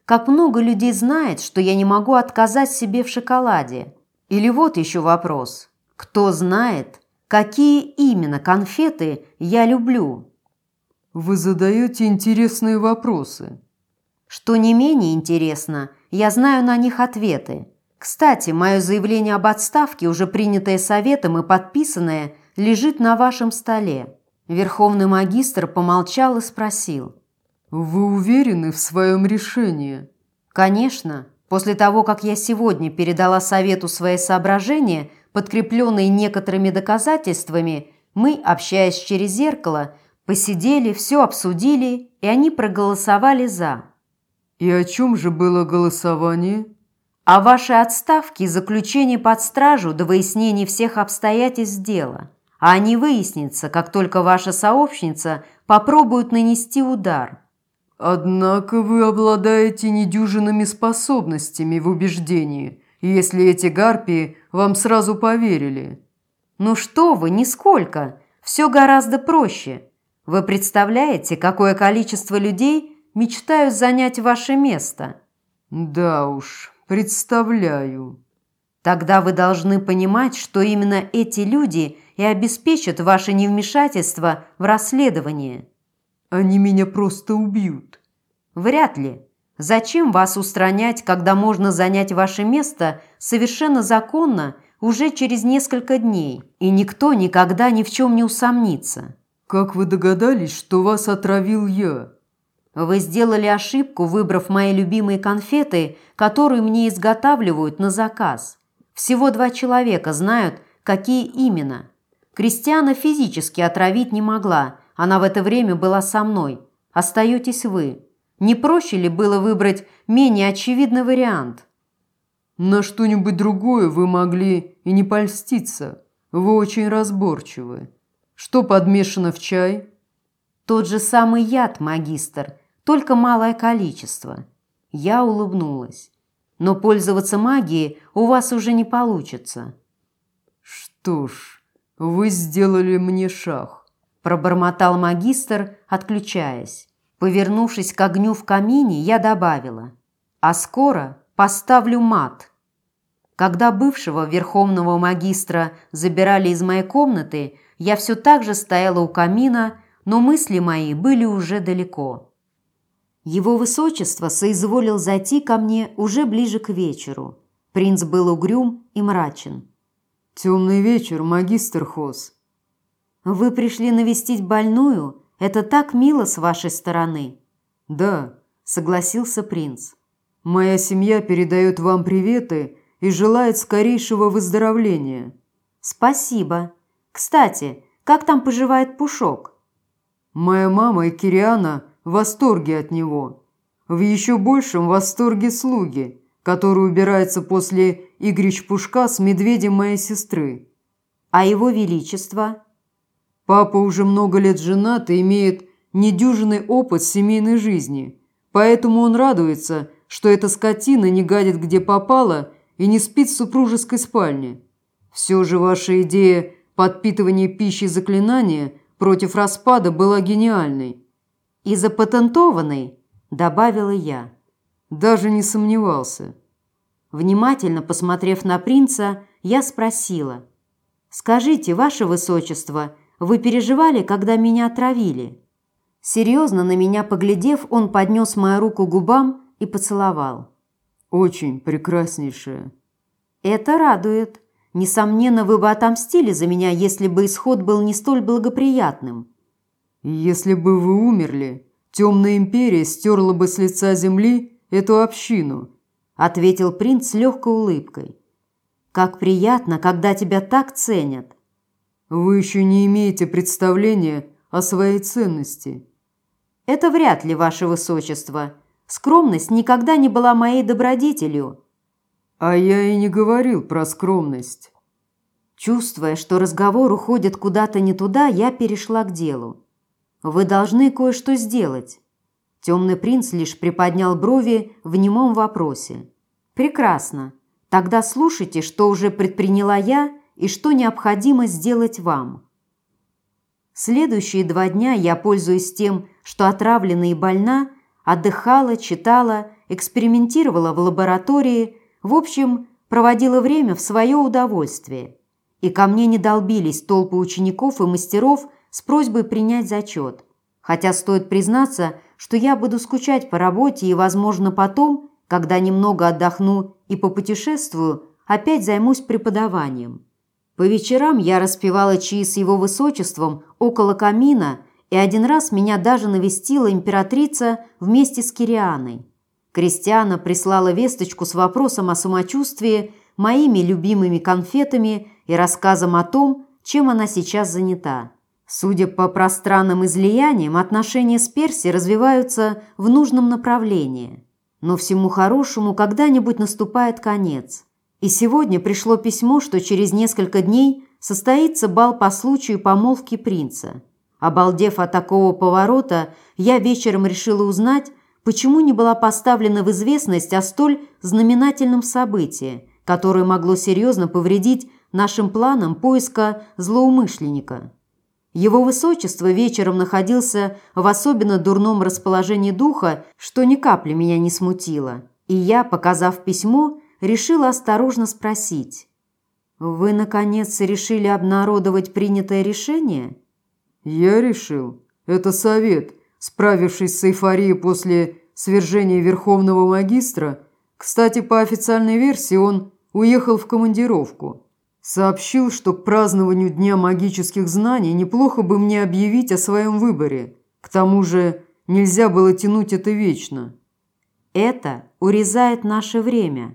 Как много людей знает, что я не могу отказать себе в шоколаде. Или вот еще вопрос. Кто знает, какие именно конфеты я люблю?
Вы задаете интересные вопросы.
Что не менее интересно, я знаю на них ответы. Кстати, мое заявление об отставке, уже принятое советом и подписанное, лежит на вашем столе. Верховный магистр помолчал и спросил.
Вы уверены в своем решении?
Конечно. После того, как я сегодня передала совету свои соображения, подкрепленные некоторыми доказательствами, мы, общаясь через зеркало, посидели, все обсудили, и они проголосовали «за».
И о чем же было голосование?
О вашей отставке и заключении под стражу до выяснения всех обстоятельств дела. А они выяснятся, как только ваша сообщница попробует нанести удар.
Однако вы обладаете недюжинными способностями в убеждении, если эти гарпии вам сразу поверили.
Ну что вы, нисколько. Все гораздо проще. Вы представляете, какое количество людей мечтают занять ваше место?
Да уж, представляю.
Тогда вы должны понимать, что именно эти люди и обеспечат ваше невмешательство в расследование.
Они меня просто убьют.
Вряд ли. Зачем вас устранять, когда можно занять ваше место совершенно законно уже через несколько дней, и никто никогда ни в чем не усомнится?
Как вы догадались, что вас отравил я?
Вы сделали ошибку, выбрав мои любимые конфеты, которые мне изготавливают на заказ. Всего два человека знают, какие именно. Кристиана физически отравить не могла, она в это время была со мной. Остаетесь вы. Не проще ли было выбрать менее очевидный вариант?
На что-нибудь другое вы могли и не польститься. Вы очень разборчивы. Что подмешано в чай?
Тот же самый яд, магистр, только малое количество. Я улыбнулась. Но пользоваться магией у вас уже не получится.
Что ж, вы сделали мне шах.
Пробормотал магистр, отключаясь. Повернувшись к огню в камине, я добавила. А скоро поставлю мат. Когда бывшего верховного магистра забирали из моей комнаты, я все так же стояла у камина, но мысли мои были уже далеко. Его высочество соизволил зайти ко мне уже ближе к вечеру. Принц был угрюм и мрачен.
«Темный вечер, магистр Хос».
«Вы пришли навестить больную? Это так мило с вашей стороны».
«Да», —
согласился принц.
«Моя семья передает вам приветы и желает скорейшего выздоровления».
«Спасибо. Кстати, как там поживает Пушок?»
«Моя мама и Кириана в восторге от него. В еще большем восторге слуги, который убирается после игрищ Пушка с медведем моей сестры».
«А его величество?»
«Папа уже много лет женат и имеет недюжинный опыт семейной жизни, поэтому он радуется, что эта скотина не гадит где попало и не спит в супружеской спальне. Все же ваша идея подпитывания пищей заклинания против распада была гениальной».
«И запатентованной», – добавила я.
«Даже не сомневался».
Внимательно посмотрев на принца, я спросила. «Скажите, ваше высочество, вы переживали, когда меня отравили?» Серьезно на меня поглядев, он поднес мою руку к губам и поцеловал.
«Очень прекраснейшая».
«Это радует. Несомненно, вы бы отомстили за меня, если бы исход был не столь благоприятным».
«Если бы вы умерли, Темная Империя стерла бы с лица земли эту общину»,
ответил принц с легкой улыбкой. «Как приятно, когда тебя так ценят».
«Вы еще не имеете представления о своей ценности».
«Это вряд ли, ваше высочество. Скромность никогда не была моей добродетелью».
«А я и не говорил про скромность».
Чувствуя, что разговор уходит куда-то не туда, я перешла к делу. «Вы должны кое-что сделать». Темный принц лишь приподнял брови в немом вопросе. «Прекрасно. Тогда слушайте, что уже предприняла я и что необходимо сделать вам». Следующие два дня я, пользуясь тем, что отравлена и больна, отдыхала, читала экспериментировала в лаборатории, в общем, проводила время в свое удовольствие. И ко мне не долбились толпы учеников и мастеров с просьбой принять зачет. Хотя стоит признаться, что я буду скучать по работе и, возможно, потом, когда немного отдохну и попутешествую, опять займусь преподаванием. По вечерам я распевала чаи с его высочеством около камина, и один раз меня даже навестила императрица вместе с Кирианой. Кристиана прислала весточку с вопросом о самочувствии, моими любимыми конфетами и рассказом о том, чем она сейчас занята. Судя по пространным излияниям, отношения с Перси развиваются в нужном направлении. Но всему хорошему когда-нибудь наступает конец. И сегодня пришло письмо, что через несколько дней состоится бал по случаю помолвки принца. Обалдев от такого поворота, я вечером решила узнать, почему не была поставлена в известность о столь знаменательном событии, которое могло серьезно повредить нашим планам поиска злоумышленника. Его высочество вечером находился в особенно дурном расположении духа, что ни капли меня не смутило, и я, показав письмо, решила осторожно спросить: «Вы, наконец, решили обнародовать принятое решение?»
«Я решил. Это совет, справившись с эйфорией после свержения Верховного Магистра. Кстати, по официальной версии он уехал в командировку. Сообщил, что к празднованию Дня магических знаний неплохо бы мне объявить о своем выборе. К тому же нельзя было тянуть это вечно».
«Это урезает наше время».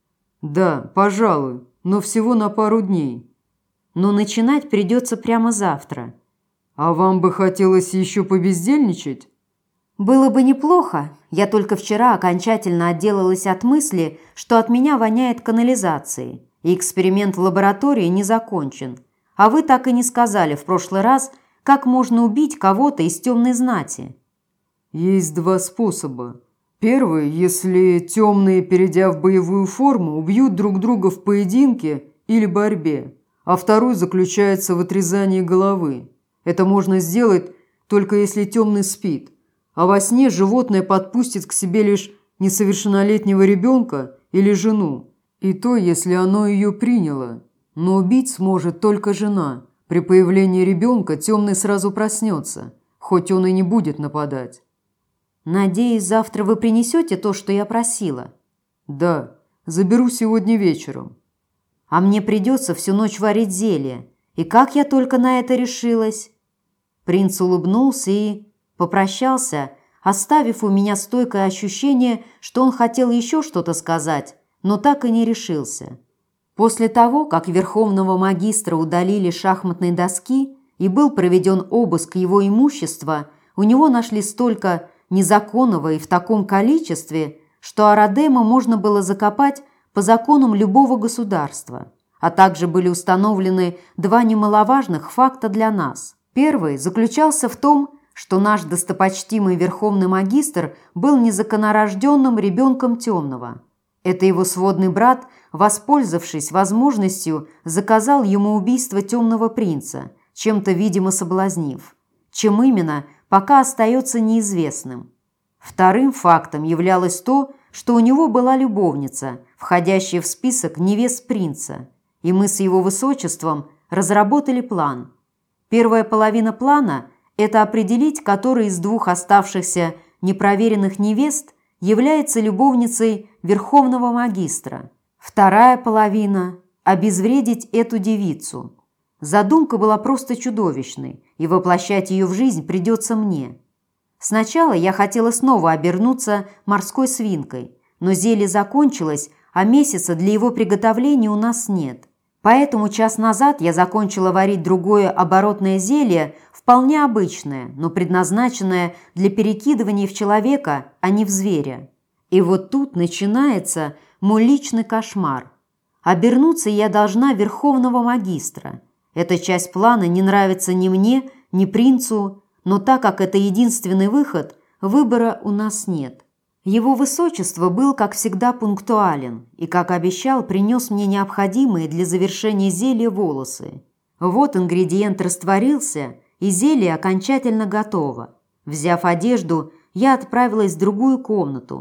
«Да, пожалуй, но всего на пару дней».
«Но начинать придется прямо завтра».
«А вам бы хотелось еще побездельничать?»
«Было бы неплохо. Я только вчера окончательно отделалась от мысли, что от меня воняет канализацией, и эксперимент в лаборатории не закончен. А вы так и не сказали в прошлый раз, как можно убить кого-то из темной знати».
«Есть два способа. Первый, если темные, перейдя в боевую форму, убьют друг друга в поединке или борьбе, а второй заключается в отрезании головы. Это можно сделать только если темный спит, а во сне животное подпустит к себе лишь несовершеннолетнего ребенка или жену, и то, если оно ее приняло. Но убить сможет только жена. При появлении ребенка темный сразу проснется, хоть он и не будет нападать».
«Надеюсь, завтра вы принесете то, что я просила?»
«Да, заберу сегодня вечером».
«А мне придется всю ночь варить зелье. И как я только на это решилась?» Принц улыбнулся и попрощался, оставив у меня стойкое ощущение, что он хотел еще что-то сказать, но так и не решился. После того, как верховного магистра удалили с шахматной доски и был проведен обыск его имущества, у него нашли столько незаконного и в таком количестве, что Арадема можно было закопать по законам любого государства, а также были установлены два немаловажных факта для нас. Первый заключался в том, что наш достопочтимый верховный магистр был незаконнорожденным ребенком темного. Это его сводный брат, воспользовавшись возможностью, заказал ему убийство темного принца, чем-то, видимо, соблазнив. Чем именно, пока остается неизвестным. Вторым фактом являлось то, что у него была любовница, входящая в список невест принца, и мы с его высочеством разработали план. Первая половина плана – это определить, которая из двух оставшихся непроверенных невест является любовницей верховного магистра. Вторая половина – обезвредить эту девицу. Задумка была просто чудовищной, и воплощать ее в жизнь придется мне. Сначала я хотела снова обернуться морской свинкой, но зелье закончилось, а месяца для его приготовления у нас нет. Поэтому час назад я закончила варить другое оборотное зелье, вполне обычное, но предназначенное для перекидывания в человека, а не в зверя. И вот тут начинается мой личный кошмар. Обернуться я должна верховного магистра. Эта часть плана не нравится ни мне, ни принцу, но так как это единственный выход, выбора у нас нет. Его высочество был, как всегда, пунктуален и, как обещал, принес мне необходимые для завершения зелья волосы. Вот ингредиент растворился, и зелье окончательно готово. Взяв одежду, я отправилась в другую комнату.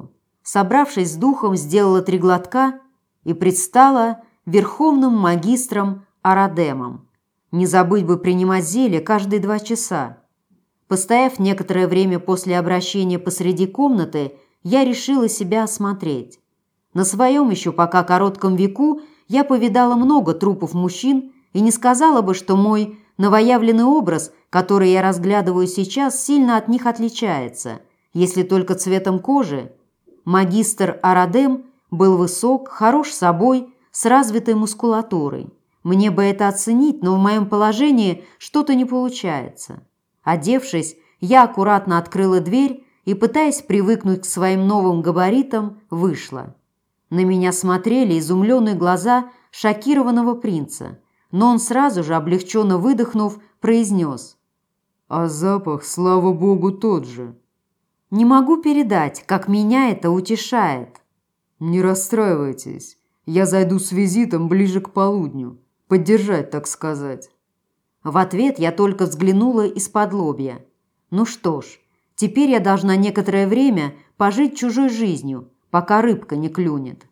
собравшись с духом, сделала три глотка и предстала верховным магистром Арадемом. Не забыть бы принимать зелье каждые два часа. Постояв некоторое время после обращения посреди комнаты, я решила себя осмотреть. На своем еще пока коротком веку я повидала много трупов мужчин и не сказала бы, что мой новоявленный образ, который я разглядываю сейчас, сильно от них отличается, если только цветом кожи. Магистр Арадем был высок, хорош собой, с развитой мускулатурой. Мне бы это оценить, но в моем положении что-то не получается. Одевшись, я аккуратно открыла дверь и, пытаясь привыкнуть к своим новым габаритам, вышла. На меня смотрели изумленные глаза шокированного принца, но он сразу же, облегченно выдохнув, произнес:
«А запах, слава богу, тот же».
Не могу передать, как меня это утешает.
«Не расстраивайтесь, я зайду с визитом ближе к полудню, поддержать, так сказать».
В ответ я только взглянула из-под лобья. Ну что ж, теперь я должна некоторое время пожить чужой жизнью, пока рыбка не клюнет.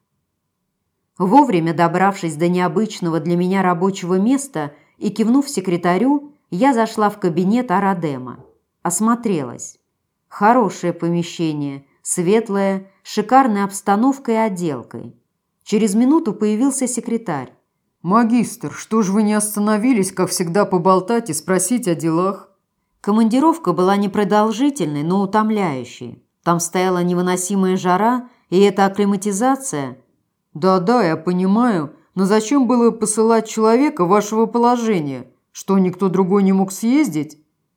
Вовремя добравшись до необычного для меня рабочего места и кивнув секретарю, я зашла в кабинет Арадема. Осмотрелась. Хорошее помещение, светлое, с шикарной обстановкой и отделкой. Через минуту появился секретарь.
«Магистр, что ж вы не остановились, как всегда, поболтать и спросить о делах?»
Командировка была непродолжительной, но утомляющей. Там стояла невыносимая жара, и эта акклиматизация...
«Да-да, я понимаю, но зачем было посылать человека вашего положения? Что, никто другой не мог съездить?»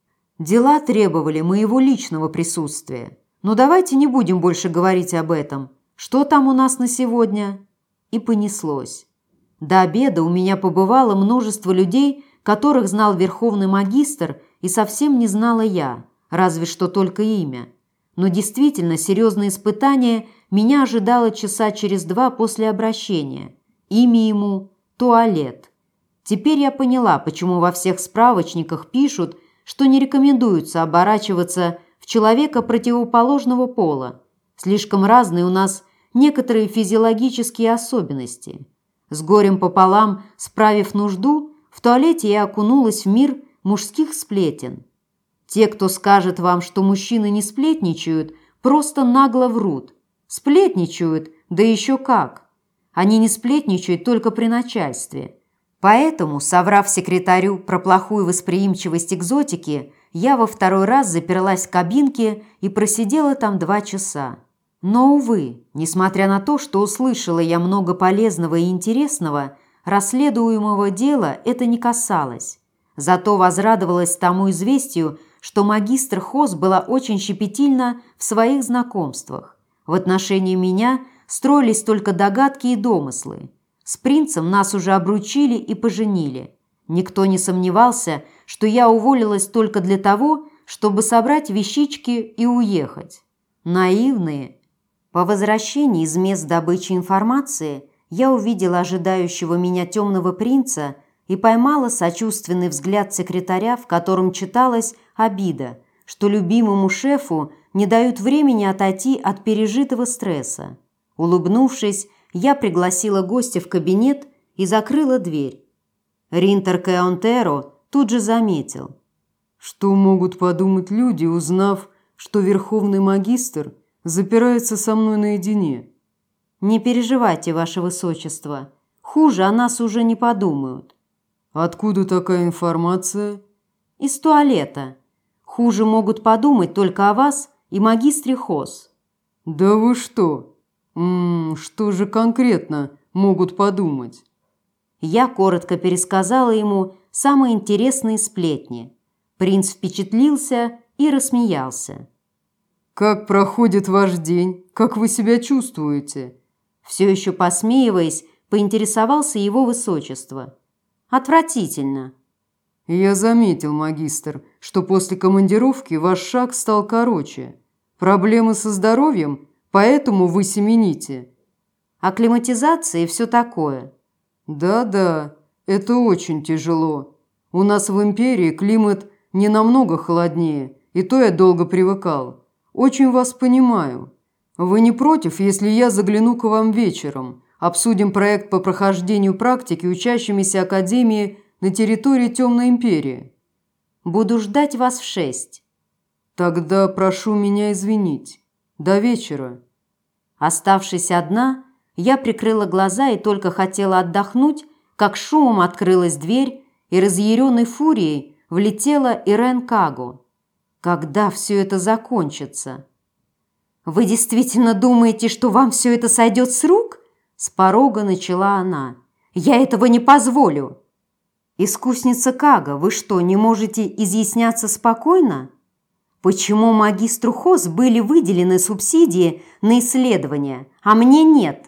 Дела требовали моего личного присутствия. Но давайте не будем больше говорить об этом. Что там у нас на сегодня? И понеслось. До обеда у меня побывало множество людей, которых знал верховный магистр, и совсем не знала я, разве что только имя. Но действительно серьезное испытание меня ожидало часа через два после обращения. Имя ему – Туалет. Теперь я поняла, почему во всех справочниках пишут, что не рекомендуется оборачиваться в человека противоположного пола. Слишком разные у нас некоторые физиологические особенности. С горем пополам, справив нужду, в туалете я окунулась в мир мужских сплетен. Те, кто скажет вам, что мужчины не сплетничают, просто нагло врут. Сплетничают, да еще как. Они не сплетничают только при начальстве. Поэтому, соврав секретарю про плохую восприимчивость экзотики, я во второй раз заперлась в кабинке и просидела там два часа. Но, увы, несмотря на то, что услышала я много полезного и интересного, расследуемого дела это не касалось. Зато возрадовалась тому известию, что магистр Хос была очень щепетильна в своих знакомствах. В отношении меня строились только догадки и домыслы. С принцем нас уже обручили и поженили. Никто не сомневался, что я уволилась только для того, чтобы собрать вещички и уехать. Наивные. По возвращении из мест добычи информации я увидела ожидающего меня темного принца и поймала сочувственный взгляд секретаря, в котором читалась обида, что любимому шефу не дают времени отойти от пережитого стресса. Улыбнувшись, я пригласила гостя в кабинет и закрыла дверь. Ринтер Кеонтеро тут же заметил.
«Что могут подумать люди, узнав, что верховный магистр запирается со мной наедине?»
«Не переживайте, ваше высочество. Хуже о нас уже не подумают».
«Откуда такая информация?»
«Из туалета. Хуже могут подумать только о вас и магистре Хос».
«Да вы что? М-м, что же конкретно могут подумать?»
Я коротко пересказала ему самые интересные сплетни. Принц впечатлился и рассмеялся.
«Как проходит ваш день? Как вы себя чувствуете?»
Все еще посмеиваясь, поинтересовался его высочество. «Отвратительно».
«Я заметил, магистр, что после командировки ваш шаг стал короче. Проблемы со здоровьем, поэтому вы семените».
«Акклиматизация и все такое».
«Да-да, это очень тяжело. У нас в империи климат не намного холоднее, и то я долго привыкал. Очень вас понимаю. Вы не против, если я загляну к вам вечером? Обсудим проект по прохождению практики учащимися Академии на территории Темной Империи.
Буду ждать вас в шесть.
Тогда прошу меня извинить. До вечера.
Оставшись одна, я прикрыла глаза и только хотела отдохнуть, как шумом открылась дверь, и разъяренной фурией влетела Ирен Кагу. Когда все это закончится? «Вы действительно думаете, что вам все это сойдет с рук?» С порога начала она. «Я этого не позволю!» «Искусница Кага, вы что, не можете изъясняться спокойно? Почему магистру Хос были выделены субсидии на исследования, а мне нет?»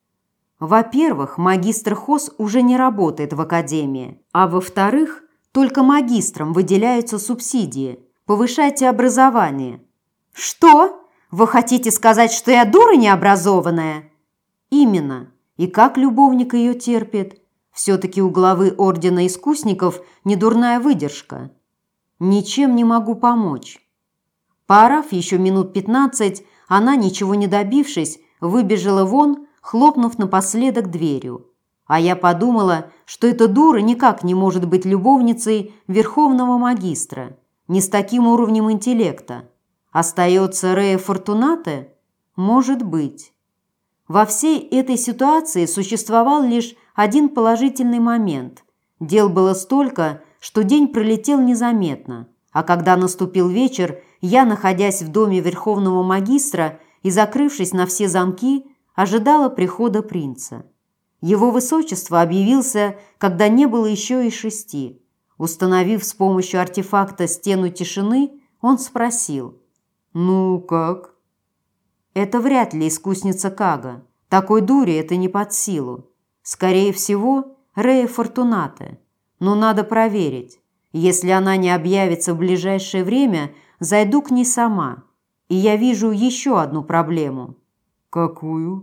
Во-первых, магистр Хос уже не работает в академии, а во-вторых, только магистрам выделяются субсидии. Повышайте образование. «Что? Вы хотите сказать, что я дура необразованная?» «Именно. И как любовник ее терпит? Все-таки у главы Ордена Искусников недурная выдержка. Ничем не могу помочь». Поорав еще минут пятнадцать, она, ничего не добившись, выбежала вон, хлопнув напоследок дверью. А я подумала, что эта дура никак не может быть любовницей верховного магистра, не с таким уровнем интеллекта. Остается Рея Фортунате? Может быть. Во всей этой ситуации существовал лишь один положительный момент. Дел было столько, что день пролетел незаметно, а когда наступил вечер, я, находясь в доме верховного магистра и закрывшись на все замки, ожидала прихода принца. Его высочество объявился, когда не было еще и шести. Установив с помощью артефакта стену тишины, он спросил: «Ну, как?» «Это вряд ли искусница Кага. Такой дуре это не под силу. Скорее всего, Рея Фортунате. Но надо проверить. Если она не объявится в ближайшее время, зайду к ней сама. И я вижу еще одну проблему».
«Какую?»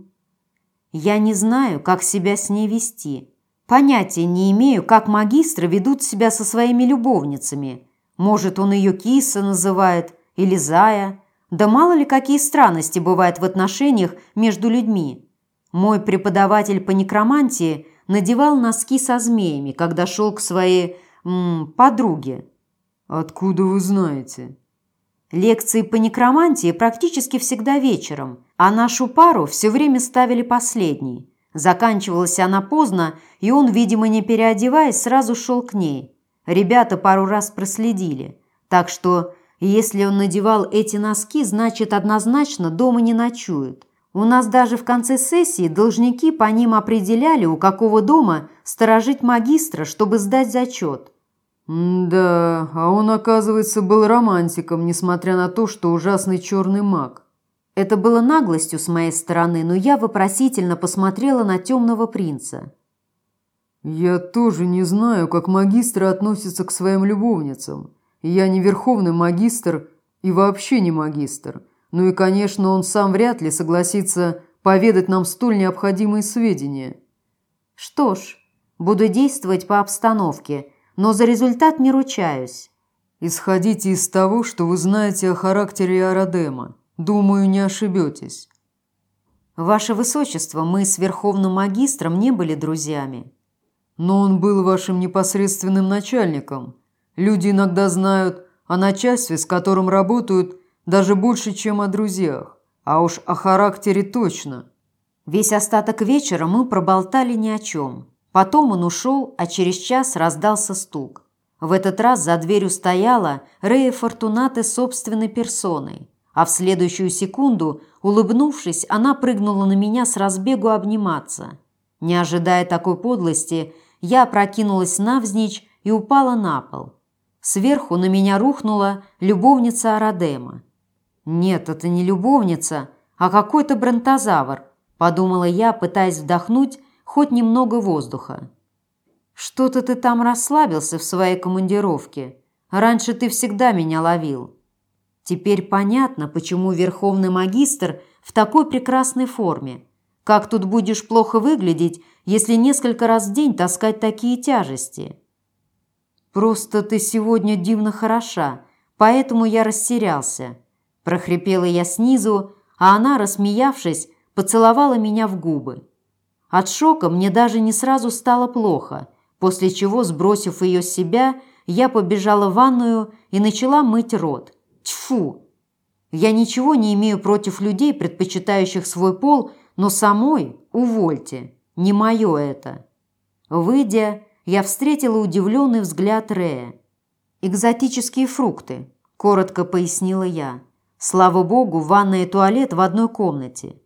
«Я не знаю, как себя с ней вести. Понятия не имею, как магистры ведут себя со своими любовницами. Может, он ее киса называет или зая. Да мало ли какие странности бывают в отношениях между людьми. Мой преподаватель по некромантии надевал носки со змеями, когда шел к своей м, подруге».
«Откуда вы знаете?»
«Лекции по некромантии практически всегда вечером, а нашу пару все время ставили последней. Заканчивалась она поздно, и он, видимо, не переодеваясь, сразу шел к ней. Ребята пару раз проследили. Так что, если он надевал эти носки, значит, однозначно дома не ночует. У нас даже в конце сессии должники по ним определяли, у какого дома сторожить магистра, чтобы сдать зачет».
«Да, а он, оказывается, был романтиком, несмотря на то, что ужасный черный маг».
Это было наглостью с моей стороны, но я вопросительно посмотрела на темного принца.
«Я тоже не знаю, как магистры относятся к своим любовницам. Я не верховный магистр и вообще не магистр. Ну и, конечно, он сам вряд ли согласится поведать нам столь необходимые сведения».
«Что ж, буду действовать по обстановке, но за результат не ручаюсь».
«Исходите из того, что вы знаете о характере Арадема. Думаю, не ошибетесь».
«Ваше Высочество, мы с Верховным Магистром не были друзьями».
«Но он был вашим непосредственным начальником. Люди иногда знают о начальстве, с которым работают, даже больше, чем о друзьях. А уж о характере точно».
Весь остаток вечера мы проболтали ни о чем. Потом он ушел, а через час раздался стук. В этот раз за дверью стояла Рея Фортунате собственной персоной, а в следующую секунду, улыбнувшись, она прыгнула на меня с разбегу обниматься. Не ожидая такой подлости, я опрокинулась навзничь и упала на пол. Сверху на меня рухнула любовница Арадема. «Нет, это не любовница, а какой-то бронтозавр», – подумала я, пытаясь вдохнуть хоть немного воздуха. «Что-то ты там расслабился в своей командировке. Раньше ты всегда меня ловил». Теперь понятно, почему верховный магистр в такой прекрасной форме. Как тут будешь плохо выглядеть, если несколько раз в день таскать такие тяжести? «Просто ты сегодня дивно хороша, поэтому я растерялся», – прохрипела я снизу, а она, рассмеявшись, поцеловала меня в губы. От шока мне даже не сразу стало плохо, после чего, сбросив ее с себя, я побежала в ванную и начала мыть рот. Тьфу! Я ничего не имею против людей, предпочитающих свой пол, но самой, увольте, не мое это. Выйдя, я встретила удивленный взгляд Рея. «Экзотические фрукты», – коротко пояснила я. «Слава богу, ванная и туалет в одной комнате».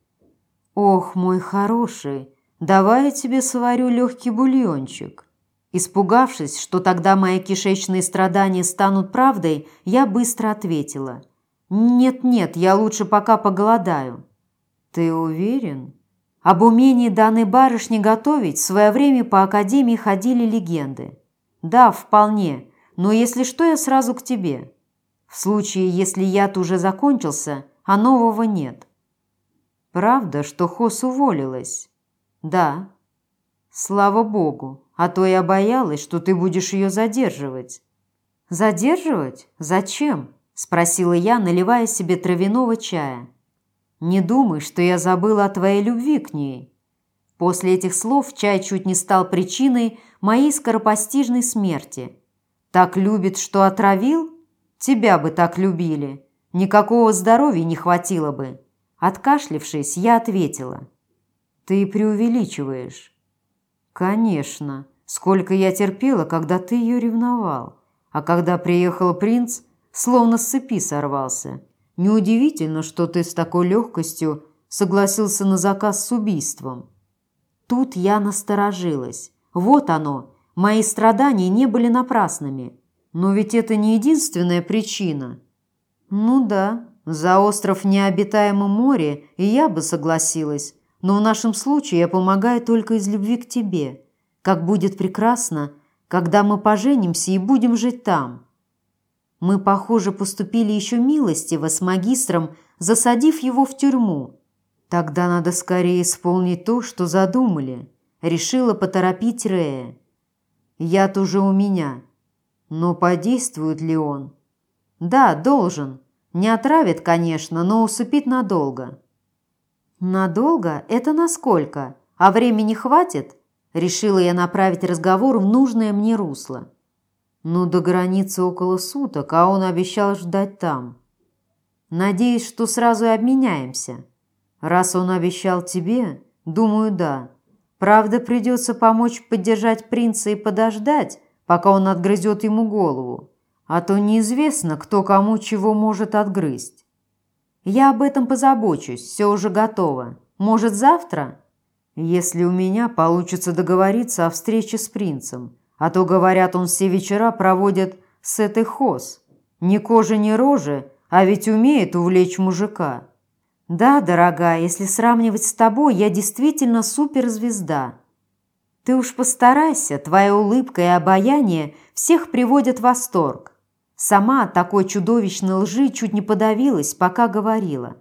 «Ох, мой хороший, давай я тебе сварю легкий бульончик». Испугавшись, что тогда мои кишечные страдания станут правдой, я быстро ответила. «Нет-нет, я лучше пока поголодаю». «Ты уверен?» Об умении данной барышни готовить в свое время по академии ходили легенды. «Да, вполне, но если что, я сразу к тебе. В случае, если яд уже закончился, а нового нет». «Правда, что Хос уволилась?» «Да». «Слава богу, а то я боялась, что ты будешь ее задерживать». «Задерживать? Зачем?» – спросила я, наливая себе травяного чая. «Не думай, что я забыла о твоей любви к ней». После этих слов чай чуть не стал причиной моей скоропостижной смерти. «Так любит, что отравил? Тебя бы так любили. Никакого здоровья не хватило бы». Откашлившись, я ответила. «Ты преувеличиваешь». «Конечно. Сколько я терпела, когда ты ее ревновал. А когда приехал принц, словно с цепи сорвался. Неудивительно, что ты с такой легкостью согласился на заказ с убийством». Тут я насторожилась. Вот оно, мои страдания не были напрасными. Но ведь это не единственная причина. Ну да, за остров в необитаемом море и я бы согласилась, но в нашем случае я помогаю только из любви к тебе. Как будет прекрасно, когда мы поженимся и будем жить там. Мы, похоже, поступили еще милостиво с магистром, засадив его в тюрьму. Тогда надо скорее исполнить то, что задумали. Решила поторопить Рея. Яд уже у меня. Но подействует ли он? Да, должен. Не отравит, конечно, но усыпит надолго. Надолго? Это насколько? А времени хватит? Решила я направить разговор в нужное мне русло. Ну, до границы около суток, а он обещал ждать там. Надеюсь, что сразу и обменяемся. Раз он обещал тебе, думаю, да. Правда, придется помочь поддержать принца и подождать, пока он отгрызет ему голову. А то неизвестно, кто кому чего может отгрызть. Я об этом позабочусь, все уже готово. Может, завтра? Если у меня получится договориться о встрече с принцем. А то, говорят, он все вечера проводит с этой Хос. Ни кожи, ни рожи, а ведь умеет увлечь мужика. Да, дорогая, если сравнивать с тобой, я действительно суперзвезда. Ты уж постарайся, твоя улыбка и обаяние всех приводят в восторг. Сама от такой чудовищной лжи чуть не подавилась, пока говорила.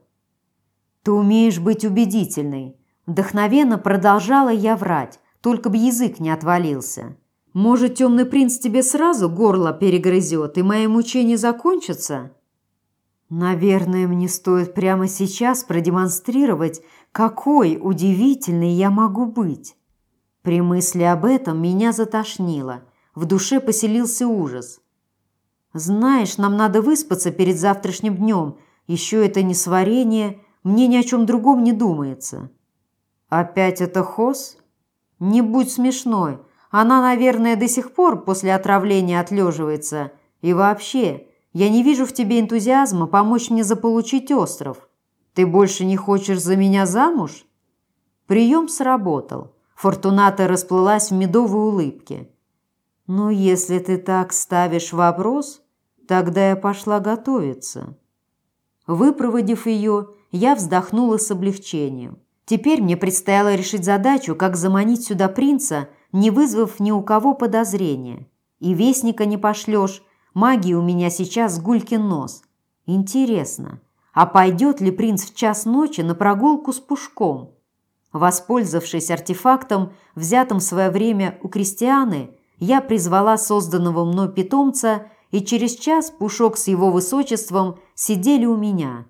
Ты умеешь быть убедительной. Вдохновенно продолжала я врать, только бы язык не отвалился. Может, темный принц тебе сразу горло перегрызет, и мои мучения закончатся? Наверное, мне стоит прямо сейчас продемонстрировать, какой удивительной я могу быть. При мысли об этом меня затошнило. В душе поселился ужас. Знаешь, нам надо выспаться перед завтрашним днем. Еще это несварение, мне ни о чем другом не думается. Опять это Хос? Не будь смешной. Она, наверное, до сих пор после отравления отлеживается. И вообще, я не вижу в тебе энтузиазма помочь мне заполучить остров. Ты больше не хочешь за меня замуж?» Прием сработал. Фортуната расплылась в медовой улыбке. «Ну, если ты так ставишь вопрос, тогда я пошла готовиться». Выпроводив ее, я вздохнула с облегчением. Теперь мне предстояло решить задачу, как заманить сюда принца, не вызвав ни у кого подозрения. И вестника не пошлешь, магии у меня сейчас гулькин нос. Интересно, а пойдет ли принц в час ночи на прогулку с Пушком? Воспользовавшись артефактом, взятым в свое время у Кристианы, я призвала созданного мной питомца, и через час Пушок с его высочеством сидели у меня.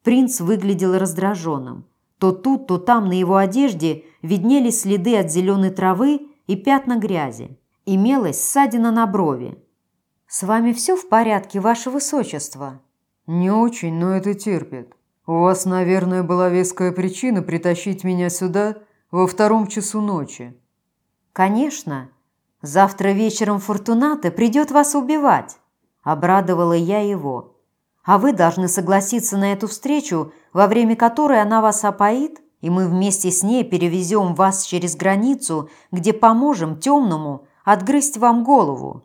Принц выглядел раздраженным. То тут, то там на его одежде виднелись следы от зеленой травы и пятна грязи. Имелась ссадина на брови. «С вами все в порядке, ваше высочество?»
«Не очень, но это терпит. У вас, наверное, была веская причина притащить меня сюда во втором часу ночи».
«Конечно. Завтра вечером Фортуната придет вас убивать», – обрадовала я его. «А вы должны согласиться на эту встречу, во время которой она вас опоит, и мы вместе с ней перевезем вас через границу, где поможем темному отгрызть вам голову».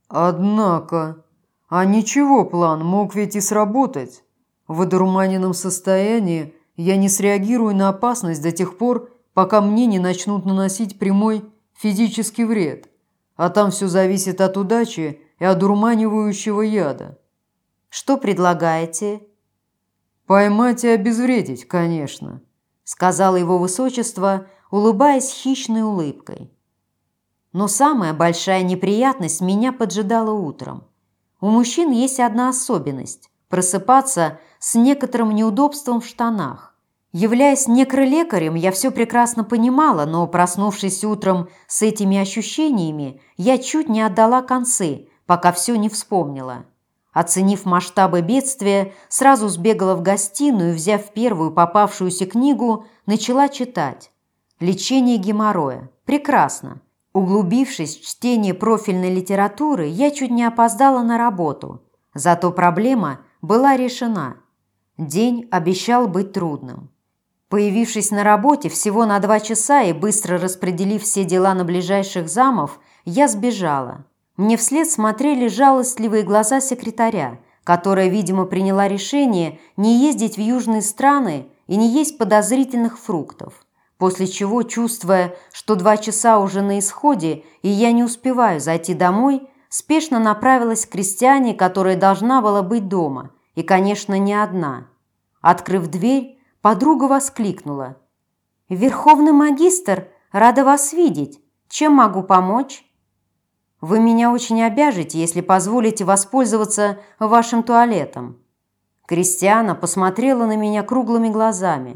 «Однако, а ничего, план мог ведь и сработать. В одурманенном состоянии я не среагирую на опасность до тех пор, пока мне не начнут наносить прямой физический вред, а там все зависит от удачи и одурманивающего яда».
«Что предлагаете?»
«Поймать и обезвредить, конечно», –
сказал его высочество, улыбаясь хищной улыбкой. Но самая большая неприятность меня поджидала утром. У мужчин есть одна особенность – просыпаться с некоторым неудобством в штанах. Являясь некролекарем, я все прекрасно понимала, но, проснувшись утром с этими ощущениями, я чуть не отдала концы, пока все не вспомнила. Оценив масштабы бедствия, сразу сбегала в гостиную и, взяв первую попавшуюся книгу, начала читать. «Лечение геморроя». Прекрасно. Углубившись в чтение профильной литературы, я чуть не опоздала на работу. Зато проблема была решена. День обещал быть трудным. Появившись на работе всего на два часа и быстро распределив все дела на ближайших замов, я сбежала. Мне вслед смотрели жалостливые глаза секретаря, которая, видимо, приняла решение не ездить в южные страны и не есть подозрительных фруктов. После чего, чувствуя, что два часа уже на исходе и я не успеваю зайти домой, спешно направилась к Кристиане, которая должна была быть дома, и, конечно, не одна. Открыв дверь, подруга воскликнула: «Верховный магистр, рада вас видеть. Чем могу помочь?» «Вы меня очень обяжете, если позволите воспользоваться вашим туалетом». Кристиана посмотрела на меня круглыми глазами.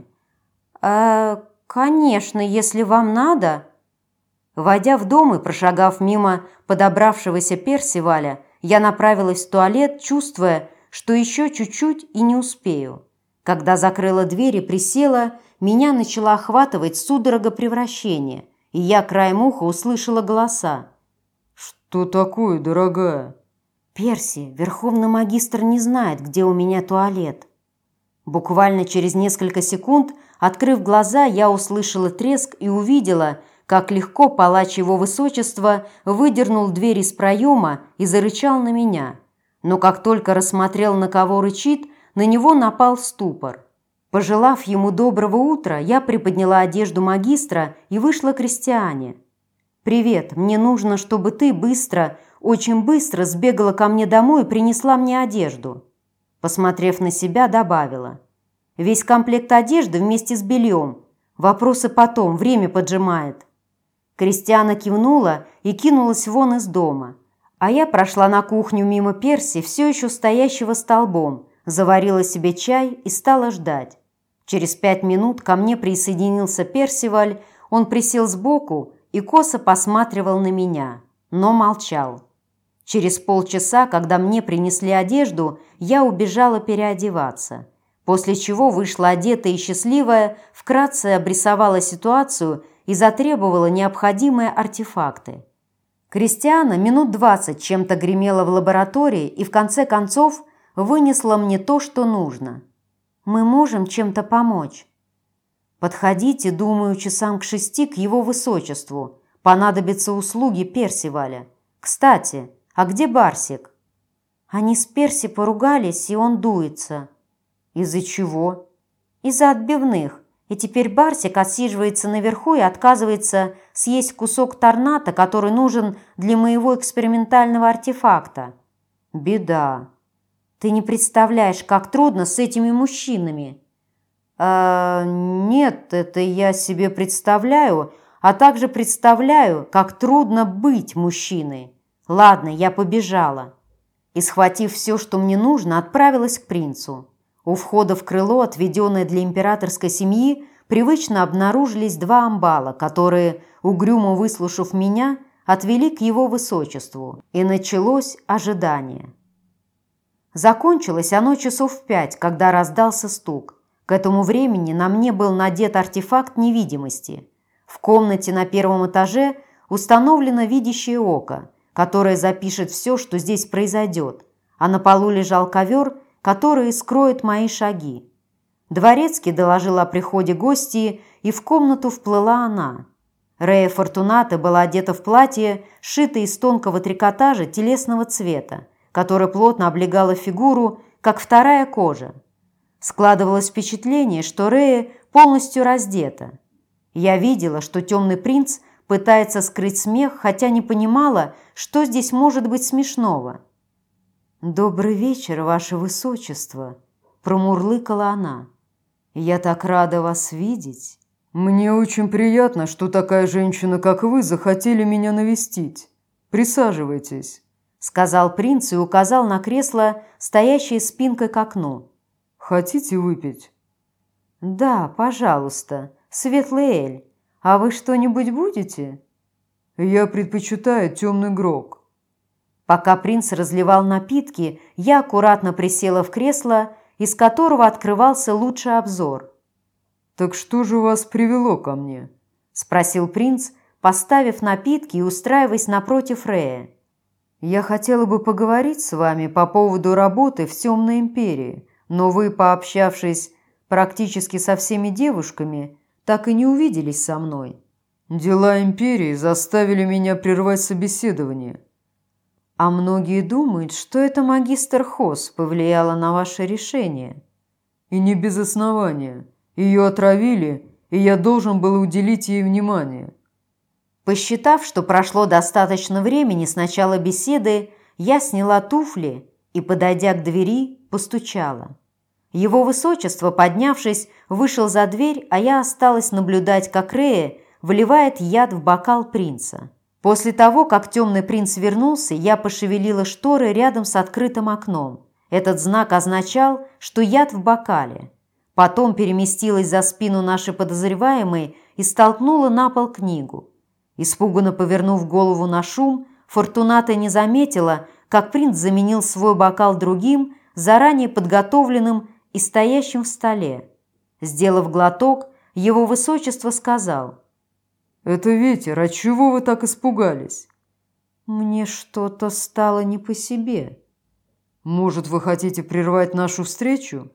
«А, конечно, если вам надо». Войдя в дом и прошагав мимо подобравшегося Персиваля, я направилась в туалет, чувствуя, что еще чуть-чуть и не успею. Когда закрыла дверь и присела, меня начала охватывать судорога превращения, и я краем уха услышала голоса.
«Что такое, дорогая?»
«Перси, верховный магистр не знает, где у меня туалет». Буквально через несколько секунд, открыв глаза, я услышала треск и увидела, как легко палач его высочества выдернул дверь из проема и зарычал на меня. Но как только рассмотрел, на кого рычит, на него напал ступор. Пожелав ему доброго утра, я приподняла одежду магистра и вышла к Кристиане. «Привет, мне нужно, чтобы ты быстро, очень быстро сбегала ко мне домой и принесла мне одежду». Посмотрев на себя, добавила: «Весь комплект одежды вместе с бельем. Вопросы потом, время поджимает». Кристиана кивнула и кинулась вон из дома. А я прошла на кухню мимо Перси, все еще стоящего столбом, заварила себе чай и стала ждать. Через пять минут ко мне присоединился Персиваль, он присел сбоку и косо посматривал на меня, но молчал. Через полчаса, когда мне принесли одежду, я убежала переодеваться, после чего вышла одетая и счастливая, вкратце обрисовала ситуацию и затребовала необходимые артефакты. Кристиана минут двадцать чем-то гремела в лаборатории и в конце концов вынесла мне то, что нужно. «Мы можем чем-то помочь?» «Подходите, думаю, часам к шести к его высочеству. Понадобятся услуги Персиваля. Кстати, а где Барсик?» «Они с Перси поругались, и он дуется». «Из-за чего?» «Из-за отбивных. И теперь Барсик отсиживается наверху и отказывается съесть кусок торната, который нужен для моего экспериментального артефакта». «Беда. Ты не представляешь, как трудно с этими мужчинами». «А, нет, это я себе представляю, а также представляю, как трудно быть мужчиной. Ладно, я побежала». И, схватив все, что мне нужно, отправилась к принцу. У входа в крыло, отведенное для императорской семьи, привычно обнаружились два амбала, которые, угрюмо выслушав меня, отвели к его высочеству, и началось ожидание. Закончилось оно часов в пять, когда раздался стук. К этому времени на мне был надет артефакт невидимости. В комнате на первом этаже установлено видящее око, которое запишет все, что здесь произойдет, а на полу лежал ковер, который скроет мои шаги. Дворецкий доложил о приходе гостей, и в комнату вплыла она. Рея Фортуната была одета в платье, сшитое из тонкого трикотажа телесного цвета, которое плотно облегало фигуру, как вторая кожа. Складывалось впечатление, что Рея полностью раздета. Я видела, что темный принц пытается скрыть смех, хотя не понимала, что здесь может быть смешного. «Добрый вечер, ваше высочество», – промурлыкала она. «Я так рада вас видеть».
«Мне очень приятно, что такая женщина, как вы, захотели меня навестить. Присаживайтесь», – сказал принц и указал на кресло, стоящее спинкой к окну. «Хотите выпить?»
«Да, пожалуйста, светлый эль. А вы что-нибудь будете?»
«Я предпочитаю темный грог».
Пока принц разливал напитки, я аккуратно присела в кресло, из которого открывался лучший обзор.
«Так что же вас привело ко мне?» –
спросил принц, поставив напитки и устраиваясь напротив Рея. «Я хотела бы поговорить с вами по поводу работы в Темной империи, но вы, пообщавшись практически со всеми девушками, так и не увиделись со мной».
«Дела империи заставили меня прервать собеседование».
«А многие думают, что это магистр Хос повлияло на ваше решение».
«И не без основания. Ее отравили, и я должен был уделить ей внимание».
Посчитав, что прошло достаточно времени с начала беседы, я сняла туфли и, подойдя к двери, постучала. Его высочество, поднявшись, вышел за дверь, а я осталась наблюдать, как Рея вливает яд в бокал принца. После того, как темный принц вернулся, я пошевелила шторы рядом с открытым окном. Этот знак означал, что яд в бокале. Потом переместилась за спину нашей подозреваемой и столкнула на пол книгу. Испуганно повернув голову на шум, Фортуната не заметила, как принц заменил свой бокал другим, заранее подготовленным и стоящим в столе. Сделав глоток, его высочество сказал:
«Это ветер, отчего вы так испугались?»
«Мне что-то стало не по себе».
«Может, вы хотите прервать нашу встречу?»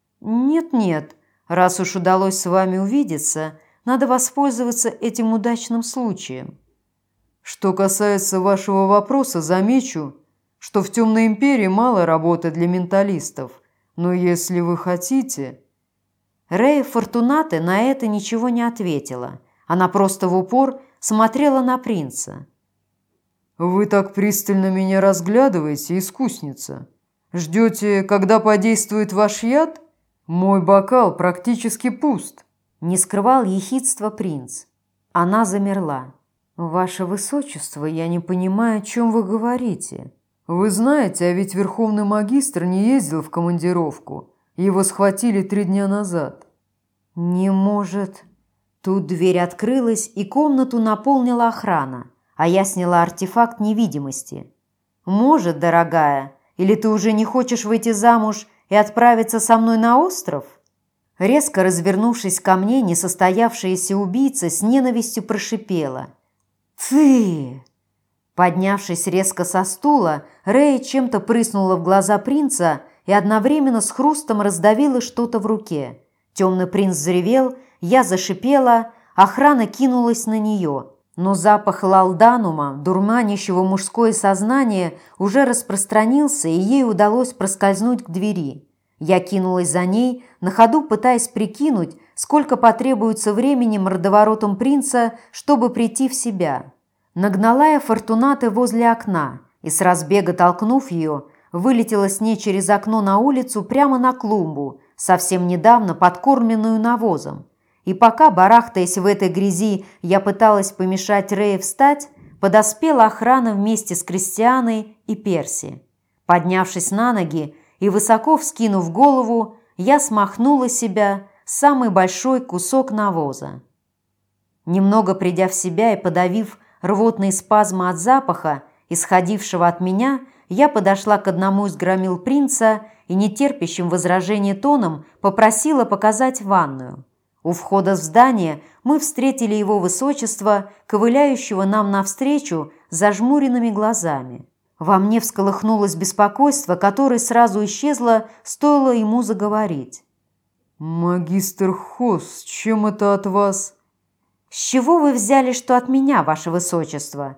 «Нет-нет, раз уж удалось с вами увидеться, надо воспользоваться этим удачным случаем».
«Что касается вашего вопроса, замечу, что в Темной империи мало работы для менталистов, но если вы хотите...»
Рея Фортунаты на это ничего не ответила. Она просто в упор смотрела на принца.
«Вы так пристально меня разглядываете, искусница. Ждете, когда подействует ваш яд? Мой бокал практически пуст».
Не скрывал ехидства принц. Она замерла. «Ваше высочество, я не понимаю, о чем вы говорите».
«Вы знаете, а ведь верховный магистр не ездил в командировку. Его схватили три дня назад».
«Не может...» Тут дверь открылась, и комнату наполнила охрана, а я сняла артефакт невидимости. «Может, дорогая, или ты уже не хочешь выйти замуж и отправиться со мной на остров?» Резко развернувшись ко мне, несостоявшаяся убийца с ненавистью прошипела: «Ты!» Поднявшись резко со стула, Рея чем-то прыснула в глаза принца и одновременно с хрустом раздавила что-то в руке. Темный принц взревел, я зашипела, охрана кинулась на нее. Но запах лалданума, дурманящего мужское сознание, уже распространился, и ей удалось проскользнуть к двери. Я кинулась за ней, на ходу пытаясь прикинуть, сколько потребуется времени мордоворотом принца, чтобы прийти в себя. Нагнала я Фортунаты возле окна и, с разбега толкнув ее, вылетела с ней через окно на улицу прямо на клумбу, совсем недавно подкормленную навозом. И пока, барахтаясь в этой грязи, я пыталась помешать Рее встать, подоспела охрана вместе с Кристианой и Перси. Поднявшись на ноги и высоко вскинув голову, я смахнула с себя самый большой кусок навоза. Немного придя в себя и подавив рвотные спазмы от запаха, исходившего от меня, я подошла к одному из громил принца и нетерпящим возражения тоном попросила показать ванную. У входа в здание мы встретили его высочество, ковыляющего нам навстречу с зажмуренными глазами. Во мне всколыхнулось беспокойство, которое сразу исчезло, стоило ему заговорить.
«Магистр Хос, чем это от вас?»
«С чего вы взяли, что от меня, ваше высочество?»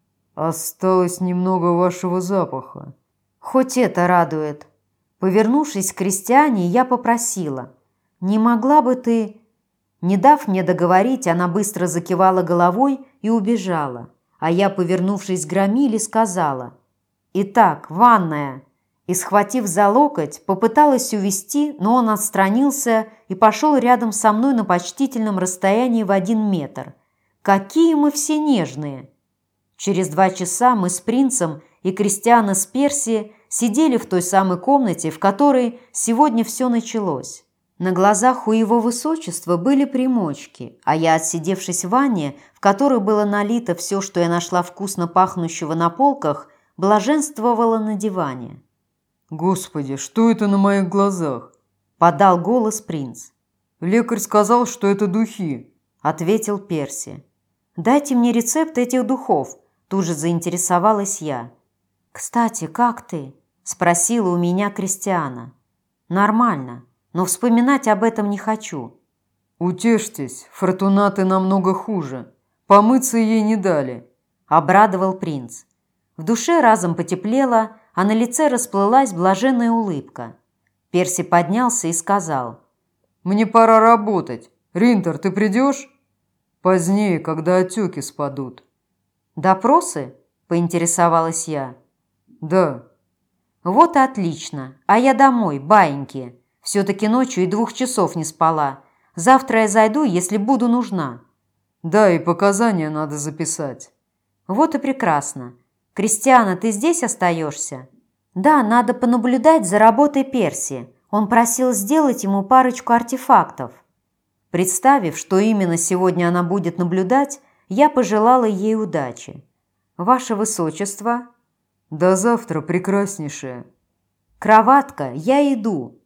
«Осталось немного вашего запаха».
«Хоть это радует». Повернувшись к крестьяне, я попросила. «Не могла бы ты...» Не дав мне договорить, она быстро закивала головой и убежала. А я, повернувшись к громиле, сказала: «Итак, ванная». И, схватив за локоть, попыталась увести, но он отстранился и пошел рядом со мной на почтительном расстоянии в один метр. Какие мы все нежные! Через два часа мы с принцем и Кристиана с Перси сидели в той самой комнате, в которой сегодня все началось. На глазах у его высочества были примочки, а я, отсидевшись в ванне, в которой было налито все, что я нашла вкусно пахнущего на полках, блаженствовала на диване.
«Господи, что это на моих глазах?»
– подал голос принц.
«Лекарь сказал, что это духи»,
– ответил Перси. «Дайте мне рецепт этих духов», – тут же заинтересовалась я. «Кстати, как ты?» – спросила у меня Кристиана. «Нормально, но вспоминать об этом не хочу».
«Утешьтесь, Фортунаты намного хуже. Помыться ей не дали»,
– обрадовал принц. В душе разом потеплело, а на лице расплылась блаженная улыбка. Перси поднялся и сказал:
«Мне пора работать. Ринтер, ты придешь?» «Позднее, когда отеки спадут».
«Допросы?» – поинтересовалась я.
«Да».
«Вот и отлично. А я домой, баиньки. Все-таки ночью и двух часов не спала. Завтра я зайду, если буду нужна».
«Да, и показания надо записать».
«Вот и прекрасно. Кристиана, ты здесь остаешься?» «Да, надо понаблюдать за работой Перси. Он просил сделать ему парочку артефактов». Представив, что именно сегодня она будет наблюдать, я пожелала ей удачи. «Ваше высочество?»
«До завтра, прекраснейшая».
«Кроватка, я иду».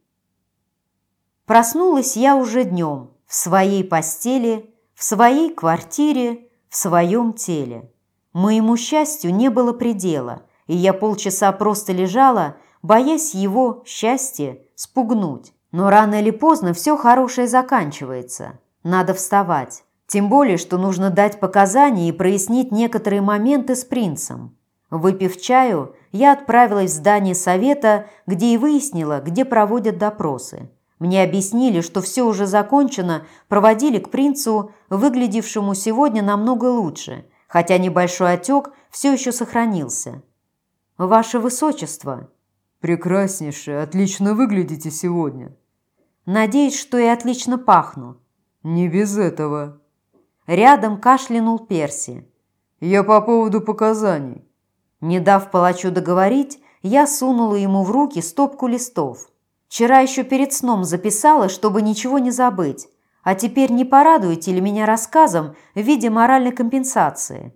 Проснулась я уже днем, в своей постели, в своей квартире, в своем теле. Моему счастью не было предела, и я полчаса просто лежала, боясь его, счастье, спугнуть. Но рано или поздно все хорошее заканчивается. Надо вставать. Тем более, что нужно дать показания и прояснить некоторые моменты с принцем. Выпив чаю, я отправилась в здание совета, где и выяснила, где проводят допросы. Мне объяснили, что все уже закончено, проводили к принцу, выглядевшему сегодня намного лучше, хотя небольшой отек все еще сохранился. «Ваше высочество!»
«Прекраснейшая, отлично выглядите сегодня».
«Надеюсь, что и отлично пахну».
«Не без этого».
Рядом кашлянул Перси.
«Я по поводу показаний».
Не дав палачу договорить, я сунула ему в руки стопку листов. Вчера еще перед сном записала, чтобы ничего не забыть. А теперь не порадуете ли меня рассказом в виде моральной компенсации?»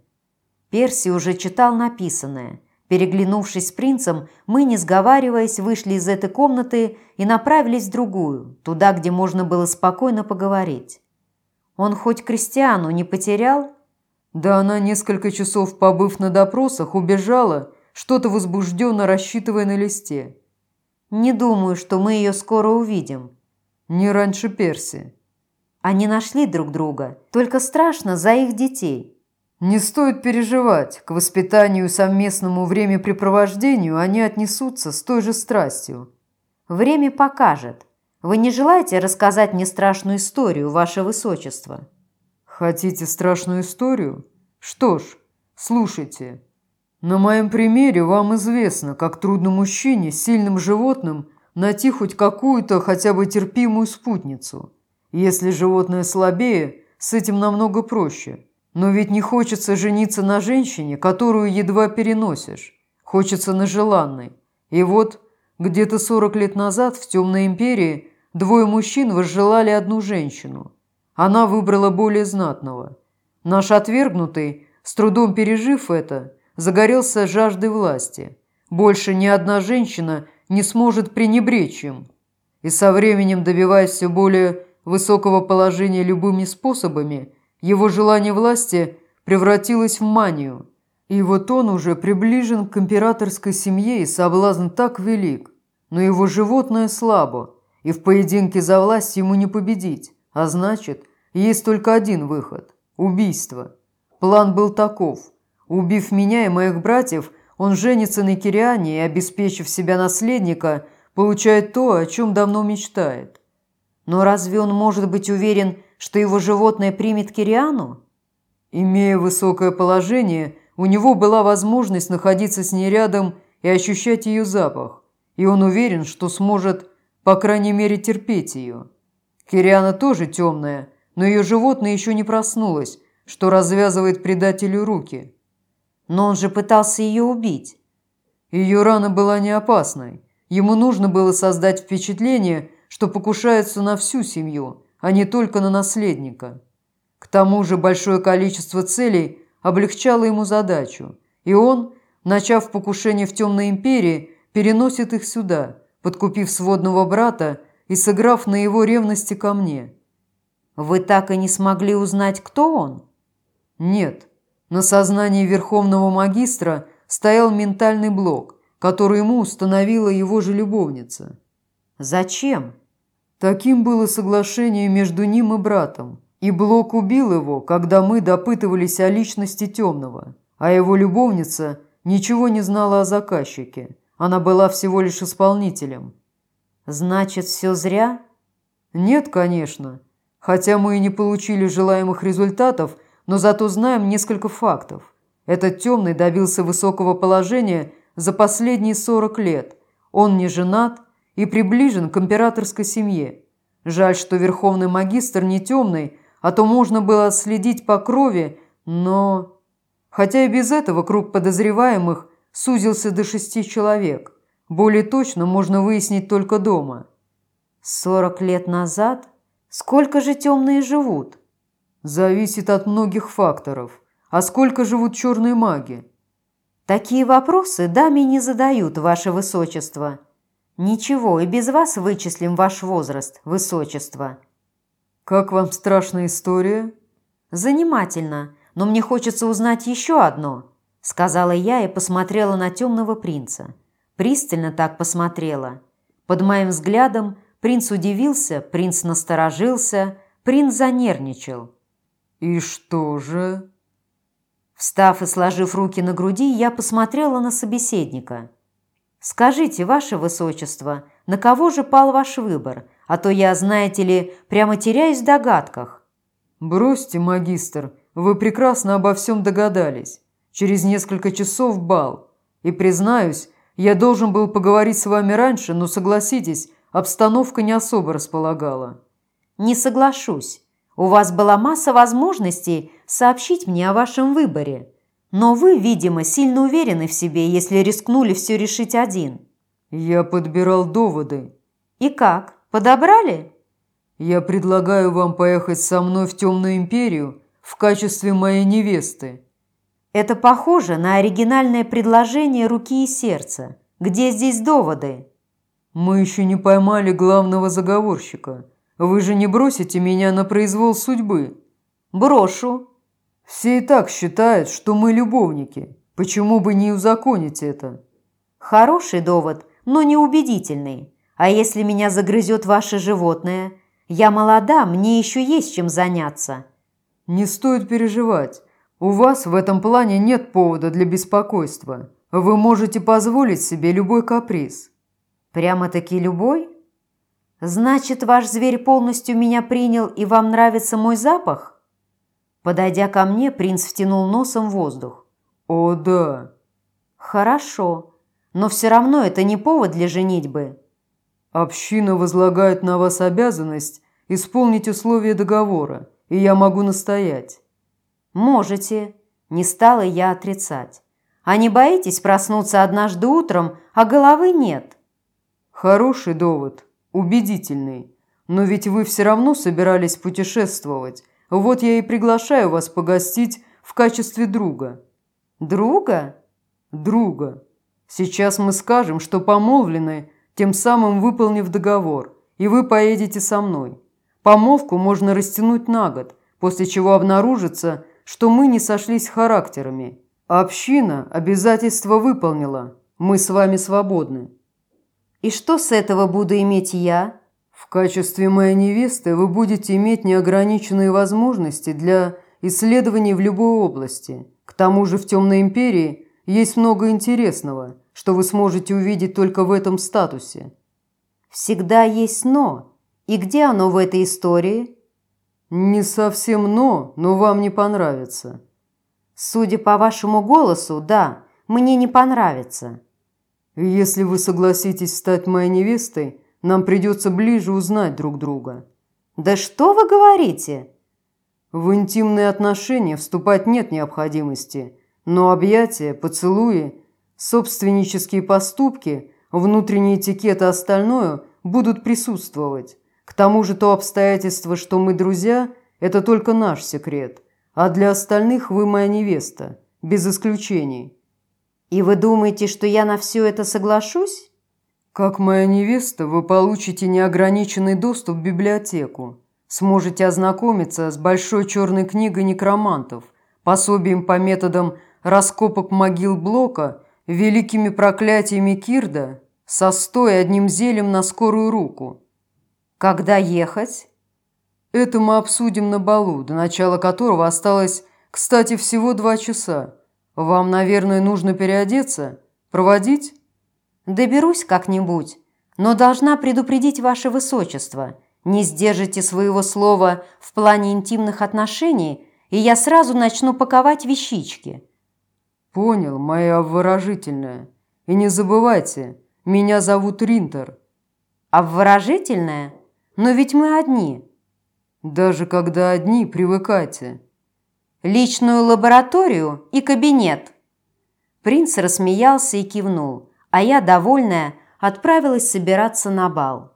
Перси уже читал написанное. Переглянувшись с принцем, мы, не сговариваясь, вышли из этой комнаты и направились в другую, туда, где можно было спокойно поговорить. «Он хоть Кристиану не потерял?»
«Да она, несколько часов побыв на допросах, убежала, что-то возбужденно рассчитывая на листе».
«Не думаю, что мы ее скоро увидим».
«Не раньше Перси».
Они нашли друг друга, только страшно за их детей.
«Не стоит переживать, к воспитанию и совместному времяпрепровождению они отнесутся с той же страстью».
«Время покажет. Вы не желаете рассказать мне страшную историю, ваше высочество?»
«Хотите страшную историю? Что ж, слушайте. На моем примере вам известно, как трудно мужчине с сильным животным найти хоть какую-то хотя бы терпимую спутницу. Если животное слабее, с этим намного проще. Но ведь не хочется жениться на женщине, которую едва переносишь. Хочется на желанной. И вот, где-то сорок лет назад в Темной империи двое мужчин возжелали одну женщину. Она выбрала более знатного. Наш отвергнутый, с трудом пережив это, загорелся жаждой власти. Больше ни одна женщина не сможет пренебречь им. И со временем, добиваясь все более высокого положения любыми способами, его желание власти превратилось в манию. И вот он уже приближен к императорской семье, и соблазн так велик. Но его животное слабо, и в поединке за власть ему не победить. А значит, есть только один выход – убийство. План был таков. Убив меня и моих братьев, он женится на Кириане и, обеспечив себя наследника, получает то, о чем давно мечтает.
Но разве он может быть уверен, что его животное примет Кириану?
Имея высокое положение, у него была возможность находиться с ней рядом и ощущать ее запах, и он уверен, что сможет, по крайней мере, терпеть ее. Кириана тоже темная, но ее животное еще не проснулось, что развязывает предателю руки.
Но он же пытался ее убить.
Ее рана была не опасной. Ему нужно было создать впечатление, что покушается на всю семью, а не только на наследника. К тому же большое количество целей облегчало ему задачу, и он, начав покушение в Темной империи, переносит их сюда, подкупив сводного брата и сыграв на его ревности ко мне.
Вы так и не смогли узнать, кто он?
Нет. На сознании Верховного Магистра стоял ментальный блок, который ему установила его же любовница.
Зачем?
Таким было соглашение между ним и братом. И блок убил его, когда мы допытывались о личности Темного. А его любовница ничего не знала о заказчике. Она была всего лишь исполнителем.
Значит, все зря?
Нет, конечно. Хотя мы и не получили желаемых результатов, но зато знаем несколько фактов. Этот Темный добился высокого положения за последние сорок лет. Он не женат и приближен к императорской семье. Жаль, что Верховный Магистр не Темный, а то можно было отследить по крови, но... Хотя и без этого круг подозреваемых сузился до шести человек. Более точно можно выяснить только дома.
Сорок лет назад? Сколько же темные живут?
Зависит от многих факторов. А сколько живут черные маги?
Такие вопросы даме не задают, ваше высочество. Ничего, и без вас вычислим ваш возраст, высочество.
Как вам страшная история?
Занимательно, но мне хочется узнать еще одно, сказала я и посмотрела на темного принца. Пристально так посмотрела. Под моим взглядом принц удивился, принц насторожился, принц занервничал.
И что же?
Встав и сложив руки на груди, я посмотрела на собеседника. «Скажите, ваше высочество, на кого же пал ваш выбор? А то я, знаете ли, прямо теряюсь в догадках».
«Бросьте, магистр, вы прекрасно обо всем догадались. Через несколько часов бал. И, признаюсь, я должен был поговорить с вами раньше, но, согласитесь, обстановка не особо располагала».
«Не соглашусь. У вас была масса возможностей сообщить мне о вашем выборе. Но вы, видимо, сильно уверены в себе, если рискнули все решить один».
«Я подбирал доводы».
«И как? Подобрали?»
«Я предлагаю вам поехать со мной в Темную империю в качестве моей невесты».
«Это похоже на оригинальное предложение руки и сердца. Где здесь доводы?»
«Мы еще не поймали главного заговорщика. Вы же не бросите меня на произвол судьбы?»
«Брошу».
«Все и так считают, что мы любовники. Почему бы не узаконить это?»
«Хороший довод, но неубедительный. А если меня загрызет ваше животное? Я молода, мне еще есть чем заняться».
«Не стоит переживать. У вас в этом плане нет повода для беспокойства. Вы можете позволить себе любой каприз».
«Прямо-таки любой? Значит, ваш зверь полностью меня принял, и вам нравится мой запах?» Подойдя ко мне, принц втянул носом воздух.
«О, да».
«Хорошо, но все равно это не повод для женитьбы».
«Община возлагает на вас обязанность исполнить условия договора, и я могу настоять».
«Можете», – не стала я отрицать. «А не боитесь проснуться однажды утром, а головы нет?»
«Хороший довод, убедительный, Но ведь вы все равно собирались путешествовать. Вот я и приглашаю вас погостить в качестве друга».
«Друга?»
«Друга. Сейчас мы скажем, что помолвлены, тем самым выполнив договор, и вы поедете со мной. Помолвку можно растянуть на год, после чего обнаружится, что мы не сошлись характерами. Община обязательство выполнила. Мы с вами свободны».
«И что с этого буду иметь я?»
«В качестве моей невесты вы будете иметь неограниченные возможности для исследований в любой области. К тому же в Темной Империи есть много интересного, что вы сможете увидеть только в этом статусе».
«Всегда есть «но». И где оно в этой истории?»
«Не совсем «но», но вам не понравится».
«Судя по вашему голосу, да, мне не понравится».
«Если вы согласитесь стать моей невестой, нам придется ближе узнать друг друга».
«Да что вы говорите?»
«В интимные отношения вступать нет необходимости, но объятия, поцелуи, собственнические поступки, внутренний этикет и остальное будут присутствовать. К тому же то обстоятельство, что мы друзья, это только наш секрет, а для остальных вы моя невеста, без исключений».
«И вы думаете, что я на все это соглашусь?»
«Как моя невеста, вы получите неограниченный доступ в библиотеку. Сможете ознакомиться с большой черной книгой некромантов, пособием по методам раскопок могил Блока, великими проклятиями Кирда, со сто и одним зельем на скорую руку».
«Когда ехать?»
«Это мы обсудим на балу, до начала которого осталось, кстати, всего два часа. Вам, наверное, нужно переодеться? Проводить?»
«Доберусь как-нибудь, но должна предупредить ваше высочество. Не сдержите своего слова в плане интимных отношений, и я сразу начну паковать вещички».
«Понял, моя обворожительная. И не забывайте, меня зовут Ринтер».
«Обворожительная? Но ведь мы одни».
«Даже когда одни, привыкайте».
«Личную лабораторию и кабинет». Принц рассмеялся и кивнул, а я, довольная, отправилась собираться на бал.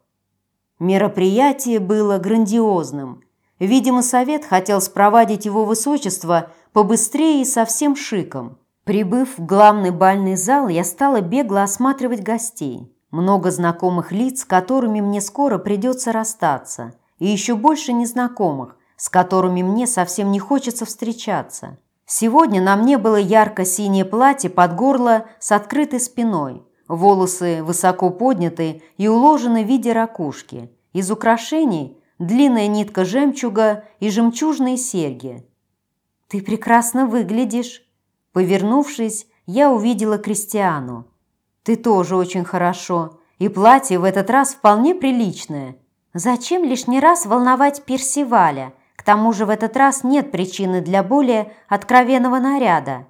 Мероприятие было грандиозным. Видимо, совет хотел спровадить его высочество побыстрее и со всем шиком. Прибыв в главный бальный зал, я стала бегло осматривать гостей. Много знакомых лиц, с которыми мне скоро придется расстаться, и еще больше незнакомых, с которыми мне совсем не хочется встречаться. Сегодня на мне было ярко-синее платье под горло с открытой спиной, волосы высоко подняты и уложены в виде ракушки. Из украшений длинная нитка жемчуга и жемчужные серьги. «Ты прекрасно выглядишь». Повернувшись, я увидела Кристиану. «Ты тоже очень хорошо, и платье в этот раз вполне приличное. Зачем лишний раз волновать Персиваля? К тому же в этот раз нет причины для более откровенного наряда».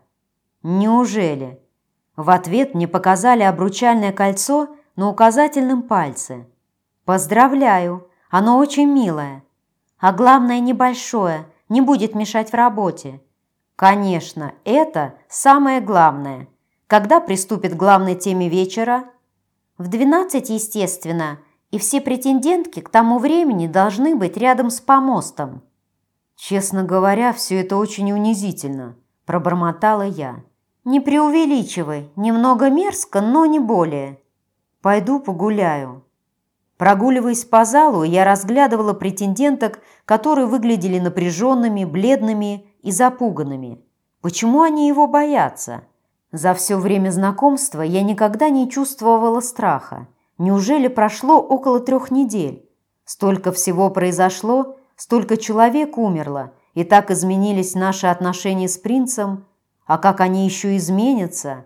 «Неужели?» В ответ мне показали обручальное кольцо на указательном пальце. «Поздравляю, оно очень милое. А главное, небольшое, не будет мешать в работе». «Конечно, это самое главное. Когда приступит к главной теме вечера?» «В двенадцать, естественно, и все претендентки к тому времени должны быть рядом с помостом». «Честно говоря, все это очень унизительно», – пробормотала я. «Не преувеличивай, немного мерзко, но не более. Пойду погуляю». Прогуливаясь по залу, я разглядывала претенденток, которые выглядели напряженными, бледными и запуганными. Почему они его боятся? За все время знакомства я никогда не чувствовала страха. Неужели прошло около трех недель? Столько всего произошло, столько человек умерло, и так изменились наши отношения с принцем. А как они еще изменятся?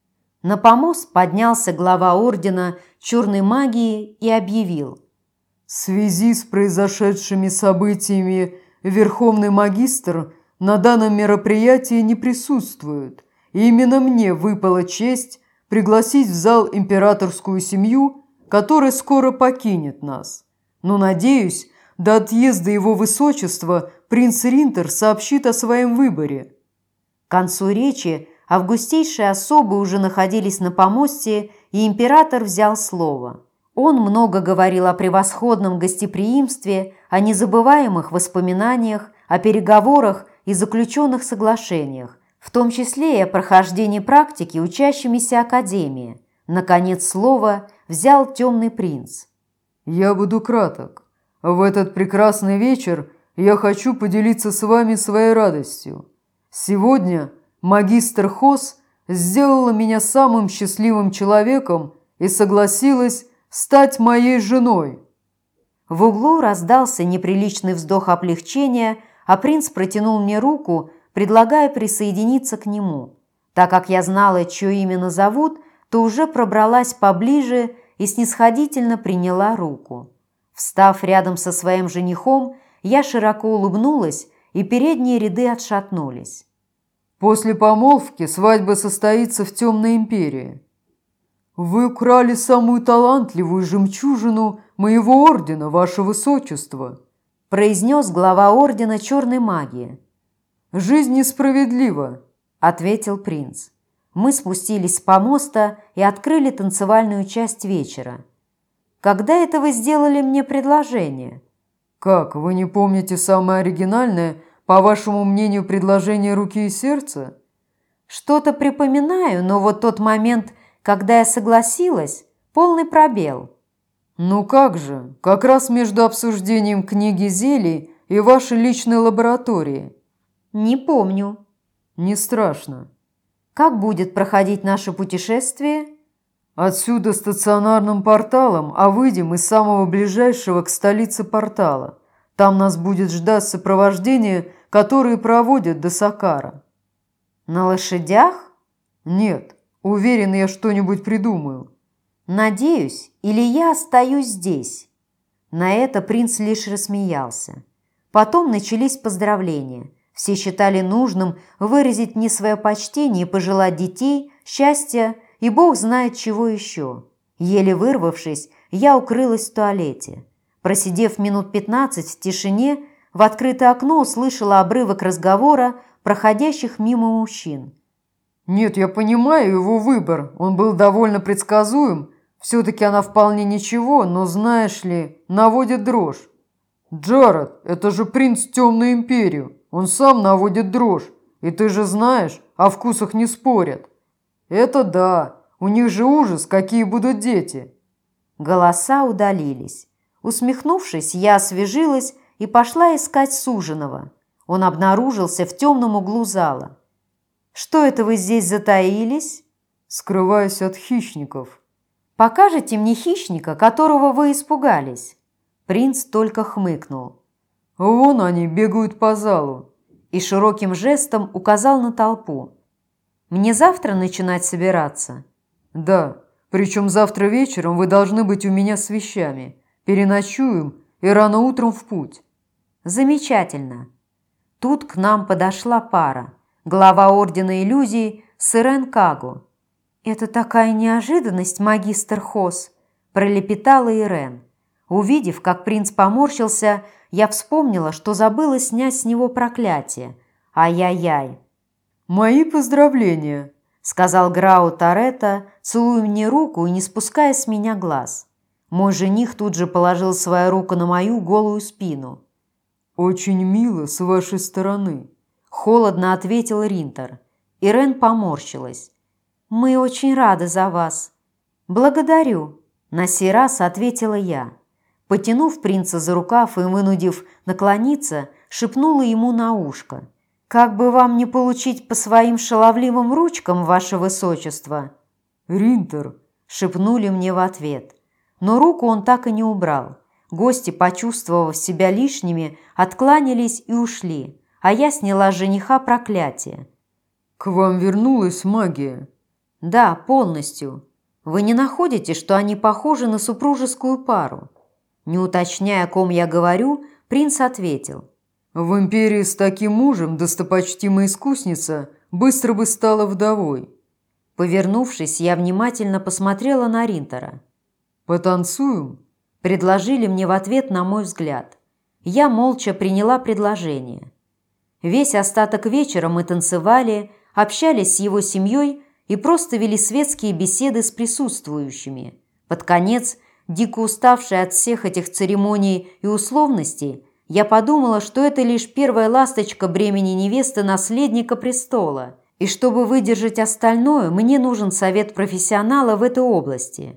На помост поднялся глава ордена черной магии и объявил:
«В связи с произошедшими событиями Верховный магистр на данном мероприятии не присутствует, и именно мне выпала честь пригласить в зал императорскую семью, которая скоро покинет нас. Но, надеюсь, до отъезда его высочества принц Ринтер сообщит о своем выборе».
К концу речи августейшие особы уже находились на помосте, и император взял слово. Он много говорил о превосходном гостеприимстве, о незабываемых воспоминаниях, о переговорах и заключенных соглашениях, в том числе и о прохождении практики учащимися академии. Наконец слово взял темный принц.
«Я буду краток. В этот прекрасный вечер я хочу поделиться с вами своей радостью. Сегодня магистр Хос сделала меня самым счастливым человеком и согласилась стать моей женой».
В углу раздался неприличный вздох облегчения, а принц протянул мне руку, предлагая присоединиться к нему. Так как я знала, чье имя назовут, то уже пробралась поближе и снисходительно приняла руку. Встав рядом со своим женихом, я широко улыбнулась, и передние ряды отшатнулись.
«После помолвки свадьба состоится в Темной империи. Вы украли самую талантливую жемчужину моего ордена, ваше высочество»,
произнес глава ордена черной магии.
«Жизнь несправедлива»,
– ответил принц. Мы спустились с помоста и открыли танцевальную часть вечера. «Когда это вы сделали мне предложение?»
«Как, вы не помните самое оригинальное, по вашему мнению, предложение руки и сердца?»
«Что-то припоминаю, но вот тот момент, когда я согласилась, полный пробел».
«Ну как же, как раз между обсуждением книги зелий и вашей личной лаборатории».
«Не помню».
«Не страшно».
«Как будет проходить наше путешествие?»
«Отсюда стационарным порталом, а выйдем из самого ближайшего к столице портала. Там нас будет ждать сопровождение, которое проводят до Сакара».
«На лошадях?»
«Нет, уверен, я что-нибудь придумаю».
«Надеюсь, или я остаюсь здесь?» На это принц лишь рассмеялся. Потом начались поздравления. Все считали нужным выразить мне свое почтение и пожелать детей, счастья и бог знает чего еще. Еле вырвавшись, я укрылась в туалете. Просидев минут пятнадцать в тишине, в открытое окно услышала обрывок разговора проходящих мимо мужчин.
«Нет, я понимаю его выбор, он был довольно предсказуем. Все-таки она вполне ничего, но, знаешь ли, наводит дрожь. Джаред, это же принц Темной империи. Он сам наводит дрожь, и ты же знаешь, о вкусах не спорят. Это да, у них же ужас, какие будут дети».
Голоса удалились. Усмехнувшись, я освежилась и пошла искать суженого. Он обнаружился в темном углу зала. «Что это вы здесь затаились?»
«Скрываюсь от хищников».
«Покажете мне хищника, которого вы испугались?» Принц только хмыкнул.
«Вон они бегают по залу»,
и широким жестом указал на толпу. «Мне завтра начинать собираться?»
«Да, причем завтра вечером вы должны быть у меня с вещами. Переночуем и рано утром в путь».
«Замечательно». Тут к нам подошла пара. Глава Ордена Иллюзий Сирен Кагу. «Это такая неожиданность, магистр Хос», – пролепетала Ирен. Увидев, как принц поморщился, я вспомнила, что забыла снять с него проклятие. Ай-яй-яй.
«Мои поздравления»,
– сказал Грау Торетто, целуя мне руку и не спуская с меня глаз. Мой жених тут же положил свою руку на мою голую спину.
«Очень мило с вашей стороны»,
– холодно ответил Ринтер. Ирен поморщилась. «Мы очень рады за вас». «Благодарю», – на сей раз ответила я. Потянув принца за рукав и вынудив наклониться, шепнула ему на ушко. «Как бы вам не получить по своим шаловливым ручкам, ваше высочество?»
«Ринтер»,
– шепнули мне в ответ. Но руку он так и не убрал. Гости, почувствовав себя лишними, откланялись и ушли, а я сняла с жениха проклятие.
«К вам вернулась магия?»
«Да, полностью. Вы не находите, что они похожи на супружескую пару?» Не уточняя, о ком я говорю, принц ответил.
«В империи с таким мужем достопочтимая искусница быстро бы стала вдовой».
Повернувшись, я внимательно посмотрела на Ринтера.
«Потанцуем?»
– предложили мне в ответ на мой взгляд. Я молча приняла предложение. Весь остаток вечера мы танцевали, общались с его семьей и просто вели светские беседы с присутствующими. Под конец дико уставшая от всех этих церемоний и условностей, я подумала, что это лишь первая ласточка бремени невесты наследника престола, и чтобы выдержать остальное, мне нужен совет профессионала в этой области.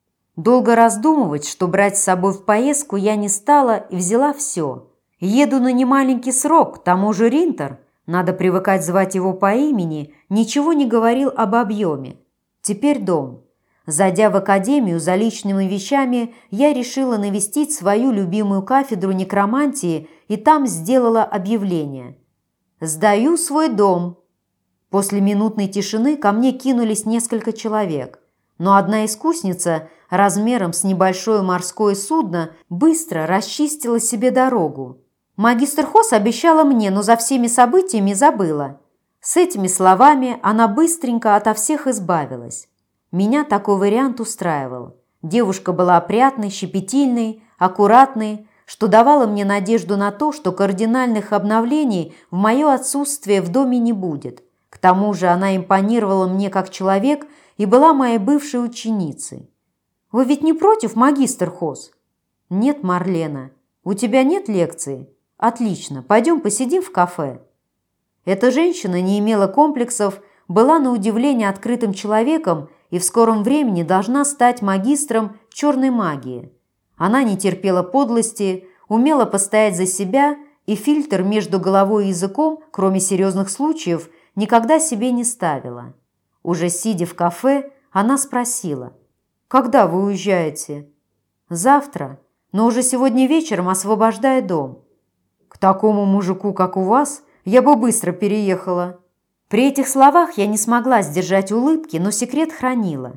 Долго раздумывать, что брать с собой в поездку, я не стала и взяла все. Еду на немаленький срок, к тому же Ринтер, надо привыкать звать его по имени, ничего не говорил об объеме. Теперь дом. Зайдя в академию за личными вещами, я решила навестить свою любимую кафедру некромантии и там сделала объявление. «Сдаю свой дом». После минутной тишины ко мне кинулись несколько человек, но одна искусница размером с небольшое морское судно быстро расчистила себе дорогу. Магистр Хос обещала мне, но за всеми событиями забыла. С этими словами она быстренько ото всех избавилась. Меня такой вариант устраивал. Девушка была опрятной, щепетильной, аккуратной, что давало мне надежду на то, что кардинальных обновлений в мое отсутствие в доме не будет. К тому же она импонировала мне как человек и была моей бывшей ученицей. «Вы ведь не против, магистр Хос?» «Нет, Марлена. У тебя нет лекции?» «Отлично. Пойдем посидим в кафе». Эта женщина не имела комплексов, была на удивление открытым человеком и в скором времени должна стать магистром черной магии. Она не терпела подлости, умела постоять за себя, и фильтр между головой и языком, кроме серьезных случаев, никогда себе не ставила. Уже сидя в кафе, она спросила: «Когда вы уезжаете?» «Завтра, но уже сегодня вечером освобождаю дом». «К такому мужику, как у вас, я бы быстро переехала». При этих словах я не смогла сдержать улыбки, но секрет хранила.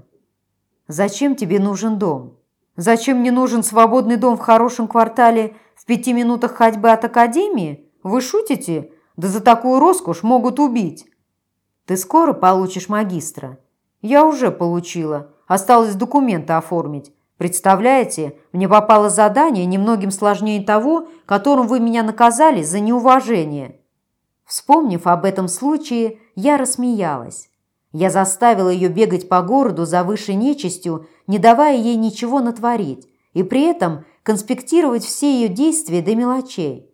«Зачем тебе нужен дом? Зачем мне нужен свободный дом в хорошем квартале в пяти минутах ходьбы от академии? Вы шутите? Да за такую роскошь могут убить». «Ты скоро получишь магистра?» «Я уже получила. Осталось документы оформить. Представляете, мне попало задание немногим сложнее того, которым вы меня наказали за неуважение». Вспомнив об этом случае, я рассмеялась. Я заставила ее бегать по городу за высшей нечистью, не давая ей ничего натворить, и при этом конспектировать все ее действия до мелочей.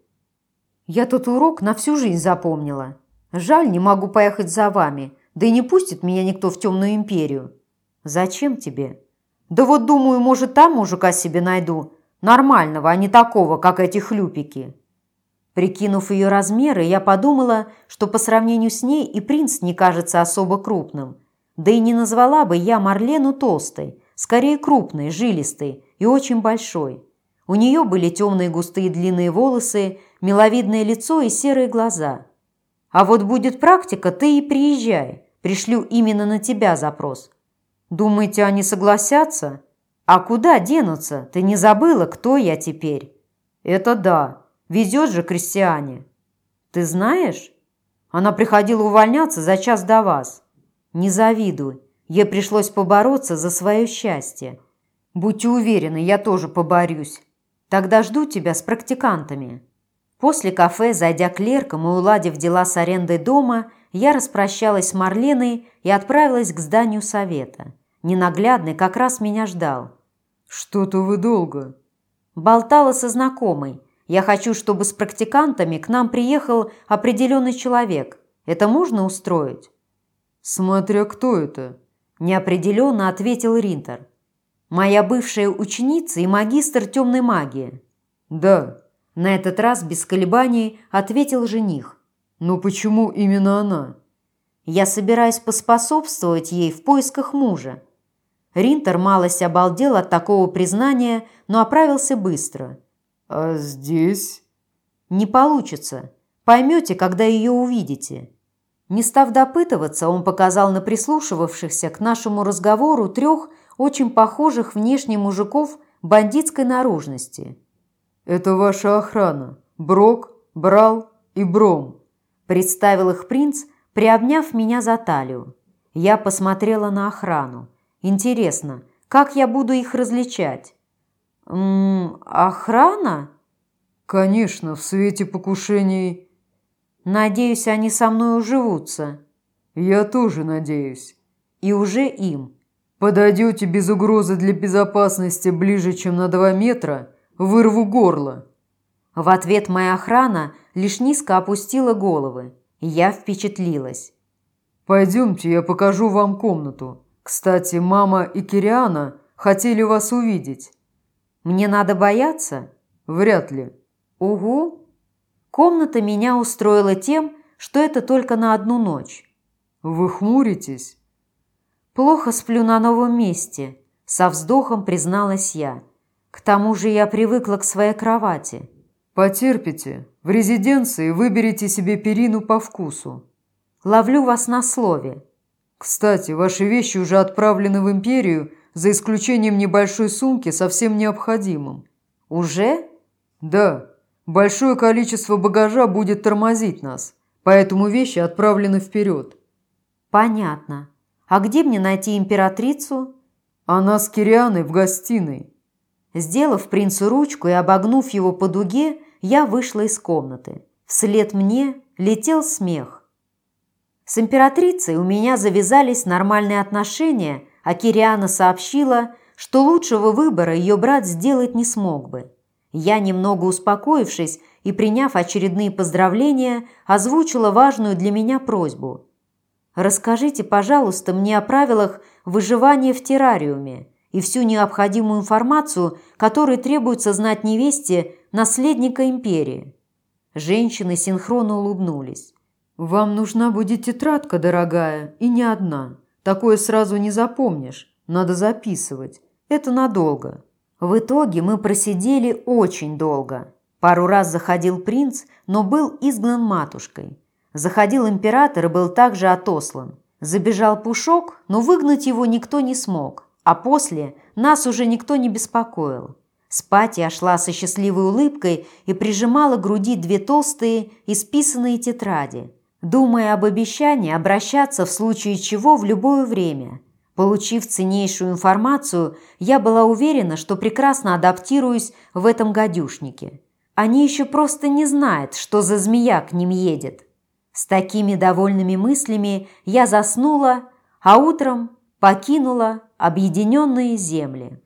Я тот урок на всю жизнь запомнила. Жаль, не могу поехать за вами, да и не пустит меня никто в темную империю. Зачем тебе? Да вот думаю, может, там мужика себе найду. Нормального, а не такого, как эти хлюпики. Прикинув ее размеры, я подумала, что по сравнению с ней и принц не кажется особо крупным. Да и не назвала бы я Марлену толстой, скорее крупной, жилистой и очень большой. У нее были темные густые длинные волосы, миловидное лицо и серые глаза. А вот будет практика, ты и приезжай, пришлю именно на тебя запрос. Думаете, они согласятся? А куда денутся? Ты не забыла, кто я теперь? Это да. Везет же крестьяне. Ты знаешь? Она приходила увольняться за час до вас. Не завидуй. Ей пришлось побороться за свое счастье. Будьте уверены, я тоже поборюсь. Тогда жду тебя с практикантами. После кафе, зайдя к клеркам и уладив дела с арендой дома, я распрощалась с Марленой и отправилась к зданию совета. Ненаглядный как раз меня ждал.
«Что-то вы долго».
Болтала со знакомой. Я хочу, чтобы с практикантами к нам приехал определенный человек. Это можно устроить?»
«Смотря кто это»,
– неопределенно ответил Ринтер. «Моя бывшая ученица и магистр темной магии».
«Да».
На этот раз без колебаний ответил жених.
«Но почему именно она?»
«Я собираюсь поспособствовать ей в поисках мужа». Ринтер малость обалдел от такого признания, но оправился быстро.
«А здесь?»
«Не получится. Поймете, когда ее увидите». Не став допытываться, он показал на прислушивавшихся к нашему разговору трех очень похожих внешне мужиков бандитской наружности.
«Это ваша охрана. Брок, Брал и Бром»,
– представил их принц, приобняв меня за талию. Я посмотрела на охрану. Интересно, как я буду их различать? «М-м, охрана?»
«Конечно, в свете покушений...»
«Надеюсь, они со мной уживутся».
«Я тоже надеюсь».
«И уже им».
Подойдете без угрозы для безопасности ближе, чем на два метра, вырву горло».
В ответ моя охрана лишь низко опустила головы, и я впечатлилась.
«Пойдемте, я покажу вам комнату. Кстати, мама и Кириана хотели вас увидеть».
«Мне надо бояться?»
«Вряд ли».
«Угу». Комната меня устроила тем, что это только на одну ночь.
«Вы хмуритесь?»
«Плохо сплю на новом месте», – со вздохом призналась я. «К тому же я привыкла к своей кровати».
«Потерпите. В резиденции выберите себе перину по вкусу».
«Ловлю вас на слове».
«Кстати, ваши вещи уже отправлены в Империю, за исключением небольшой сумки со всем необходимым».
«Уже?»
«Да. Большое количество багажа будет тормозить нас, поэтому вещи отправлены вперед».
«Понятно. А где мне найти императрицу?»
«Она с Кирианой в гостиной».
Сделав принцу ручку и обогнув его по дуге, я вышла из комнаты. Вслед мне летел смех. С императрицей у меня завязались нормальные отношения, а Кириана сообщила, что лучшего выбора ее брат сделать не смог бы. Я, немного успокоившись и приняв очередные поздравления, озвучила важную для меня просьбу. «Расскажите, пожалуйста, мне о правилах выживания в террариуме и всю необходимую информацию, которую требуется знать невесте наследника империи». Женщины синхронно улыбнулись.
«Вам нужна будет тетрадка, дорогая, и не одна. Такое сразу не запомнишь. Надо записывать. Это надолго».
В итоге мы просидели очень долго. Пару раз заходил принц, но был изгнан матушкой. Заходил император и был также отослан. Забежал Пушок, но выгнать его никто не смог. А после нас уже никто не беспокоил. Спать я шла со счастливой улыбкой и прижимала к груди две толстые исписанные тетради, думая об обещании обращаться в случае чего в любое время. Получив ценнейшую информацию, я была уверена, что прекрасно адаптируюсь в этом гадюшнике. Они еще просто не знают, что за змея к ним едет. С такими довольными мыслями я заснула, а утром покинула объединенные земли.